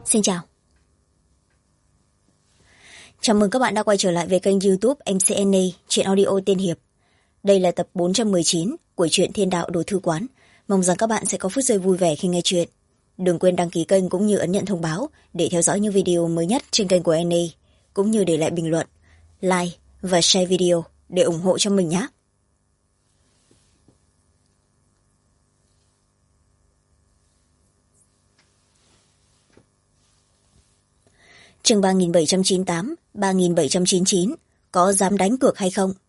Xin chào. Chào mừng các bạn đã quay trở lại về kênh YouTube MCNA Truyện Audio Tiên Hiệp. Đây là tập 419 của truyện Thiên Đạo Đồ Thư Quán. Mong rằng các bạn sẽ có phút giây vui vẻ khi nghe chuyện. Đừng quên đăng ký kênh cũng như ấn nhận thông báo để theo dõi những video mới nhất trên kênh của NA, cũng như để lại bình luận, like và share video để ủng hộ cho mình nhé. Chương 3798, 3799, có dám đánh cược hay không?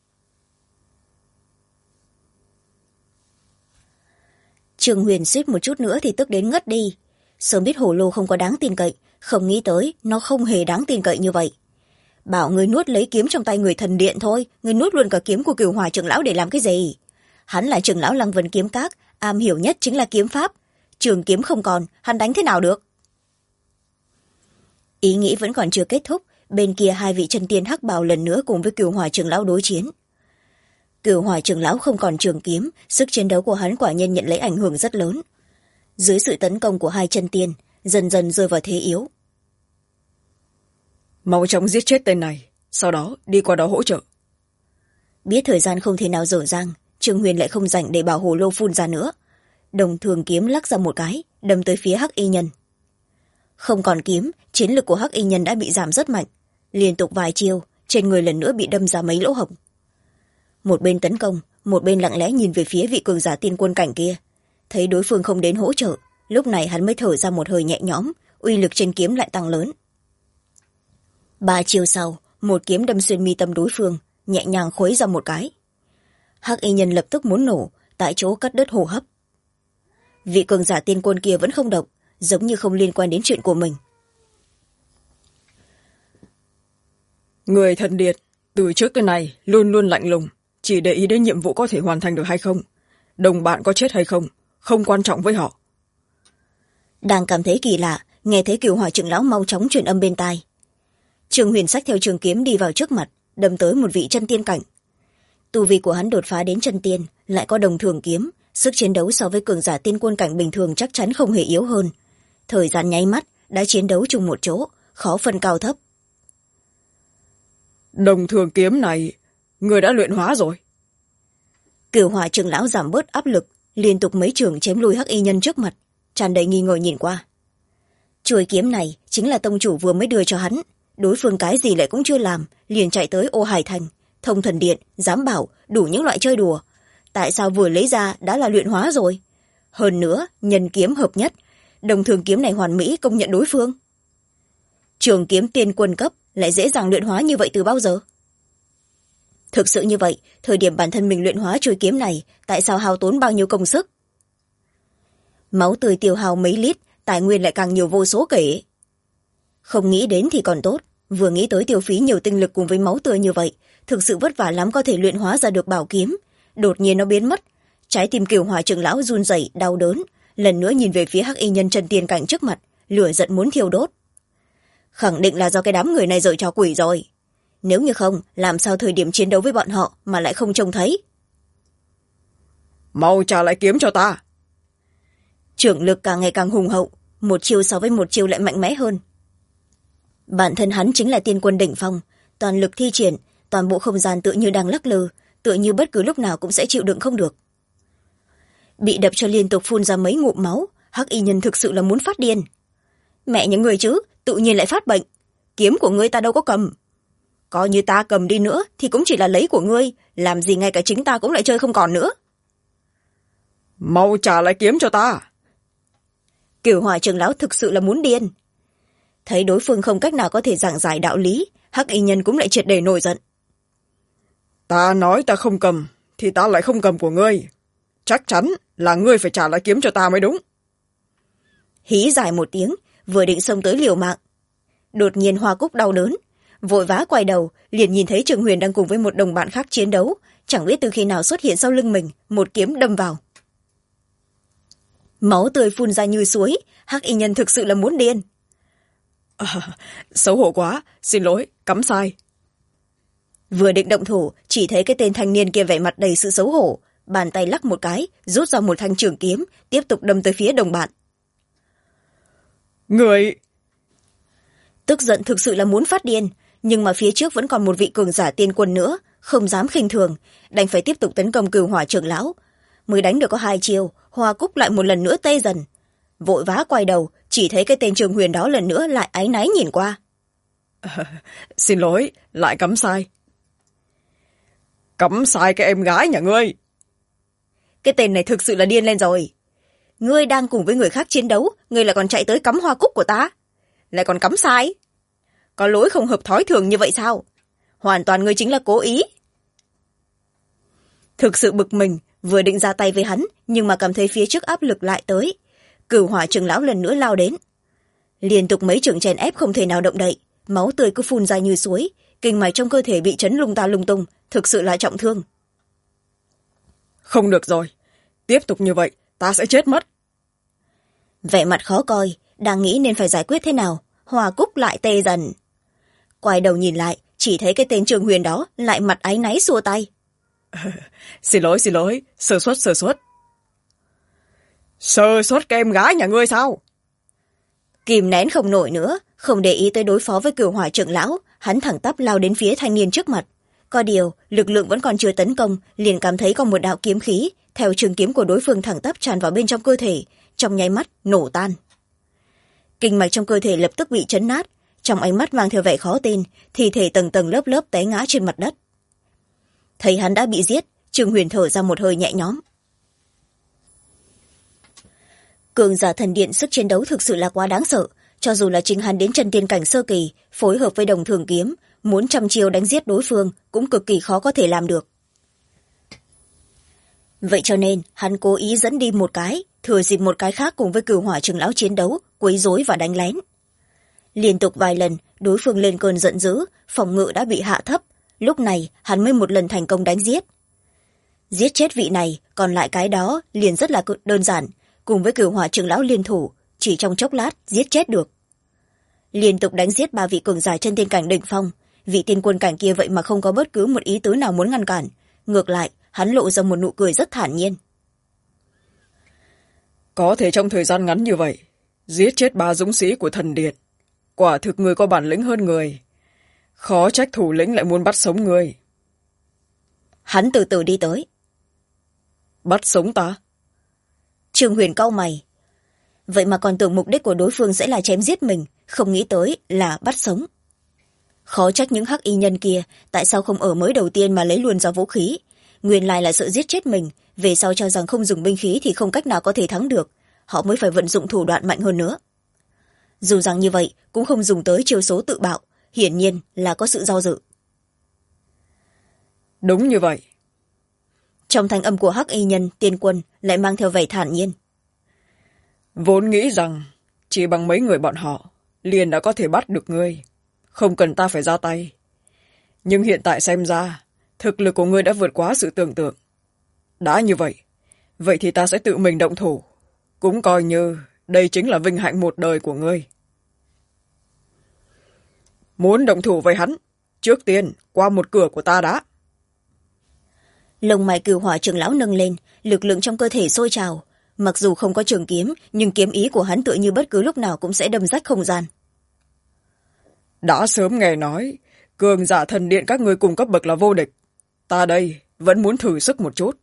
Trương Huyền suýt một chút nữa thì tức đến ngất đi. Sớm biết hổ lô không có đáng tin cậy, không nghĩ tới nó không hề đáng tin cậy như vậy. Bảo người nuốt lấy kiếm trong tay người thần điện thôi, người nuốt luôn cả kiếm của Cửu Hỏa trưởng lão để làm cái gì? Hắn là trưởng lão Lăng Vân kiếm các, am hiểu nhất chính là kiếm pháp. Trường kiếm không còn, hắn đánh thế nào được? Ý nghĩ vẫn còn chưa kết thúc, bên kia hai vị chân tiên hắc bào lần nữa cùng với Cửu Hỏa trưởng lão đối chiến. Cửu Hỏa trưởng lão không còn trường kiếm, sức chiến đấu của hắn quả nhiên nhận lấy ảnh hưởng rất lớn. Dưới sự tấn công của hai chân tiên, dần dần rơi vào thế yếu. Mau chóng giết chết tên này, sau đó đi qua đó hỗ trợ. Biết thời gian không thể nào dở dang, Trương Huyền lại không rảnh để bảo hồ lô phun ra nữa. Đồng thường kiếm lắc ra một cái, đâm tới phía hắc y nhân. Không còn kiếm, chiến lực của hắc y nhân đã bị giảm rất mạnh. Liên tục vài chiêu, trên người lần nữa bị đâm ra mấy lỗ hổng. Một bên tấn công, một bên lặng lẽ nhìn về phía vị cường giả tiên quân cảnh kia. Thấy đối phương không đến hỗ trợ, lúc này hắn mới thở ra một hơi nhẹ nhõm, uy lực trên kiếm lại tăng lớn. 3 chiêu sau, một kiếm đâm xuyên mi tâm đối phương, nhẹ nhàng khuấy ra một cái. Hắc y nhân lập tức muốn nổ, tại chỗ cắt đứt hô hấp. Vị cường giả tiên quân kia vẫn không động, giống như không liên quan đến chuyện của mình. Người thần điện từ trước tới nay luôn luôn lạnh lùng, chỉ để ý đến nhiệm vụ có thể hoàn thành được hay không, đồng bạn có chết hay không, không quan trọng với họ. Đang cảm thấy kỳ lạ, nghe thấy Cửu Hỏa trưởng lão mau chóng truyền âm bên tai. Trương Huyền xách theo trường kiếm đi vào trước mặt, đâm tới một vị chân tiên cảnh. Tu vi của hắn đột phá đến chân tiên, lại có đồng thường kiếm, sức chiến đấu so với cường giả tiên quân cảnh bình thường chắc chắn không hề yếu hơn. Thời gian nháy mắt đã chiến đấu chung một chỗ, khó phân cao thấp. Đồng thường kiếm này người đã luyện hóa rồi. Cửu Hỏa trưởng lão giảm bớt áp lực, liên tục mấy trường chém lui hắc y nhân trước mặt, tràn đầy nghi ngờ nhìn qua. Chuôi kiếm này chính là tông chủ vừa mới đưa cho hắn, đối phương cái gì lại cũng chưa làm, liền chạy tới Ô Hải Thành, Thông Thần Điện, Giám Bảo, đủ những loại chơi đùa. Tại sao vừa lấy ra đã là luyện hóa rồi? Hơn nữa, nhân kiếm hợp nhất, đồng thường kiếm này hoàn mỹ công nhận đối phương. Trường kiếm tiên quân cấp lại dễ dàng luyện hóa như vậy từ bao giờ? Thực sự như vậy, thời điểm bản thân mình luyện hóa chuôi kiếm này, tại sao hao tốn bao nhiêu công sức? Máu tươi tiêu hao mấy lít, tài nguyên lại càng nhiều vô số kể. Không nghĩ đến thì còn tốt, vừa nghĩ tới tiêu phí nhiều tinh lực cùng với máu tươi như vậy, thực sự vất vả lắm có thể luyện hóa ra được bảo kiếm. Đột nhiên nó biến mất, trái tim Cửu Hỏa trưởng lão run rẩy đau đớn, lần nữa nhìn về phía hắc y nhân chân tiên cảnh trước mặt, lửa giận muốn thiêu đốt. Khẳng định là do cái đám người này giở trò quỷ rồi. Nếu như không, làm sao thời điểm chiến đấu với bọn họ mà lại không trông thấy? Mau trả lại kiếm cho ta. Trưởng lực càng ngày càng hùng hậu, một chiêu so với một chiêu lại mạnh mẽ hơn. Bản thân hắn chính là tiên quân đỉnh phong, toàn lực thi triển, toàn bộ không gian tựa như đang lắc lư, tựa như bất cứ lúc nào cũng sẽ chịu đựng không được. Bị đập cho liên tục phun ra mấy ngụm máu, hắc y nhân thực sự là muốn phát điên. Mẹ những người chứ, tự nhiên lại phát bệnh. Kiếm của ngươi ta đâu có cầm. Coi như ta cầm đi nữa thì cũng chỉ là lấy của ngươi, làm gì ngay cả chính ta cũng lại chơi không còn nữa. Mau trả lại kiếm cho ta. Cửu Hỏa trưởng lão thực sự là muốn điên. Thấy đối phương không cách nào có thể giảng giải đạo lý, hắc y nhân cũng lại triệt để nổi giận. Ta nói ta không cầm thì ta lại không cầm của ngươi, chắc chắn là ngươi phải trả lại kiếm cho ta mới đúng. Hí dài một tiếng, vừa định xông tới liều mạng, đột nhiên Hoa Cúc đau đớn, vội vã quay đầu, liền nhìn thấy Trương Huyền đang cùng với một đồng bạn khác chiến đấu, chẳng biết từ khi nào xuất hiện sau lưng mình, một kiếm đâm vào. Máu tươi phun ra như suối, hắc y nhân thực sự là muốn điên. Xấu hổ quá, xin lỗi, cắm sai. Vừa định động thủ, chỉ thấy cái tên thanh niên kia vẻ mặt đầy sự xấu hổ, bàn tay lắc một cái, rút ra một thanh trường kiếm, tiếp tục đâm tới phía đồng bạn. Người tức giận thực sự là muốn phát điên, nhưng mà phía trước vẫn còn một vị cường giả tiên quân nữa, không dám khinh thường, đành phải tiếp tục tấn công Cửu Hỏa trưởng lão. Mới đánh được có 2 chiêu, Hoa Cúc lại một lần nữa tê dần. Vội vã quay đầu, chỉ thấy cái tên Trường Huyền đó lần nữa lại áy náy nhìn qua. Xin lỗi, lại cắm sai. Cắm sai cái em gái nhà ngươi. Cái tên này thực sự là điên lên rồi. Ngươi đang cùng với người khác chiến đấu, ngươi lại còn chạy tới cắm hoa cúc của ta, lại còn cắm sai. Có lỗi không hợp thói thường như vậy sao? Hoàn toàn ngươi chính là cố ý. Thực sự bực mình, vừa định ra tay với hắn, nhưng mà cảm thấy phía trước áp lực lại tới. Cửu Hỏa trưởng lão lần nữa lao đến, liên tục mấy trường chèn ép không thể nào động đậy, máu tươi cứ phun ra như suối, kinh mạch trong cơ thể bị chấn lung ta lung tung, thực sự là trọng thương. Không được rồi, tiếp tục như vậy ta sẽ chết mất. Vẻ mặt khó coi, đang nghĩ nên phải giải quyết thế nào, Hoa Cúc lại tê dần. Quay đầu nhìn lại, chỉ thấy cái tên Trường Huyền đó lại mặt áy náy xua tay. Xin lỗi, sơ suất. Sơ suất cái em gái nhà ngươi sao? Kìm nén không nổi nữa, không để ý tới đối phó với Cửu Hỏa trưởng lão, hắn thẳng tắp lao đến phía thanh niên trước mặt. Có điều lực lượng vẫn còn chưa tấn công, liền cảm thấy có một đạo kiếm khí theo trường kiếm của đối phương thẳng tắp tràn vào bên trong cơ thể, trong nháy mắt nổ tan. Kinh mạch trong cơ thể lập tức bị chấn nát, trong ánh mắt mang theo vẻ khó tin, thi thể tầng tầng lớp lớp té ngã trên mặt đất. Thấy hắn đã bị giết, Trường Huyền thở ra một hơi nhẹ nhõm. Cường giả thần điện sức chiến đấu thực sự là quá đáng sợ, cho dù là chính hắn đến chân tiên cảnh sơ kỳ, phối hợp với Đồng Thường kiếm, muốn trăm chiêu đánh giết đối phương cũng cực kỳ khó có thể làm được. Vậy cho nên hắn cố ý dẫn đi một cái, thừa dịp một cái khác cùng với Cửu Hỏa trưởng lão chiến đấu, quấy rối và đánh lén. Liên tục vài lần, đối phương lên cơn giận dữ, phòng ngự đã bị hạ thấp, lúc này hắn mới một lần thành công đánh giết. Giết chết vị này, còn lại cái đó liền rất là đơn giản, cùng với Cửu Hỏa trưởng lão liên thủ, chỉ trong chốc lát giết chết được. Liên tục đánh giết 3 vị cường giả chân tiên cảnh đỉnh phong, vị tiên quân cảnh kia vậy mà không có bất cứ một ý tứ nào muốn ngăn cản, ngược lại hắn lộ ra một nụ cười rất thản nhiên. Có thể trong thời gian ngắn như vậy giết chết 3 dũng sĩ của thần điện, quả thực người có bản lĩnh hơn người, khó trách thủ lĩnh lại muốn bắt sống người. Hắn từ từ đi tới. Bắt sống ta? Trường Huyền cau mày, vậy mà còn tưởng mục đích của đối phương sẽ là chém giết mình, không nghĩ tới là bắt sống. Khó trách những hắc y nhân kia tại sao không ở mới đầu tiên mà lấy luôn ra vũ khí, nguyên lai là sợ giết chết mình, về sau cho rằng không dùng binh khí thì không cách nào có thể thắng được, họ mới phải vận dụng thủ đoạn mạnh hơn nữa. Dù rằng như vậy cũng không dùng tới chiêu số tự bạo, hiển nhiên là có sự do dự. Đúng như vậy. Trong thanh âm của hắc y nhân tiên quân lại mang theo vẻ thản nhiên. Vốn nghĩ rằng chỉ bằng mấy người bọn họ liền đã có thể bắt được ngươi, không cần ta phải ra tay, nhưng hiện tại xem ra thực lực của ngươi đã vượt quá sự tưởng tượng. Đã như vậy, vậy thì ta sẽ tự mình động thủ, cũng coi như đây chính là vinh hạnh một đời của ngươi. Muốn động thủ với hắn, trước tiên qua một cửa của ta đã. Lông mày Cửu Hỏa trưởng lão nâng lên, lực lượng trong cơ thể sôi trào, mặc dù không có trường kiếm, nhưng kiếm ý của hắn tựa như bất cứ lúc nào cũng sẽ đâm rách không gian. Đã sớm nghe nói cường giả thần điện các ngươi cùng cấp bậc là vô địch, ta đây vẫn muốn thử sức một chút.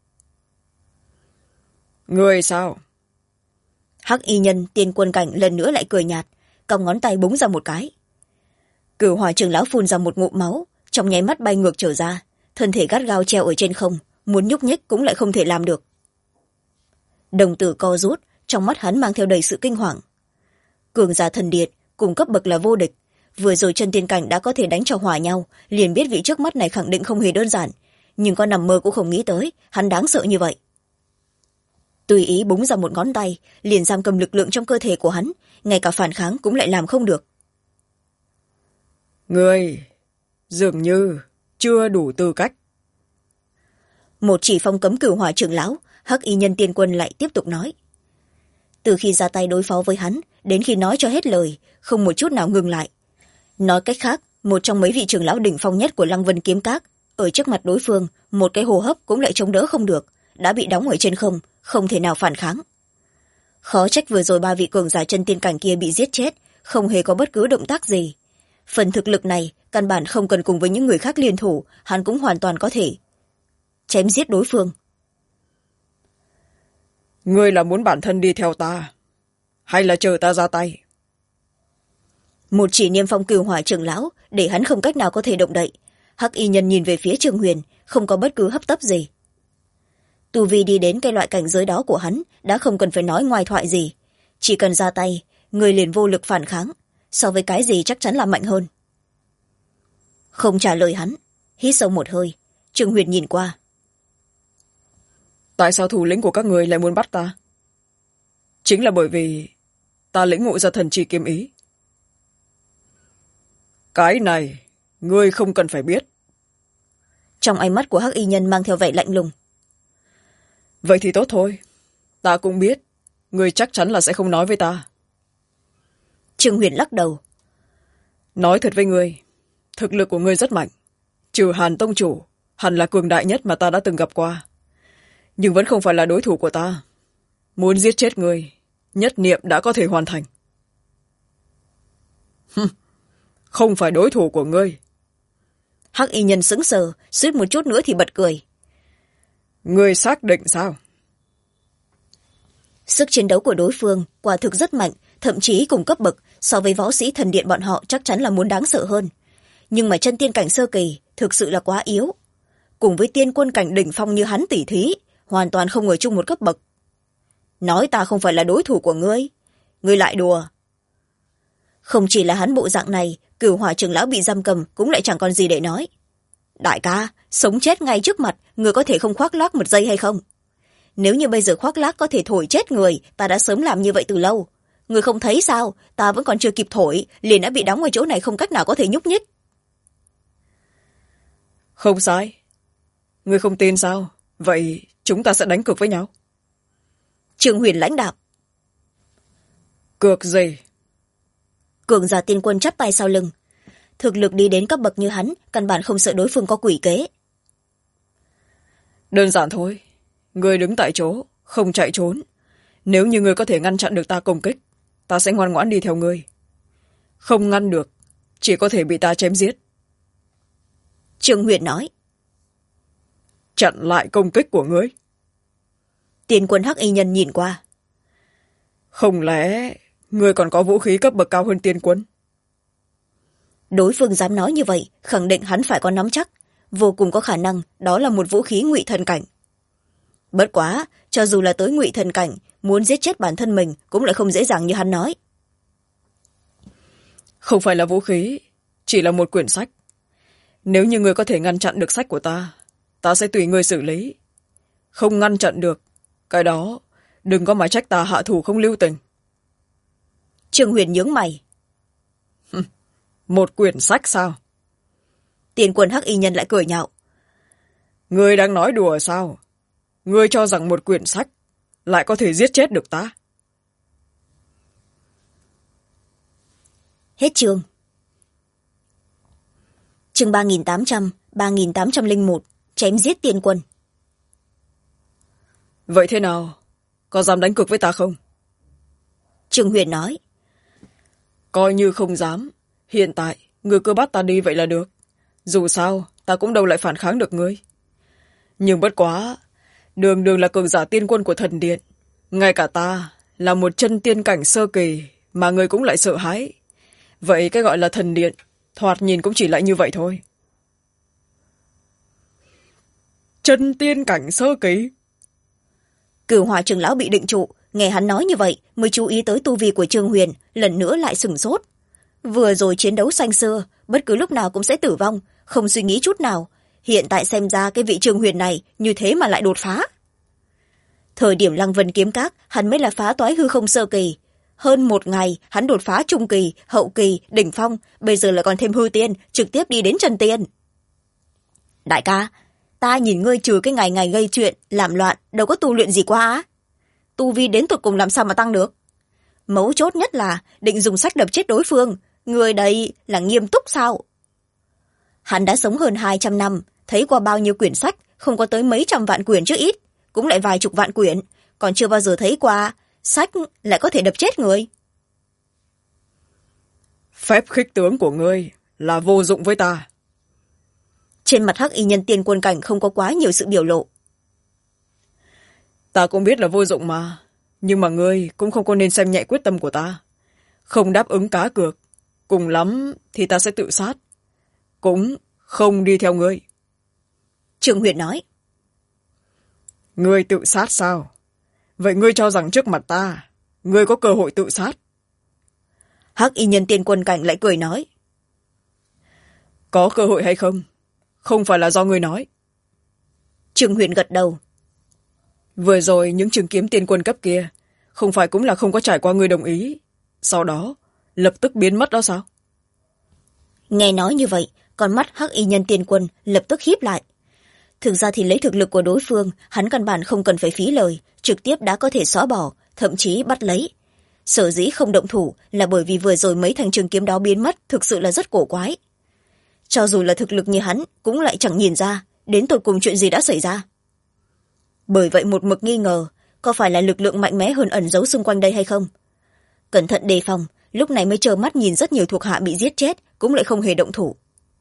Ngươi sao? Hắc y nhân tiên quân cảnh lần nữa lại cười nhạt, cong ngón tay búng ra một cái. Cửu Hỏa trưởng lão phun ra một ngụm máu, trong nháy mắt bay ngược trở ra, thân thể gắt gao treo ở trên không, muốn nhúc nhích cũng lại không thể làm được. Đồng tử co rút, trong mắt hắn mang theo đầy sự kinh hoàng. Cường giả thần điện cùng cấp bậc là vô địch, vừa rồi chân tiên cảnh đã có thể đánh cho hòa nhau, liền biết vị trước mắt này khẳng định không hề đơn giản, nhưng có nằm mơ cũng không nghĩ tới hắn đáng sợ như vậy. Tùy ý búng ra một ngón tay, liền giam cầm lực lượng trong cơ thể của hắn, ngay cả phản kháng cũng lại làm không được. Ngươi dường như chưa đủ tư cách. Một chỉ phong cấm Cửu Hỏa trưởng lão, hắc y nhân tiên quân lại tiếp tục nói. Từ khi ra tay đối phó với hắn, đến khi nói cho hết lời, không một chút nào ngừng lại. Nói cách khác, một trong mấy vị trưởng lão đỉnh phong nhất của Lăng Vân kiếm các, ở trước mặt đối phương, một cái hô hấp cũng lại chống đỡ không được, đã bị đóng ở trên không, không thể nào phản kháng. Khó trách vừa rồi 3 vị cường giả chân tiên cảnh kia bị giết chết, không hề có bất cứ động tác gì. Phần thực lực này căn bản không cần cùng với những người khác liên thủ, hắn cũng hoàn toàn có thể chém giết đối phương. Ngươi là muốn bản thân đi theo ta hay là chờ ta ra tay? Một chỉ niêm phong cửu hỏa trưởng lão để hắn không cách nào có thể động đậy. Hắc y nhân nhìn về phía Trương Huyền, không có bất cứ hấp tấp gì. Tu vi đi đến cái loại cảnh giới đó của hắn đã không cần phải nói ngoại thoại gì, chỉ cần ra tay người liền vô lực phản kháng, so với cái gì chắc chắn là mạnh hơn. Không trả lời hắn, hít sâu một hơi, Trương Huyền nhìn qua. Tại sao thủ lĩnh của các người lại muốn bắt ta? Chính là bởi vì ta lĩnh ngộ ra thần chi kiếm ý. Cái này ngươi không cần phải biết. Trong ánh mắt của hắc y nhân mang theo vẻ lạnh lùng. Vậy thì tốt thôi, ta cũng biết ngươi chắc chắn là sẽ không nói với ta. Trương Huyền lắc đầu. Nói thật với ngươi, thực lực của ngươi rất mạnh, trừ Hàn tông chủ hẳn là cường đại nhất mà ta đã từng gặp qua, nhưng vẫn không phải là đối thủ của ta. Muốn giết chết ngươi, nhất niệm đã có thể hoàn thành. Không phải đối thủ của ngươi. Hắc y nhân sững sờ, suýt một chút nữa thì bật cười. Ngươi xác định sao? Sức chiến đấu của đối phương quả thực rất mạnh, thậm chí cùng cấp bậc so với võ sĩ thần điện bọn họ chắc chắn là muốn đáng sợ hơn. Nhưng mà chân tiên cảnh sơ kỳ thực sự là quá yếu. Cùng với tiên quân cảnh đỉnh phong như hắn tỉ thí, hoàn toàn không ở chung một cấp bậc. Nói ta không phải là đối thủ của ngươi, ngươi lại đùa. Không chỉ là hắn bộ dạng này, Cửu Hỏa trưởng lão bị giam cầm cũng lại chẳng còn gì để nói. Đại ca, sống chết ngay trước mặt, người có thể không khoác lác một giây hay không? Nếu như bây giờ khoác lác có thể thổi chết người, ta đã sớm làm như vậy từ lâu. Người không thấy sao, ta vẫn còn chưa kịp thổi, liền đã bị đóng ở chỗ này không cách nào có thể nhúc nhích. Không sai. Ngươi không tin sao? Vậy chúng ta sẽ đánh cược với nhau. Trương Huyền lãnh đạo. Cược gì? Cường giả tiên quân chắp tay sau lưng. Thực lực đi đến cấp bậc như hắn, căn bản không sợ đối phương có quỷ kế. Đơn giản thôi. Ngươi đứng tại chỗ, không chạy trốn. Nếu như ngươi có thể ngăn chặn được ta công kích, ta sẽ ngoan ngoãn đi theo ngươi. Không ngăn được, chỉ có thể bị ta chém giết. Trương Huyền nói. Chặn lại công kích của ngươi. Tiên quân hắc y nhân nhìn qua. Không lẽ ngươi còn có vũ khí cấp bậc cao hơn tiên quân? Đối phương dám nói như vậy, khẳng định hắn phải có nắm chắc. Vô cùng có khả năng đó là một vũ khí ngụy thần cảnh. Bất quá, cho dù là tới ngụy thần cảnh, muốn giết chết bản thân mình cũng lại không dễ dàng như hắn nói. Không phải là vũ khí, chỉ là một quyển sách. Nếu như ngươi có thể ngăn chặn được sách của ta, ta sẽ tùy ngươi xử lý. Không ngăn chặn được, cái đó đừng có mà trách ta hạ thủ không lưu tình. Trương Huyền nhướng mày. Một quyển sách sao? Tiền quân hắc y nhân lại cười nhạo. Ngươi đang nói đùa sao? Ngươi cho rằng một quyển sách lại có thể giết chết được ta? Hết chương. Chương 3800, 3801, chém giết tiên quân. Vậy thế nào? Có dám đánh cược với ta không? Trương Huyền nói. Coi như không dám. Hiện tại, ngươi cứ bắt ta đi vậy là được. Dù sao, ta cũng đâu lại phản kháng được ngươi. Nhưng bất quá, đường đường là cường giả tiên quân của thần điện. Ngay cả ta là một chân tiên cảnh sơ kỳ mà ngươi cũng lại sợ hãi. Vậy cái gọi là thần điện, thoạt nhìn cũng chỉ lại như vậy thôi. Chân tiên cảnh sơ kỳ? Cửu Hỏa trưởng lão bị định trụ, nghe hắn nói như vậy mới chú ý tới tu vi của Trương Huyền, lần nữa lại sửng sốt. Vừa rồi chiến đấu xanh xưa, bất cứ lúc nào cũng sẽ tử vong, không suy nghĩ chút nào. Hiện tại xem ra cái vị Trương Huyền này như thế mà lại đột phá. Thời điểm Lăng Vân kiếm các, hắn mới là phá toái hư không sơ kỳ. Hơn một ngày, hắn đột phá trung kỳ, hậu kỳ, đỉnh phong, bây giờ lại còn thêm hư tiên, trực tiếp đi đến chân tiên. Đại ca, ta nhìn ngươi trừ cái ngày ngày gây chuyện, làm loạn, đâu có tu luyện gì qua á. Tu vi đến tột cùng làm sao mà tăng được? Mấu chốt nhất là định dùng sách đập chết đối phương, người đây là nghiêm túc sao? Hắn đã sống hơn 200 năm, thấy qua bao nhiêu quyển sách, không có tới mấy trăm vạn quyển chứ ít, cũng lại vài chục vạn quyển, còn chưa bao giờ thấy qua sách lại có thể đập chết người. phép khích tướng của ngươi là vô dụng với ta. Trên mặt hắc y nhân tiên quân cảnh không có quá nhiều sự biểu lộ. Ta cũng biết là vô dụng mà, nhưng mà ngươi cũng không có nên xem nhẹ quyết tâm của ta. Không đáp ứng cá cược, cùng lắm thì ta sẽ tự sát, cũng không đi theo ngươi. Trương Huyền nói. Ngươi tự sát sao? Vậy ngươi cho rằng trước mặt ta ngươi có cơ hội tự sát? Hắc y nhân tiên quân cảnh lại cười nói. Có cơ hội hay không, không phải là do ngươi nói. Trương Huyền gật đầu. Vừa rồi những trường kiếm tiên quân cấp kia không phải cũng là không có trải qua ngươi đồng ý, sau đó lập tức biến mất đó sao? Nghe nói như vậy, con mắt hắc y nhân tiên quân lập tức híp lại. Thực ra thì lấy thực lực của đối phương, hắn căn bản không cần phải phí lời, trực tiếp đã có thể xóa bỏ, thậm chí bắt lấy. Sở dĩ không động thủ là bởi vì vừa rồi mấy thanh trường kiếm đó biến mất thực sự là rất cổ quái. Cho dù là thực lực như hắn cũng lại chẳng nhìn ra đến tột cùng chuyện gì đã xảy ra. Bởi vậy một mực nghi ngờ có phải là lực lượng mạnh mẽ hơn ẩn giấu xung quanh đây hay không. Cẩn thận đề phòng, lúc này mới trơ mắt nhìn rất nhiều thuộc hạ bị giết chết cũng lại không hề động thủ.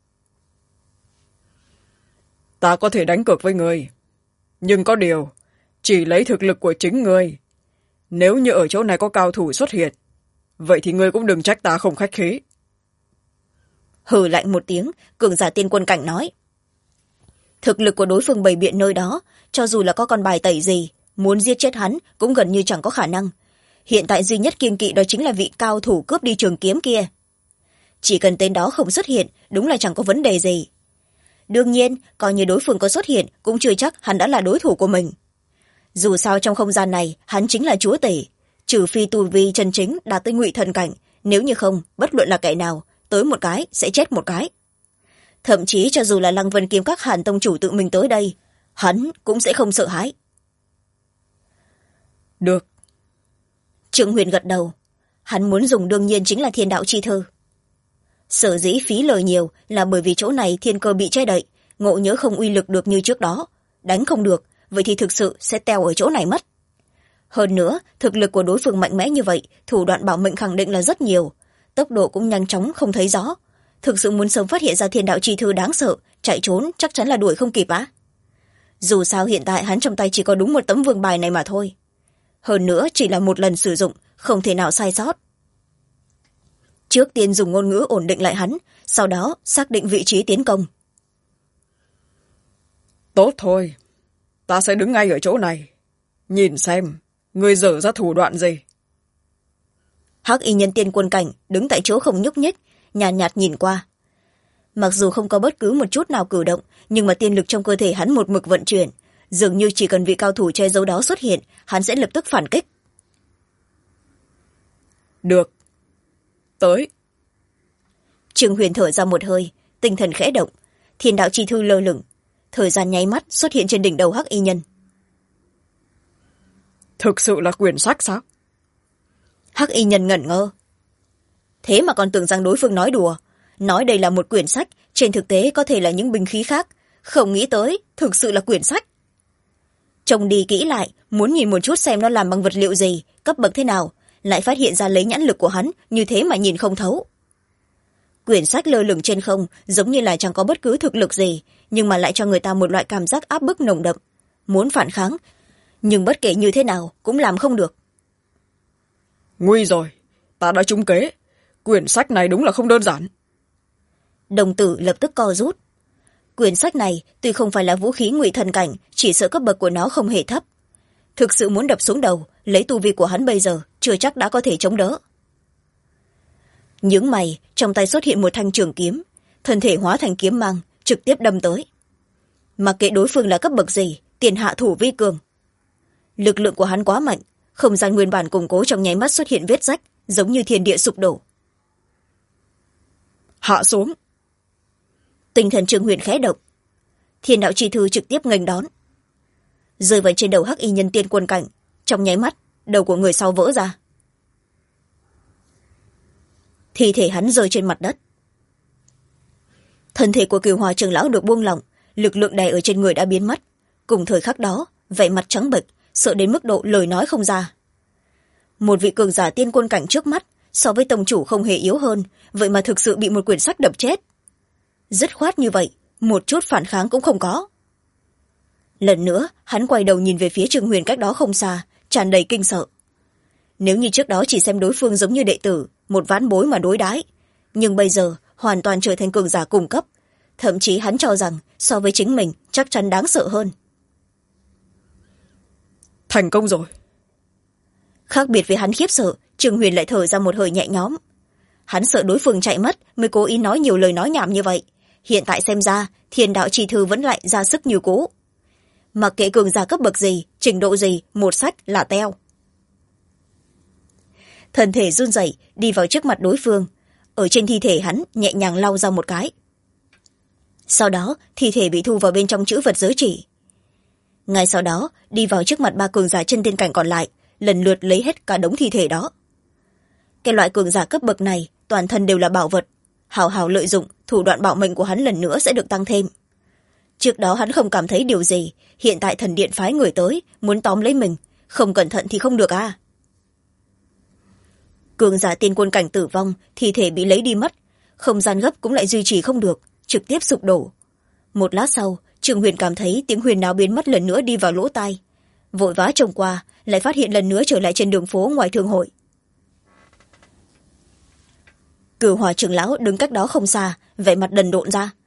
Ta có thể đánh cược với ngươi, nhưng có điều chỉ lấy thực lực của chính ngươi. Nếu như ở chỗ này có cao thủ xuất hiện, vậy thì ngươi cũng đừng trách ta không khách khí. Hừ lạnh một tiếng, cường giả tiên quân cảnh nói. Thực lực của đối phương bày biện nơi đó, cho dù là có con bài tẩy gì, muốn giết chết hắn cũng gần như chẳng có khả năng. Hiện tại duy nhất kiêng kỵ đó chính là vị cao thủ cướp đi trường kiếm kia. Chỉ cần tên đó không xuất hiện, đúng là chẳng có vấn đề gì. Đương nhiên, coi như đối phương có xuất hiện cũng chưa chắc hắn đã là đối thủ của mình. Dù sao trong không gian này hắn chính là chúa tể, trừ phi tu vi chân chính đạt tới ngụy thần cảnh, nếu như không bất luận là kẻ nào tới một cái sẽ chết một cái. Thậm chí cho dù là Lăng Vân Kiếm Các Hàn tông chủ tự mình tới đây, hắn cũng sẽ không sợ hãi. Được. Trương Huyền gật đầu. Hắn muốn dùng đương nhiên chính là thiên đạo chi thư. Sở dĩ phí lời nhiều là bởi vì chỗ này thiên cơ bị che đậy, ngộ nhỡ không uy lực được như trước đó, đánh không được, vậy thì thực sự sẽ teo ở chỗ này mất. Hơn nữa, thực lực của đối phương mạnh mẽ như vậy, thủ đoạn bảo mệnh khẳng định là rất nhiều, tốc độ cũng nhanh chóng không thấy rõ. Thực sự muốn sớm phát hiện ra thiên đạo chi thư đáng sợ, chạy trốn chắc chắn là đuổi không kịp á. Dù sao hiện tại hắn trong tay chỉ có đúng một tấm vương bài này mà thôi. Hơn nữa chỉ là một lần sử dụng, không thể nào sai sót. Trước tiên dùng ngôn ngữ ổn định lại hắn, sau đó xác định vị trí tiến công. Tốt thôi, ta sẽ đứng ngay ở chỗ này, nhìn xem ngươi dở ra thủ đoạn gì. Hắc y nhân tiên quân cảnh đứng tại chỗ không nhúc nhích, nhàn nhạt nhìn qua. Mặc dù không có bất cứ một chút nào cử động, nhưng mà tiên lực trong cơ thể hắn một mực vận chuyển, dường như chỉ cần vị cao thủ che giấu đó xuất hiện, hắn sẽ lập tức phản kích. Được. Tới. Trương Huyền thở ra một hơi, tinh thần khẽ động, thiên đạo chi thư lơ lửng, thời gian nháy mắt xuất hiện trên đỉnh đầu hắc y nhân. Thực sự là quyển sách sao? Hắc y nhân ngẩn ngơ. Thế mà còn tưởng rằng đối phương nói đùa, nói đây là một quyển sách, trên thực tế có thể là những binh khí khác, không nghĩ tới thực sự là quyển sách. Trông đi kỹ lại, muốn nhìn một chút xem nó làm bằng vật liệu gì, cấp bậc thế nào, lại phát hiện ra lấy nhãn lực của hắn như thế mà nhìn không thấu. Quyển sách lơ lửng trên không giống như là chẳng có bất cứ thực lực gì, nhưng mà lại cho người ta một loại cảm giác áp bức nồng đậm, muốn phản kháng, nhưng bất kể như thế nào cũng làm không được. Nguy rồi, ta đã trúng kế, quyển sách này đúng là không đơn giản. Đồng tử lập tức co rút. Quyển sách này tuy không phải là vũ khí ngụy thần cảnh, chỉ sợ cấp bậc của nó không hề thấp. Thực sự muốn đập xuống đầu, lấy tu vi của hắn bây giờ chưa chắc đã có thể chống đỡ. Nhướng mày, trong tay xuất hiện một thanh trường kiếm, thân thể hóa thành kiếm mang, trực tiếp đâm tới. Mặc kệ đối phương là cấp bậc gì, tiền hạ thủ vi cường. Lực lượng của hắn quá mạnh, không gian nguyên bản củng cố trong nháy mắt xuất hiện vết rách, giống như thiên địa sụp đổ. Hạ xuống. Tinh thần Trương Huyền khẽ động, thiên đạo chi thư trực tiếp nghênh đón, rơi vào trên đầu hắc y nhân tiên quân cảnh, trong nháy mắt đầu của người sau vỡ ra, thi thể hắn rơi trên mặt đất. Thân thể của Cửu Hòa trưởng lão được buông lỏng, lực lượng đè ở trên người đã biến mất, cùng thời khắc đó vẻ mặt trắng bệch, sợ đến mức độ lời nói không ra. Một vị cường giả tiên quân cảnh trước mắt, so với tông chủ không hề yếu hơn, vậy mà thực sự bị một quyển sách đập chết. Dứt khoát như vậy, một chút phản kháng cũng không có. Lần nữa hắn quay đầu nhìn về phía Trương Huyền cách đó không xa, tràn đầy kinh sợ. Nếu như trước đó chỉ xem đối phương giống như đệ tử, một ván bối mà đối đãi, nhưng bây giờ hoàn toàn trở thành cường giả cùng cấp, thậm chí hắn cho rằng so với chính mình chắc chắn đáng sợ hơn. Thành công rồi. Khác biệt với hắn khiếp sợ, Trương Huyền lại thở ra một hơi nhẹ nhõm. Hắn sợ đối phương chạy mất mới cố ý nói nhiều lời nói nhảm như vậy. Hiện tại xem ra Thiên đạo chi thư vẫn lại ra sức như cũ. Mặc kệ cường giả cấp bậc gì, trình độ gì, một sách là teo. Thân thể run rẩy đi vào trước mặt đối phương, ở trên thi thể hắn nhẹ nhàng lau ra một cái. Sau đó thi thể bị thu vào bên trong chữ vật giới chỉ. Ngay sau đó đi vào trước mặt ba cường giả chân tiên cảnh còn lại, lần lượt lấy hết cả đống thi thể đó. Cái loại cường giả cấp bậc này toàn thân đều là bảo vật, hào hào lợi dụng, thủ đoạn bảo mệnh của hắn lần nữa sẽ được tăng thêm. Trước đó hắn không cảm thấy điều gì, hiện tại thần điện phái người tới muốn tóm lấy mình, không cẩn thận thì không được à. Cường giả tiên quân cảnh tử vong, thi thể bị lấy đi mất, không gian gấp cũng lại duy trì không được, trực tiếp sụp đổ. Một lát sau, Trương Huyền cảm thấy tiếng huyền náo biến mất lần nữa đi vào lỗ tai, vội vã trông qua lại phát hiện lần nữa trở lại trên đường phố ngoài thương hội. Cửu Hỏa trưởng lão đứng cách đó không xa, vẻ mặt đần độn ra.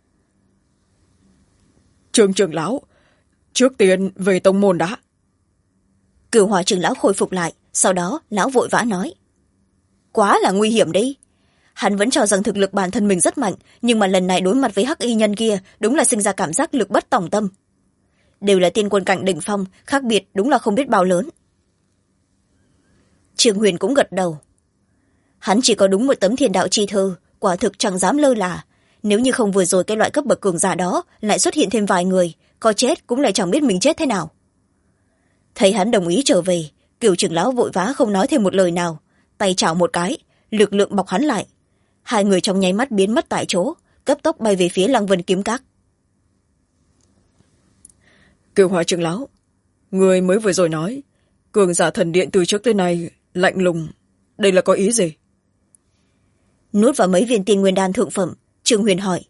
Trương trưởng lão, trước tiên về tông môn đã. Cửu Hỏa trưởng lão khôi phục lại, sau đó lão vội vã nói. Quá là nguy hiểm đi. Hắn vẫn cho rằng thực lực bản thân mình rất mạnh, nhưng mà lần này đối mặt với hắc y nhân kia đúng là sinh ra cảm giác lực bất tòng tâm. Đều là tiên quân cảnh đỉnh phong, khác biệt đúng là không biết bao lớn. Trương Huyền cũng gật đầu. Hắn chỉ có đúng một tấm thiên đạo chi thư, quả thực chẳng dám lơ là. Nếu như không vừa rồi cái loại cấp bậc cường giả đó lại xuất hiện thêm vài người, có chết cũng lại chẳng biết mình chết thế nào. Thấy hắn đồng ý trở về, Cửu trưởng lão vội vã không nói thêm một lời nào, tay chảo một cái, lực lượng bọc hắn lại. Hai người trong nháy mắt biến mất tại chỗ, cấp tốc bay về phía Lăng Vân kiếm các. Cửu Hỏa trưởng lão, người mới vừa rồi nói cường giả thần điện từ trước tới nay lạnh lùng, đây là có ý gì? Nuốt vào mấy viên tiên nguyên đan thượng phẩm, Trương Huyền hỏi.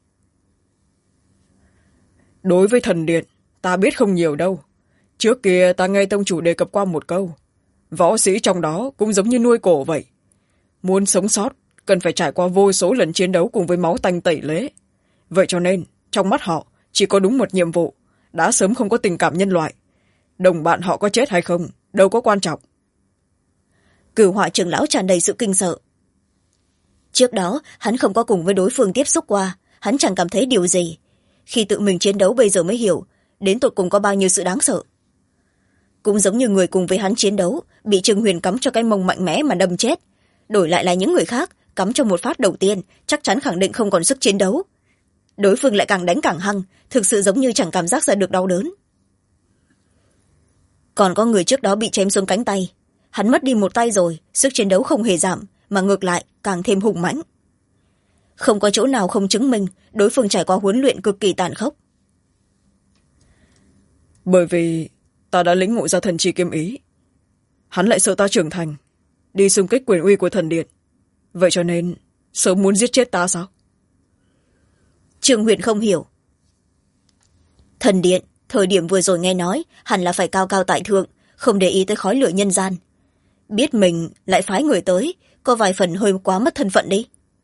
Đối với thần điện ta biết không nhiều đâu. Trước kia ta nghe tông chủ đề cập qua một câu, võ sĩ trong đó cũng giống như nuôi cổ vậy, muốn sống sót cần phải trải qua vô số lần chiến đấu cùng với máu tanh tẩy lễ. Vậy cho nên trong mắt họ chỉ có đúng một nhiệm vụ, đã sớm không có tình cảm nhân loại. Đồng bạn họ có chết hay không đâu có quan trọng. Cửu Hỏa trưởng lão tràn đầy sự kinh sợ. Trước đó hắn không có cùng với đối phương tiếp xúc qua, hắn chẳng cảm thấy điều gì. Khi tự mình chiến đấu bây giờ mới hiểu đến tột cùng có bao nhiêu sự đáng sợ. Cũng giống như người cùng với hắn chiến đấu bị Trương Huyền cắm cho cái mông mạnh mẽ mà đâm chết, đổi lại là những người khác cắm cho một phát đầu tiên chắc chắn khẳng định không còn sức chiến đấu. Đối phương lại càng đánh càng hăng, thực sự giống như chẳng cảm giác ra được đau đớn. Còn có người trước đó bị chém xuống cánh tay, hắn mất đi một tay rồi, sức chiến đấu không hề giảm mà ngược lại càng thêm hùng mãnh. Không có chỗ nào không chứng minh đối phương trải qua huấn luyện cực kỳ tàn khốc. Bởi vì ta đã lĩnh ngộ ra thần chi kiếm ý, hắn lại sợ ta trưởng thành, đi xung kích quyền uy của thần điện, vậy cho nên sớm muốn giết chết ta sao? Trương Huyền không hiểu. Thần điện thời điểm vừa rồi nghe nói hẳn là phải cao cao tại thượng, không để ý tới khói lửa nhân gian. Biết mình lại phái người tới, có vài phần hơi quá mất thân phận đi.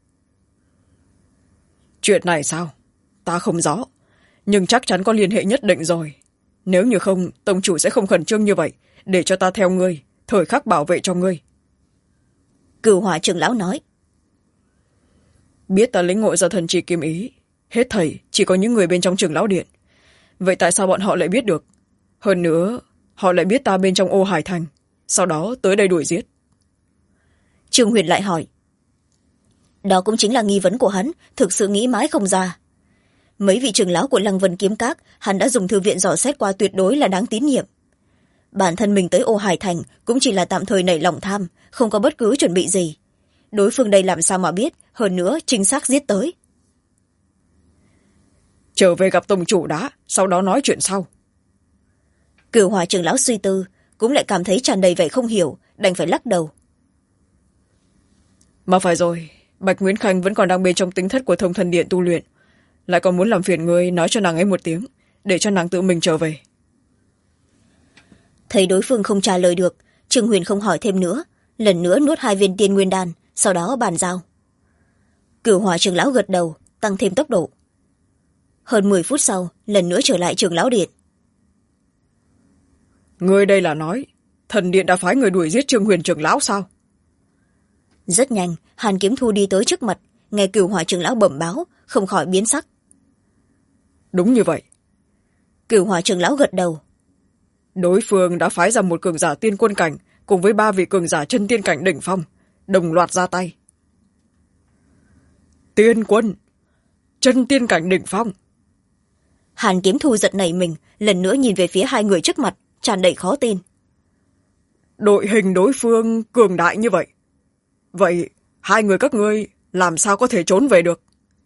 Chuyện này sao? Ta không rõ, nhưng chắc chắn có liên hệ nhất định rồi. Nếu như không, tông chủ sẽ không khẩn trương như vậy, để cho ta theo ngươi, thời khắc bảo vệ cho ngươi. Cửu Hỏa trưởng lão nói. Biết ta lĩnh ngộ ra thần chi kiếm ý, hết thảy chỉ có những người bên trong trưởng lão điện. Vậy tại sao bọn họ lại biết được? Hơn nữa, họ lại biết ta bên trong Ô Hải Thành, sau đó tới đây đuổi giết. Trương Huyền lại hỏi. Đó cũng chính là nghi vấn của hắn, thực sự nghĩ mãi không ra. Mấy vị trưởng lão của Lăng Vân kiếm các hắn đã dùng thư viện dò xét qua, tuyệt đối là đáng tín nhiệm. Bản thân mình tới Ô Hải Thành cũng chỉ là tạm thời nảy lòng tham, không có bất cứ chuẩn bị gì. Đối phương đây làm sao mà biết, hơn nữa chính xác giết tới. Trở về gặp tông chủ đã, sau đó nói chuyện sau. Cửu Hỏa trưởng lão suy tư, cũng lại cảm thấy tràn đầy vẻ không hiểu, đành phải lắc đầu. Mà phải rồi, Bạch Nguyễn Khanh vẫn còn đang bên trong tính thất của Thông Thần Điện tu luyện, lại còn muốn làm phiền ngươi nói cho nàng ấy một tiếng, để cho nàng tự mình trở về. Thấy đối phương không trả lời được, Trương Huyền không hỏi thêm nữa, lần nữa nuốt 2 viên tiên nguyên đan, sau đó bàn giao. Cửu Hỏa trưởng lão gật đầu, tăng thêm tốc độ. Hơn 10 phút sau, lần nữa trở lại trưởng lão điện. Ngươi đây là nói thần điện đã phái người đuổi giết Trương Huyền trưởng lão sao? Rất nhanh, Hàn Kiếm Thu đi tới trước mặt, nghe Cửu Hỏa trưởng lão bẩm báo, không khỏi biến sắc. Đúng như vậy. Cửu Hỏa trưởng lão gật đầu. Đối phương đã phái ra một cường giả tiên quân cảnh cùng với 3 vị cường giả chân tiên cảnh đỉnh phong, đồng loạt ra tay. Tiên quân, chân tiên cảnh đỉnh phong. Hàn Kiếm Thu giật nảy mình, lần nữa nhìn về phía 2 người trước mặt, tràn đầy khó tin. Đội hình đối phương cường đại như vậy, vậy 2 người các ngươi làm sao có thể trốn về được?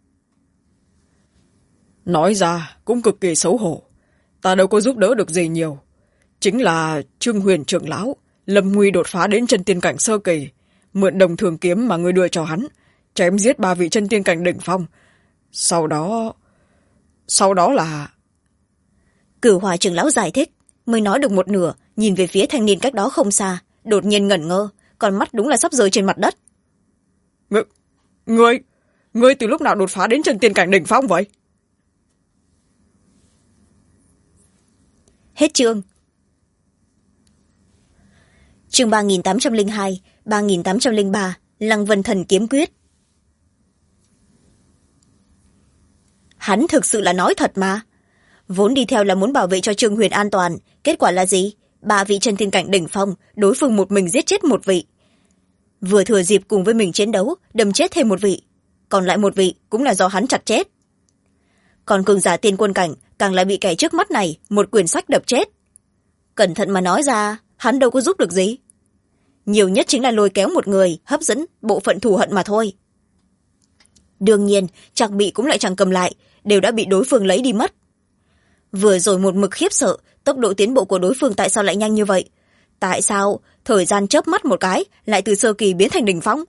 Nói ra cũng cực kỳ xấu hổ, ta đâu có giúp đỡ được gì nhiều. Chính là Trương Huyền trưởng lão lâm nguy đột phá đến chân tiên cảnh sơ kỳ, mượn Đồng Thường kiếm mà ngươi đưa cho hắn, chém giết 3 vị chân tiên cảnh đỉnh phong. Sau đó là... Cửu Hỏa trưởng lão giải thích, mới nói được một nửa, nhìn về phía thanh niên cách đó không xa, đột nhiên ngẩn ngơ, con mắt đúng là sắp rơi trên mặt đất. Ngươi từ lúc nào đột phá đến chân tiên cảnh đỉnh phong vậy? Hết chương. Chương 3802, 3803, Lăng Vân Thần Kiếm Quyết. Hắn thực sự là nói thật mà. Vốn đi theo là muốn bảo vệ cho Trương Huyền an toàn, kết quả là gì? 3 vị chân tiên cảnh đỉnh phong, đối phương một mình giết chết 1 vị. Vừa thừa dịp cùng với mình chiến đấu, đâm chết thêm 1 vị. Còn lại 1 vị cũng là do hắn chặt chết. Còn cường giả tiên quân cảnh càng lại bị kẻ trước mắt này một quyển sách đập chết. Cẩn thận mà nói ra, hắn đâu có giúp được gì. Nhiều nhất chính là lôi kéo một người, hấp dẫn bộ phận thù hận mà thôi. Đương nhiên, trang bị cũng lại chẳng cầm lại, đều đã bị đối phương lấy đi mất. Vừa rồi một mực khiếp sợ, tốc độ tiến bộ của đối phương tại sao lại nhanh như vậy? Tại sao thời gian chớp mắt một cái lại từ sơ kỳ biến thành đỉnh phong?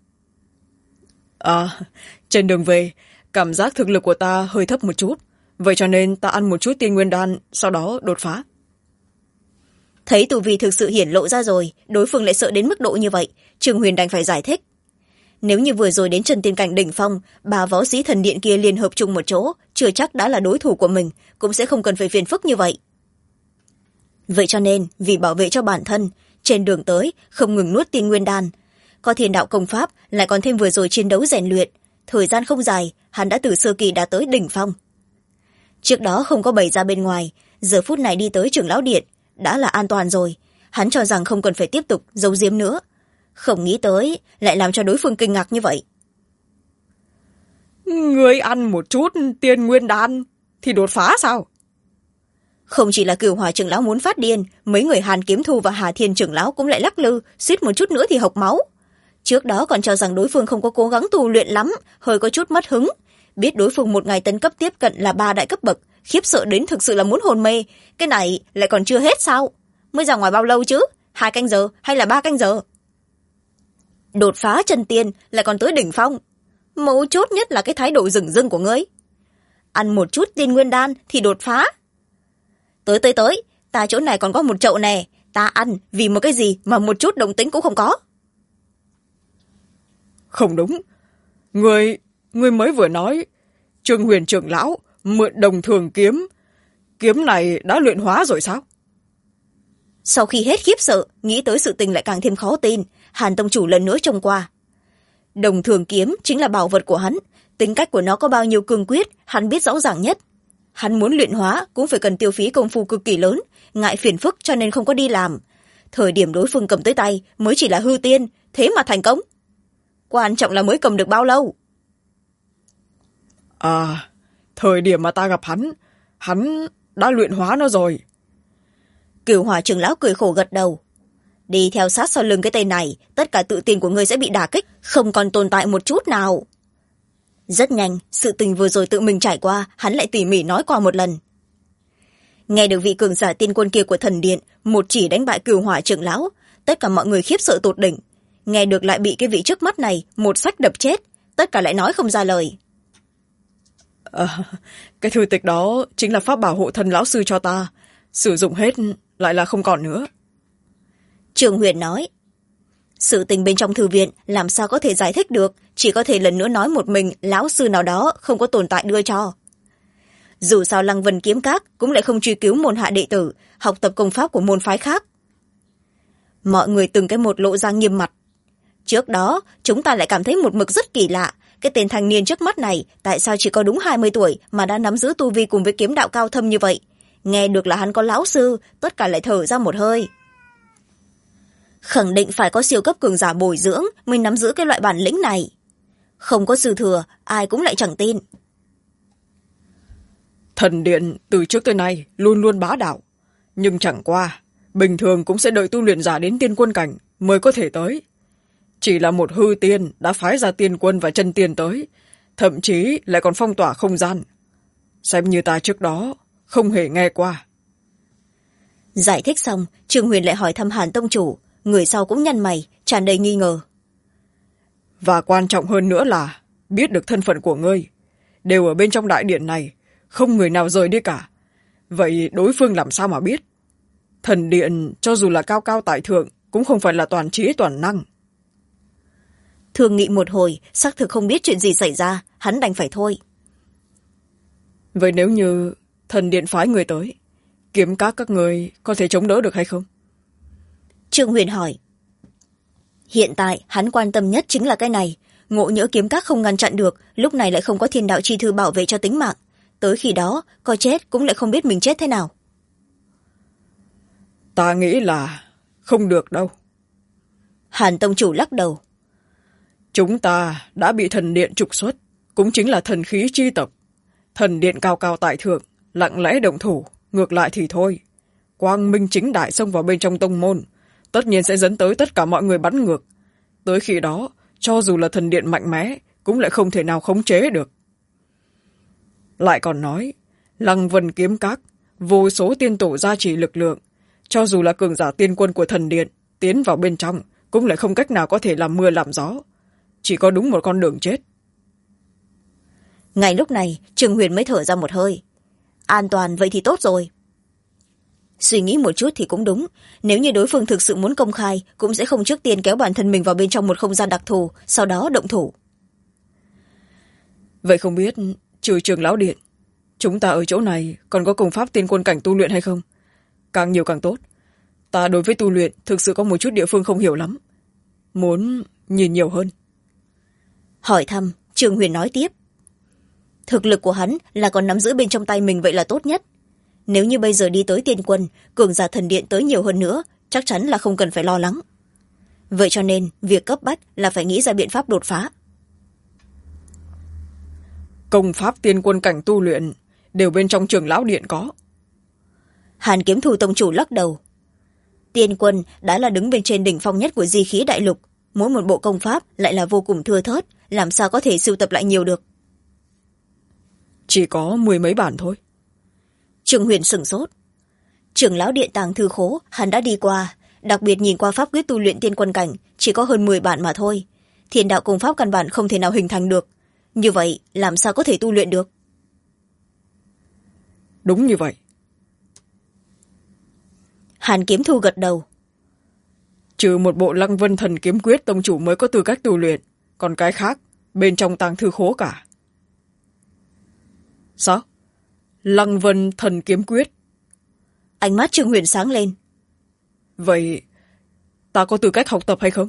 Trên đường về, cảm giác thực lực của ta hơi thấp một chút, vậy cho nên ta ăn một chút tiên nguyên đan, sau đó đột phá. Thấy tu vi thực sự hiển lộ ra rồi, đối phương lại sợ đến mức độ như vậy, Trương Huyền đành phải giải thích. Nếu như vừa rồi đến chân tiên cảnh đỉnh phong, 3 võ sĩ thần điện kia liên hợp chung một chỗ, chưa chắc đã là đối thủ của mình, cũng sẽ không cần phải phiền phức như vậy. Vậy cho nên, vì bảo vệ cho bản thân, trên đường tới không ngừng nuốt tiên nguyên đan, có thiên đạo công pháp, lại còn thêm vừa rồi chiến đấu rèn luyện, thời gian không dài, hắn đã từ sơ kỳ đã tới đỉnh phong. Trước đó không có bày ra bên ngoài, giờ phút này đi tới trưởng lão điện, đã là an toàn rồi, hắn cho rằng không cần phải tiếp tục giấu giếm nữa. Không nghĩ tới lại làm cho đối phương kinh ngạc như vậy. Ngươi ăn một chút tiên nguyên đan thì đột phá sao? Không chỉ là Cửu Hỏa trưởng lão muốn phát điên, mấy người Hàn Kiếm Thu và Hà Thiên trưởng lão cũng lại lắc lư, suýt một chút nữa thì hộc máu. Trước đó còn cho rằng đối phương không có cố gắng tu luyện lắm, hơi có chút mất hứng. Biết đối phương một ngày tấn cấp tiếp cận là 3 đại cấp bậc, khiếp sợ đến thực sự là muốn hồn mê. Cái này lại còn chưa hết sao? Mới ra ngoài bao lâu chứ? 2 canh giờ hay là 3 canh giờ? Đột phá chân tiên lại còn tới đỉnh phong. Mấu chốt nhất là cái thái độ dửng dưng của ngươi. Ăn một chút tiên nguyên đan thì đột phá. Tới, ta chỗ này còn có một chậu nè, ta ăn vì một cái gì mà một chút đồng tính cũng không có. Không đúng, ngươi mới vừa nói Trương Huyền trưởng lão mượn Đồng Thường kiếm, kiếm này đã luyện hóa rồi sao? Sau khi hết khiếp sợ, nghĩ tới sự tình lại càng thêm khó tin, Hàn tông chủ lần nữa trông qua. Đồng Thường kiếm chính là bảo vật của hắn, tính cách của nó có bao nhiêu cương quyết, hắn biết rõ ràng nhất. Hắn muốn luyện hóa cũng phải cần tiêu phí công phu cực kỳ lớn, ngại phiền phức cho nên không có đi làm. Thời điểm đối phương cầm tới tay mới chỉ là hư tiên, thế mà thành công. Quan trọng là mới cầm được bao lâu? Thời điểm mà ta gặp hắn đã luyện hóa nó rồi. Cửu Hỏa trưởng lão cười khổ gật đầu. Đi theo sát sau lưng cái tên này, tất cả tự tin của ngươi sẽ bị đả kích, không còn tồn tại một chút nào. Rất nhanh, sự tình vừa rồi tự mình trải qua, hắn lại tỉ mỉ nói qua một lần. Nghe được vị cường giả tiên quân kia của thần điện một chỉ đánh bại Cửu Hỏa trưởng lão, tất cả mọi người khiếp sợ tột đỉnh. nghe được lại bị cái vị trước mắt này một xách đập chết, tất cả lại nói không ra lời. Cái thư tịch đó chính là pháp bảo hộ thân lão sư cho ta, sử dụng hết lại là không còn nữa. Trường Huyền nói, sự tình bên trong thư viện làm sao có thể giải thích được, chỉ có thể lần nữa nói một mình lão sư nào đó không có tồn tại đưa cho. Dù sao Lăng Vân Kiếm Các cũng lại không truy cứu môn hạ đệ tử học tập công pháp của môn phái khác. Mọi người từng cái một lộ ra nghiêm mặt. Trước đó chúng ta lại cảm thấy một mực rất kỳ lạ, cái tên thanh niên trước mắt này tại sao chỉ có đúng 20 tuổi mà đã nắm giữ tu vi cùng với kiếm đạo cao thâm như vậy. Nghe được là hắn có lão sư, tất cả lại thở ra một hơi. Khẳng định phải có siêu cấp cường giả bồi dưỡng mới nắm giữ cái loại bản lĩnh này. Không có sư thừa, ai cũng lại chẳng tin. Thần điện từ trước tới nay luôn luôn bá đạo, nhưng chẳng qua bình thường cũng sẽ đợi tu luyện giả đến tiên quân cảnh mới có thể tới. Chỉ là một hư tiên đã phái ra tiên quân và chân tiên tới, thậm chí lại còn phong tỏa không gian. Xem như ta trước đó không hề nghe qua. Giải thích xong, Trương Huyền lại hỏi thăm Hàn tông chủ, người sau cũng nhăn mày, tràn đầy nghi ngờ. Và quan trọng hơn nữa là biết được thân phận của ngươi, đều ở bên trong đại điện này, không người nào rời đi cả. Vậy đối phương làm sao mà biết? Thần điện cho dù là cao cao tại thượng cũng không phải là toàn trí toàn năng. Thương nghị một hồi, xác thực không biết chuyện gì xảy ra, hắn đành phải thôi. Vậy nếu như thần điện phái người tới, kiếm các người có thể chống đỡ được hay không? Trương Huyền hỏi. Hiện tại hắn quan tâm nhất chính là cái này, ngộ nhỡ kiếm các không ngăn chặn được, lúc này lại không có thiên đạo chi thư bảo vệ cho tính mạng, tới khi đó có chết cũng lại không biết mình chết thế nào. Ta nghĩ là không được đâu. Hàn tông chủ lắc đầu. Chúng ta đã bị thần điện trục xuất, cũng chính là thần khí chi tộc. Thần điện cao cao tại thượng lặng lẽ động thủ, ngược lại thì thôi, quang minh chính đại xông vào bên trong tông môn, tất nhiên sẽ dẫn tới tất cả mọi người bắn ngược. Tới khi đó cho dù là thần điện mạnh mẽ cũng lại không thể nào khống chế được. Lại còn nói Lăng Vân Kiếm Các vô số tiên tổ gia trì lực lượng, cho dù là cường giả tiên quân của thần điện tiến vào bên trong cũng lại không cách nào có thể làm mưa làm gió, chỉ có đúng một con đường chết. Ngay lúc này Trương Huyền mới thở ra một hơi. An toàn vậy thì tốt rồi. Suy nghĩ một chút thì cũng đúng, nếu như đối phương thực sự muốn công khai cũng sẽ không trước tiên kéo bản thân mình vào bên trong một không gian đặc thù, sau đó động thủ. Vậy không biết trừ Trường Lão Điện, chúng ta ở chỗ này còn có công pháp tiên quân cảnh tu luyện hay không? Càng nhiều càng tốt. Ta đối với tu luyện thực sự có một chút địa phương không hiểu lắm, muốn nhìn nhiều hơn. Hỏi thăm, Trương Huyền nói tiếp. Thực lực của hắn là còn nắm giữ bên trong tay mình vậy là tốt nhất. Nếu như bây giờ đi tới tiên quân, cường giả thần điện tới nhiều hơn nữa, chắc chắn là không cần phải lo lắng. Vậy cho nên việc cấp bách là phải nghĩ ra biện pháp đột phá. Công pháp tiên quân cảnh tu luyện đều bên trong Trường Lão Điện có. Hàn Kiếm Thù tông chủ lắc đầu. Tiên quân đã là đứng bên trên đỉnh phong nhất của di khí đại lục, mỗi một bộ công pháp lại là vô cùng thưa thớt, làm sao có thể sưu tập lại nhiều được. Chỉ có 10 mấy bản thôi. Trương Huyền sửng sốt. Trưởng lão điện tàng thư khố hắn đã đi qua, đặc biệt nhìn qua pháp quyết tu luyện tiên quân cảnh chỉ có hơn 10 bản mà thôi. Thiên đạo công pháp căn bản không thể nào hình thành được, như vậy làm sao có thể tu luyện được? Đúng như vậy. Hàn Kiếm Thu gật đầu. Trừ một bộ Lăng Vân Thần Kiếm Quyết tông chủ mới có tư cách tu luyện, còn cái khác bên trong tàng thư khố cả. Sao? Lăng Vân Thần Kiếm Quyết? Ánh mắt Trương Huyền sáng lên. Vậy ta có tư cách học tập hay không?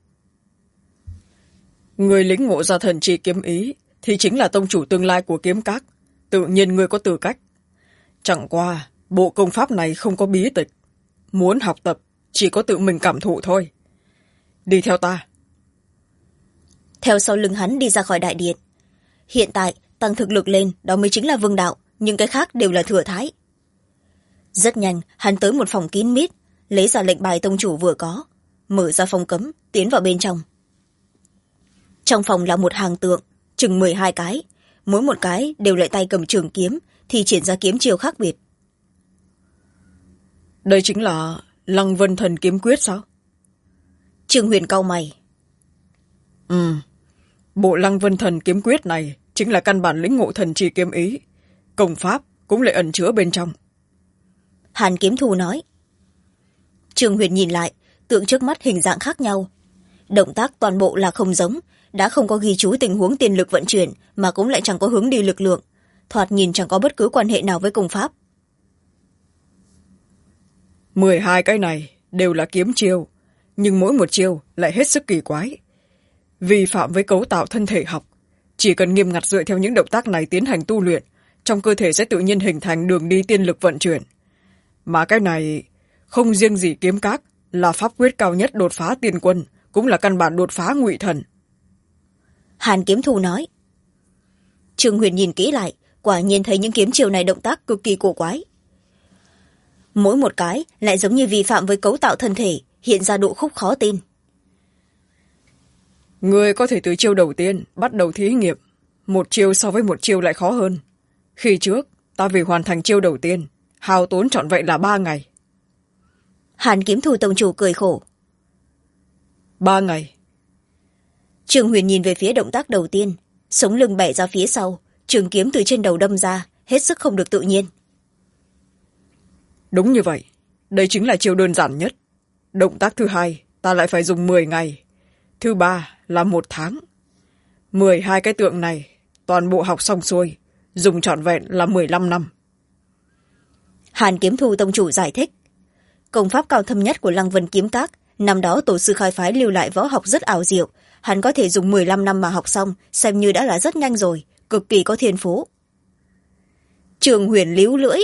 Người lĩnh ngộ ra thần chi kiếm ý thì chính là tông chủ tương lai của kiếm các, tự nhiên người có tư cách. Chẳng qua bộ công pháp này không có bí tịch, muốn học tập chỉ có tự mình cảm thụ thôi. Đi theo ta. Theo sau lưng hắn đi ra khỏi đại điện. Hiện tại tăng thực lực lên đó mới chính là vương đạo, nhưng cái khác đều là thừa thái. Rất nhanh hắn tới một phòng kín mít, lấy ra lệnh bài tông chủ vừa có, mở ra phòng cấm, tiến vào bên trong. Trong phòng là một hàng tượng chừng 12 cái, mỗi một cái đều lại tay cầm trường kiếm, thì triển ra kiếm chiêu khác biệt. Đây chính là Lăng Vân Thần Kiếm Quyết sao? Trương Huyền cau mày. Ừ, bộ Lăng Vân Thần kiếm quyết này chính là căn bản lĩnh ngộ thần chi kiếm ý. Công pháp cũng lại ẩn chứa bên trong. Hàn Kiếm Thù nói. Trương Huyền nhìn lại, tượng trước mắt hình dạng khác nhau. Động tác toàn bộ là không giống, đã không có ghi chú tình huống tiền lực vận chuyển, mà cũng lại chẳng có hướng đi lực lượng. Thoạt nhìn chẳng có bất cứ quan hệ nào với công pháp. 12 cái này đều là kiếm chiêu, nhưng mỗi một chiêu lại hết sức kỳ quái. Vi phạm với cấu tạo thân thể học, chỉ cần nghiêm ngặt dựa theo những động tác này tiến hành tu luyện, trong cơ thể sẽ tự nhiên hình thành đường đi tiên lực vận chuyển. Mà cái này không riêng gì kiếm các, là pháp quyết cao nhất đột phá tiên quân, cũng là căn bản đột phá ngụy thần. Hàn Kiếm Thù nói. Trương Huyền nhìn kỹ lại, quả nhiên thấy những kiếm chiêu này động tác cực kỳ cổ quái. Mỗi một cái lại giống như vi phạm với cấu tạo thân thể, hiện ra độ khúc khó tin. Người có thể từ chiêu đầu tiên bắt đầu thí nghiệm, một chiêu so với một chiêu lại khó hơn. Khi trước ta vì hoàn thành chiêu đầu tiên, hao tốn trọn vẹn là 3 ngày. Hàn Kiếm Thù tông chủ cười khổ. 3 ngày. Trương Huyền nhìn về phía động tác đầu tiên, sống lưng bẻ ra phía sau, trường kiếm từ trên đầu đâm ra, hết sức không được tự nhiên. Đúng như vậy, đây chính là chiêu đơn giản nhất. Động tác thứ hai ta lại phải dùng 10 ngày, thứ ba là 1 tháng. 12 cái tượng này toàn bộ học xong xuôi, dùng trọn vẹn là 15 năm. Hàn Kiếm Thù tông chủ giải thích. Công pháp cao thâm nhất của Lăng Vân Kiếm Các, năm đó tổ sư khai phái lưu lại võ học rất ảo diệu, hắn có thể dùng 15 năm mà học xong, xem như đã là rất nhanh rồi, cực kỳ có thiên phú. Trương Huyền líu lưỡi.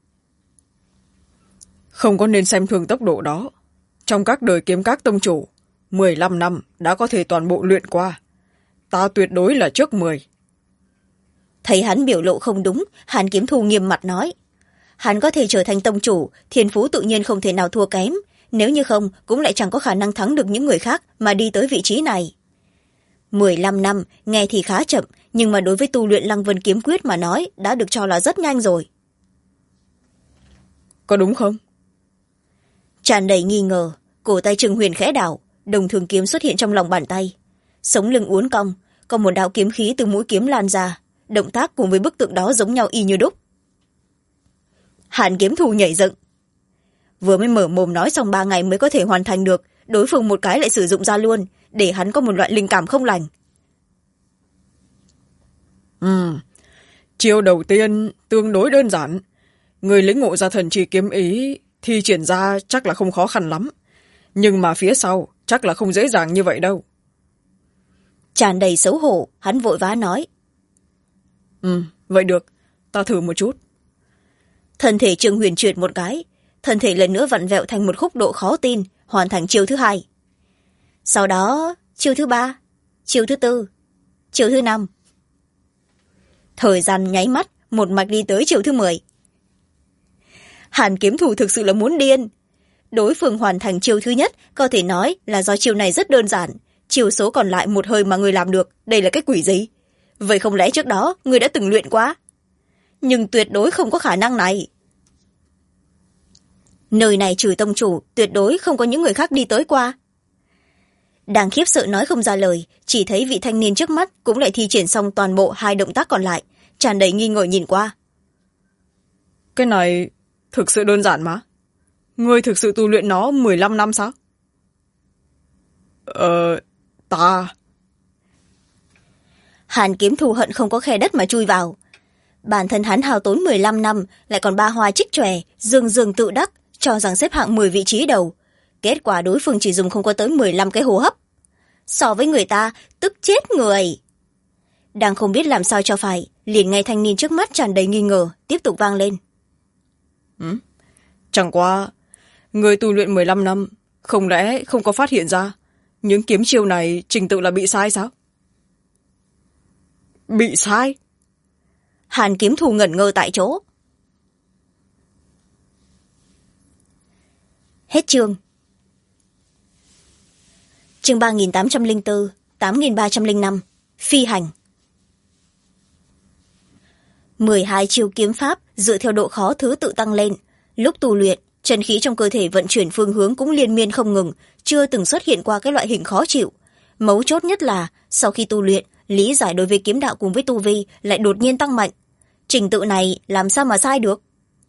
Không có nên xem thường tốc độ đó. Trong các đời kiếm các tông chủ, 15 năm đã có thể toàn bộ luyện qua. Ta tuyệt đối là trước 10. Thấy hắn biểu lộ không đúng, Hàn Kiếm Thù nghiêm mặt nói. Hắn có thể trở thành tông chủ, thiên phú tự nhiên không thể nào thua kém. Nếu như không, cũng lại chẳng có khả năng thắng được những người khác mà đi tới vị trí này. 15 năm, nghe thì khá chậm, nhưng mà đối với tu luyện Lăng Vân Kiếm Quyết mà nói, đã được cho là rất nhanh rồi. Có đúng không? Tràn đầy nghi ngờ, cổ tay Trương Huyền khẽ đảo, đồng thường kiếm xuất hiện trong lòng bàn tay. Sống lưng uốn cong, có một đạo kiếm khí từ mũi kiếm lan ra, động tác cùng với bức tượng đó giống nhau y như đúc. Hàn Kiếm Thù nhảy dựng. Vừa mới mở mồm nói xong 3 ngày mới có thể hoàn thành được, đối phương một cái lại sử dụng ra luôn, để hắn có một loại linh cảm không lành. Chiêu đầu tiên tương đối đơn giản. Người lĩnh ngộ ra thần chi kiếm ý thi triển ra chắc là không khó khăn lắm. Nhưng mà phía sau chắc là không dễ dàng như vậy đâu. Tràn đầy xấu hổ, hắn vội vã nói. Vậy được, ta thử một chút. Thân thể Trương Huyền chuyển một cái, thân thể lần nữa vặn vẹo thành một khúc độ khó tin, hoàn thành chiêu thứ 2. Sau đó, chiêu thứ 3, chiêu thứ 4, chiêu thứ 5. Thời gian nháy mắt, một mạch đi tới chiêu thứ 10. Hàn Kiếm Thù thực sự là muốn điên. Đối phương hoàn thành chiêu thứ nhất, có thể nói là do chiêu này rất đơn giản. Chiêu số còn lại một hơi mà người làm được, đây là cái quỷ gì? Vậy không lẽ trước đó người đã từng luyện quá? Nhưng tuyệt đối không có khả năng này. Nơi này trừ tông chủ, tuyệt đối không có những người khác đi tới qua. Đang khiếp sợ nói không ra lời, chỉ thấy vị thanh niên trước mắt cũng lại thi triển xong toàn bộ 2 động tác còn lại, tràn đầy nghi ngờ nhìn qua. Cái này thực sự đơn giản mà. Ngươi thực sự tu luyện nó 15 năm sao? Ta... Hàn Kiếm Thù hận không có khe đất mà chui vào. Bản thân hắn hao tốn 15 năm, lại còn 3 hoa trích chòe, dương dương tự đắc, cho rằng xếp hạng 10 vị trí đầu. Kết quả đối phương chỉ dùng không có tới 15 cái hô hấp. So với người ta, tức chết người. Đang không biết làm sao cho phải, liền nghe thanh niên trước mắt tràn đầy nghi ngờ, tiếp tục vang lên. Chẳng qua, người tu luyện 15 năm, không lẽ không có phát hiện ra những kiếm chiêu này trình tự là bị sai sao? Bị sai? Hàn Kiếm Thù ngẩn ngơ tại chỗ. Hết chương. Chương 3804, 8305, phi hành. 12 chiêu kiếm pháp dựa theo độ khó thứ tự tăng lên. Lúc tu luyện, chân khí trong cơ thể vận chuyển phương hướng cũng liên miên không ngừng, chưa từng xuất hiện qua cái loại hình khó chịu. mấu chốt nhất là sau khi tu luyện, lý giải đối với kiếm đạo cùng với tu vi lại đột nhiên tăng mạnh. Trình tự này làm sao mà sai được?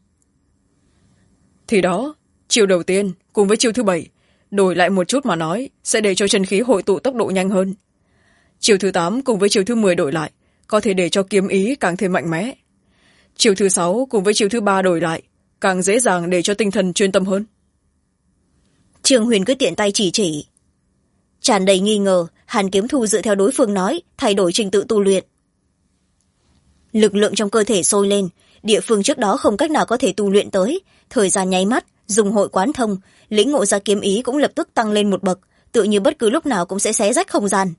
Thì đó, chiều đầu tiên cùng với chiều thứ 7 đổi lại một chút mà nói sẽ để cho chân khí hội tụ tốc độ nhanh hơn. Chiều thứ 8 cùng với chiều thứ 10 đổi lại có thể để cho kiếm ý càng thêm mạnh mẽ. Chiều thứ 6 cùng với chiều thứ 3 đổi lại càng dễ dàng để cho tinh thần chuyên tâm hơn. Trương Huyền cứ tiện tay chỉ. Tràn đầy nghi ngờ, Hàn Kiếm Thu dựa theo đối phương nói thay đổi trình tự tu luyện. Lực lượng trong cơ thể sôi lên, địa phương trước đó không cách nào có thể tu luyện tới, thời gian nháy mắt, dùng hội quán thông, lĩnh ngộ ra kiếm ý cũng lập tức tăng lên một bậc, tựa như bất cứ lúc nào cũng sẽ xé rách không gian.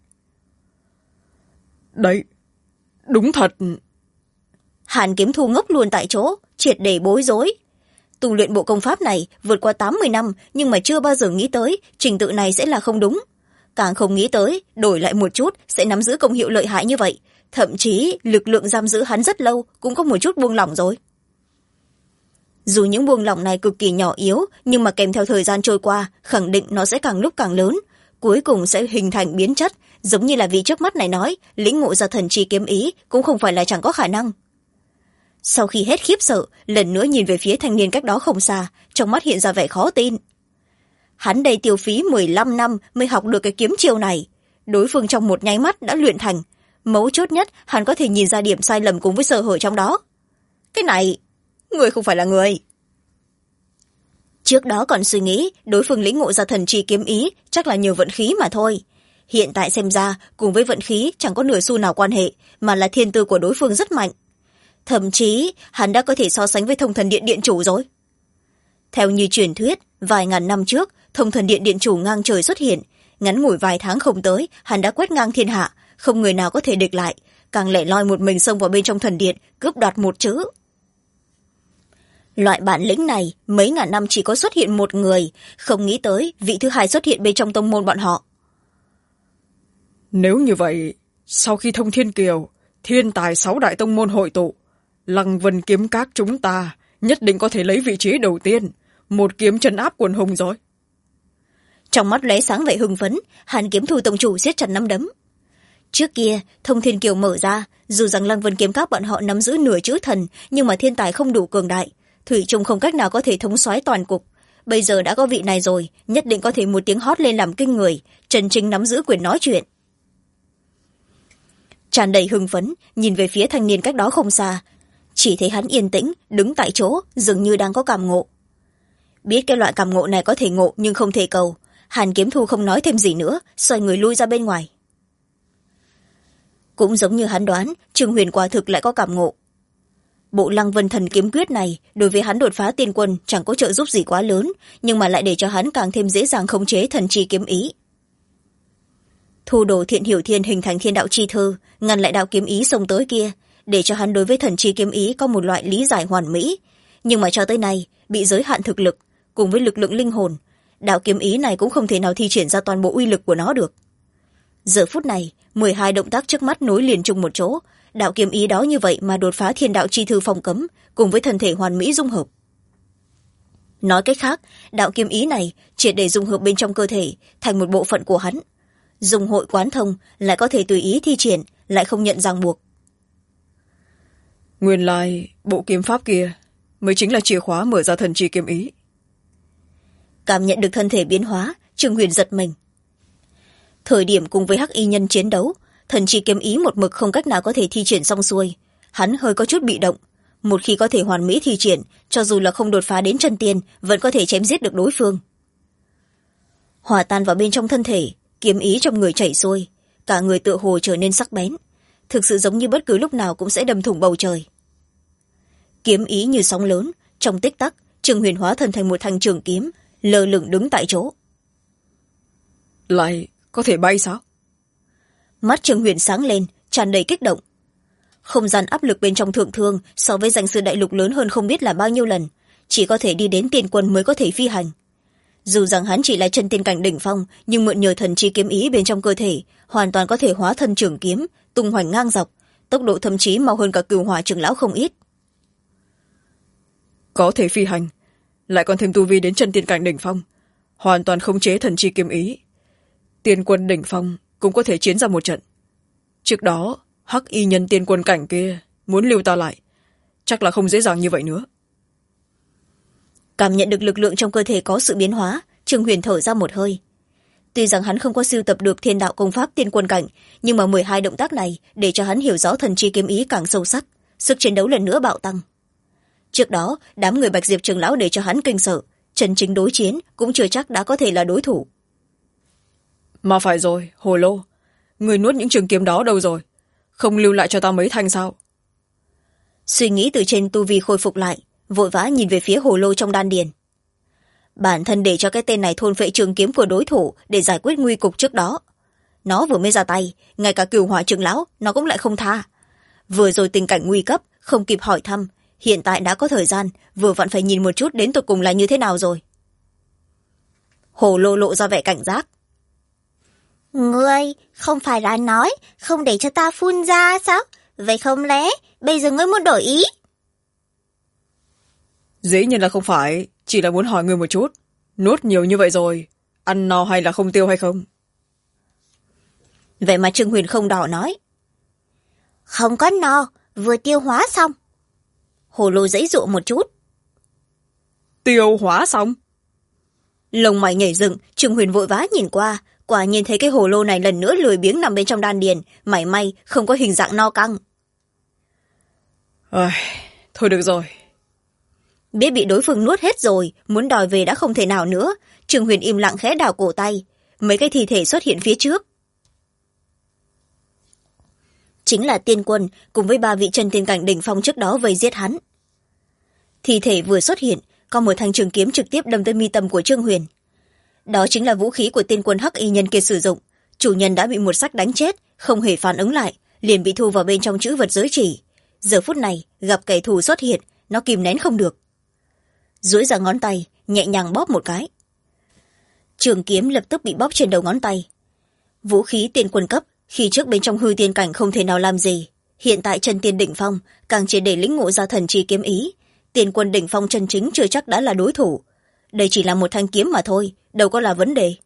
Đấy, đúng thật. Hàn Kiếm Thu ngốc luôn tại chỗ, triệt để bối rối. Tu luyện bộ công pháp này vượt qua 80 năm nhưng mà chưa bao giờ nghĩ tới trình tự này sẽ là không đúng. Càng không nghĩ tới đổi lại một chút sẽ nắm giữ công hiệu lợi hại như vậy. Thậm chí lực lượng giam giữ hắn rất lâu cũng có một chút buông lỏng rồi. Dù những buông lỏng này cực kỳ nhỏ yếu nhưng mà kèm theo thời gian trôi qua khẳng định nó sẽ càng lúc càng lớn, cuối cùng sẽ hình thành biến chất, giống như là vị trước mắt này nói lĩnh ngộ ra thần chi kiếm ý cũng không phải là chẳng có khả năng. Sau khi hết khiếp sợ, lần nữa nhìn về phía thanh niên cách đó không xa, trong mắt hiện ra vẻ khó tin. Hắn đây tiêu phí 15 năm mới học được cái kiếm chiêu này, đối phương trong một nháy mắt đã luyện thành, mấu chốt nhất hắn có thể nhìn ra điểm sai lầm cùng với sơ hở trong đó. Cái này, người không phải là người. Trước đó còn suy nghĩ đối phương lĩnh ngộ ra thần chi kiếm ý chắc là nhờ vận khí mà thôi. Hiện tại xem ra cùng với vận khí chẳng có nửa xu nào quan hệ, mà là thiên tư của đối phương rất mạnh. Thậm chí hắn đã có thể so sánh với Thông Thần Điện điện chủ rồi. Theo như truyền thuyết, vài ngàn năm trước Thông Thần Điện điện chủ ngang trời xuất hiện, ngắn ngủi vài tháng không tới hắn đã quét ngang thiên hạ, không người nào có thể địch lại, càng lẻ loi một mình xông vào bên trong thần điện cướp đoạt một chữ. Loại bản lĩnh này mấy ngàn năm chỉ có xuất hiện một người, không nghĩ tới vị thứ hai xuất hiện bên trong tông môn bọn họ. Nếu như vậy, sau khi thông thiên kiều, thiên tài 6 đại tông môn hội tụ, Lăng Vân kiếm các chúng ta nhất định có thể lấy vị trí đầu tiên, một kiếm trấn áp quần hùng rồi. Trong mắt lóe sáng vẻ hưng phấn, Hàn Kiếm Thu tông chủ siết chặt nắm đấm. Trước kia thông thiên kiều mở ra, dù rằng Lăng Vân kiếm các bọn họ nắm giữ nửa chữ thần, nhưng mà thiên tài không đủ cường đại, thủy chung không cách nào có thể thống soái toàn cục. Bây giờ đã có vị này rồi, nhất định có thể một tiếng hót lên làm kinh người, chân chính nắm giữ quyền nói chuyện. Tràn đầy hưng phấn nhìn về phía thanh niên cách đó không xa, chỉ thấy hắn yên tĩnh đứng tại chỗ, dường như đang có cảm ngộ. Biết cái loại cảm ngộ này có thể ngộ nhưng không thể cầu, Hàn Kiếm Thu không nói thêm gì nữa, xoay người lui ra bên ngoài. Cũng giống như hắn đoán, Trương Huyền quả thực lại có cảm ngộ. Bộ Lăng Vân thần kiếm quyết này đối với hắn đột phá tiên quân chẳng có trợ giúp gì quá lớn, nhưng mà lại để cho hắn càng thêm dễ dàng khống chế thần chi kiếm ý. Thu đồ Thiện Hiểu Thiên hình thành thiên đạo chi thư, ngăn lại đạo kiếm ý xông tới kia, để cho hắn đối với thần chi kiếm ý có một loại lý giải hoàn mỹ, nhưng mà cho tới nay bị giới hạn thực lực cùng với lực lượng linh hồn, đạo kiếm ý này cũng không thể nào thi triển ra toàn bộ uy lực của nó được. Giờ phút này 12 động tác trước mắt nối liền chung một chỗ, đạo kiếm ý đó như vậy mà đột phá thiên đạo chi thư phong cấm cùng với thân thể hoàn mỹ dung hợp. Nói cách khác, đạo kiếm ý này triệt để dung hợp bên trong cơ thể thành một bộ phận của hắn, dùng hội quán thông lại có thể tùy ý thi triển, lại không nhận ràng buộc. Nguyên lai bộ kiếm pháp kia mới chính là chìa khóa mở ra thần chi kiếm ý. Cảm nhận được thân thể biến hóa, Trương Huyền giật mình. Thời điểm cùng với hắc y nhân chiến đấu, thần chi kiếm ý một mực không cách nào có thể thi triển xong xuôi, hắn hơi có chút bị động. Một khi có thể hoàn mỹ thi triển, cho dù là không đột phá đến chân tiên vẫn có thể chém giết được đối phương. Hòa tan vào bên trong thân thể, kiếm ý trong người chảy xuôi, cả người tựa hồ trở nên sắc bén, thực sự giống như bất cứ lúc nào cũng sẽ đâm thủng bầu trời. Kiếm ý như sóng lớn, trong tích tắc Trương Huyền hóa thân thành một thanh trường kiếm, lơ lửng đứng tại chỗ. Lại có thể bay sao? Mắt Trương Huyền sáng lên, tràn đầy kích động. Không gian áp lực bên trong thượng thương so với danh sư đại lục lớn hơn không biết là bao nhiêu lần, chỉ có thể đi đến tiên quân mới có thể phi hành. Dù rằng hắn chỉ là chân tiên cảnh đỉnh phong, nhưng mượn nhờ thần chi kiếm ý bên trong cơ thể, hoàn toàn có thể hóa thân trường kiếm, tung hoành ngang dọc, tốc độ thậm chí mau hơn cả Cửu Hỏa trưởng lão không ít. Có thể phi hành, lại còn thêm tu vi đến chân tiên cảnh đỉnh phong, hoàn toàn khống chế thần chi kiếm ý. Tiên quân đỉnh phong cũng có thể chiến ra một trận. Trước đó hắc y nhân tiên quân cảnh kia muốn lưu ta lại, chắc là không dễ dàng như vậy nữa. Cảm nhận được lực lượng trong cơ thể có sự biến hóa, Trương Huyền thở ra một hơi. Tuy rằng hắn không có sưu tập được thiên đạo công pháp tiên quân cảnh, nhưng mà 12 động tác này để cho hắn hiểu rõ thần chi kiếm ý càng sâu sắc, sức chiến đấu lần nữa bạo tăng. Trước đó đám người Bạch Diệp trưởng lão để cho hắn kinh sợ, chân chính đối chiến cũng chưa chắc đã có thể là đối thủ. Mà phải rồi, Hồ Lô, người nuốt những trường kiếm đó đâu rồi? Không lưu lại cho ta mấy thanh sao? Suy nghĩ từ trên tu vi khôi phục lại, vội vã nhìn về phía hồ lô trong đan điền. Bản thân để cho cái tên này thôn phệ trường kiếm của đối thủ để giải quyết nguy cục trước đó. Nó vừa mới ra tay, ngay cả Cửu Hỏa trưởng lão nó cũng lại không tha. Vừa rồi tình cảnh nguy cấp, không kịp hỏi thăm, hiện tại đã có thời gian, vừa vặn phải nhìn một chút đến tột cùng là như thế nào rồi. Hồ lô lộ ra vẻ cảnh giác. Ngươi không phải là nói không để cho ta phun ra sao? Vậy không lẽ bây giờ ngươi muốn đổi ý? Dĩ nhiên là không phải, chỉ là muốn hỏi ngươi một chút. Nuốt nhiều như vậy rồi, ăn no hay là không tiêu hay không? Vậy mà Trương Huyền không đỏ nói. Không có no, vừa tiêu hóa xong. Hồ lô giãy giụa một chút. Tiêu hóa xong? Lông mày nhảy dựng, Trương Huyền vội vã nhìn qua, quả nhiên thấy cái hồ lô này lần nữa lười biếng nằm bên trong đan điền, mảy may không có hình dạng no căng. Thôi được rồi. Biết bị đối phương nuốt hết rồi, muốn đòi về đã không thể nào nữa. Trương Huyền im lặng khẽ đảo cổ tay, mấy cái thi thể xuất hiện phía trước. Chính là tiên quân cùng với 3 vị chân tiên cảnh đỉnh phong trước đó vây giết hắn. Thi thể vừa xuất hiện, có một thanh trường kiếm trực tiếp đâm tới mi tâm của Trương Huyền. Đó chính là vũ khí của tiên quân hắc y nhân kia sử dụng. Chủ nhân đã bị một xách đánh chết, không hề phản ứng lại, liền bị thu vào bên trong trữ vật giới chỉ. Giờ phút này gặp kẻ thù xuất hiện, nó kìm nén không được, duỗi ra ngón tay nhẹ nhàng bóp một cái, trường kiếm lập tức bị bóp trên đầu ngón tay. Vũ khí tiên quân cấp khi trước bên trong hư tiên cảnh không thể nào làm gì, hiện tại chân tiên đỉnh phong càng chỉ để lĩnh ngộ ra thần chi kiếm ý. Tiên quân đỉnh phong chân chính chưa chắc đã là đối thủ. Đây chỉ là một thanh kiếm mà thôi, đâu có là vấn đề.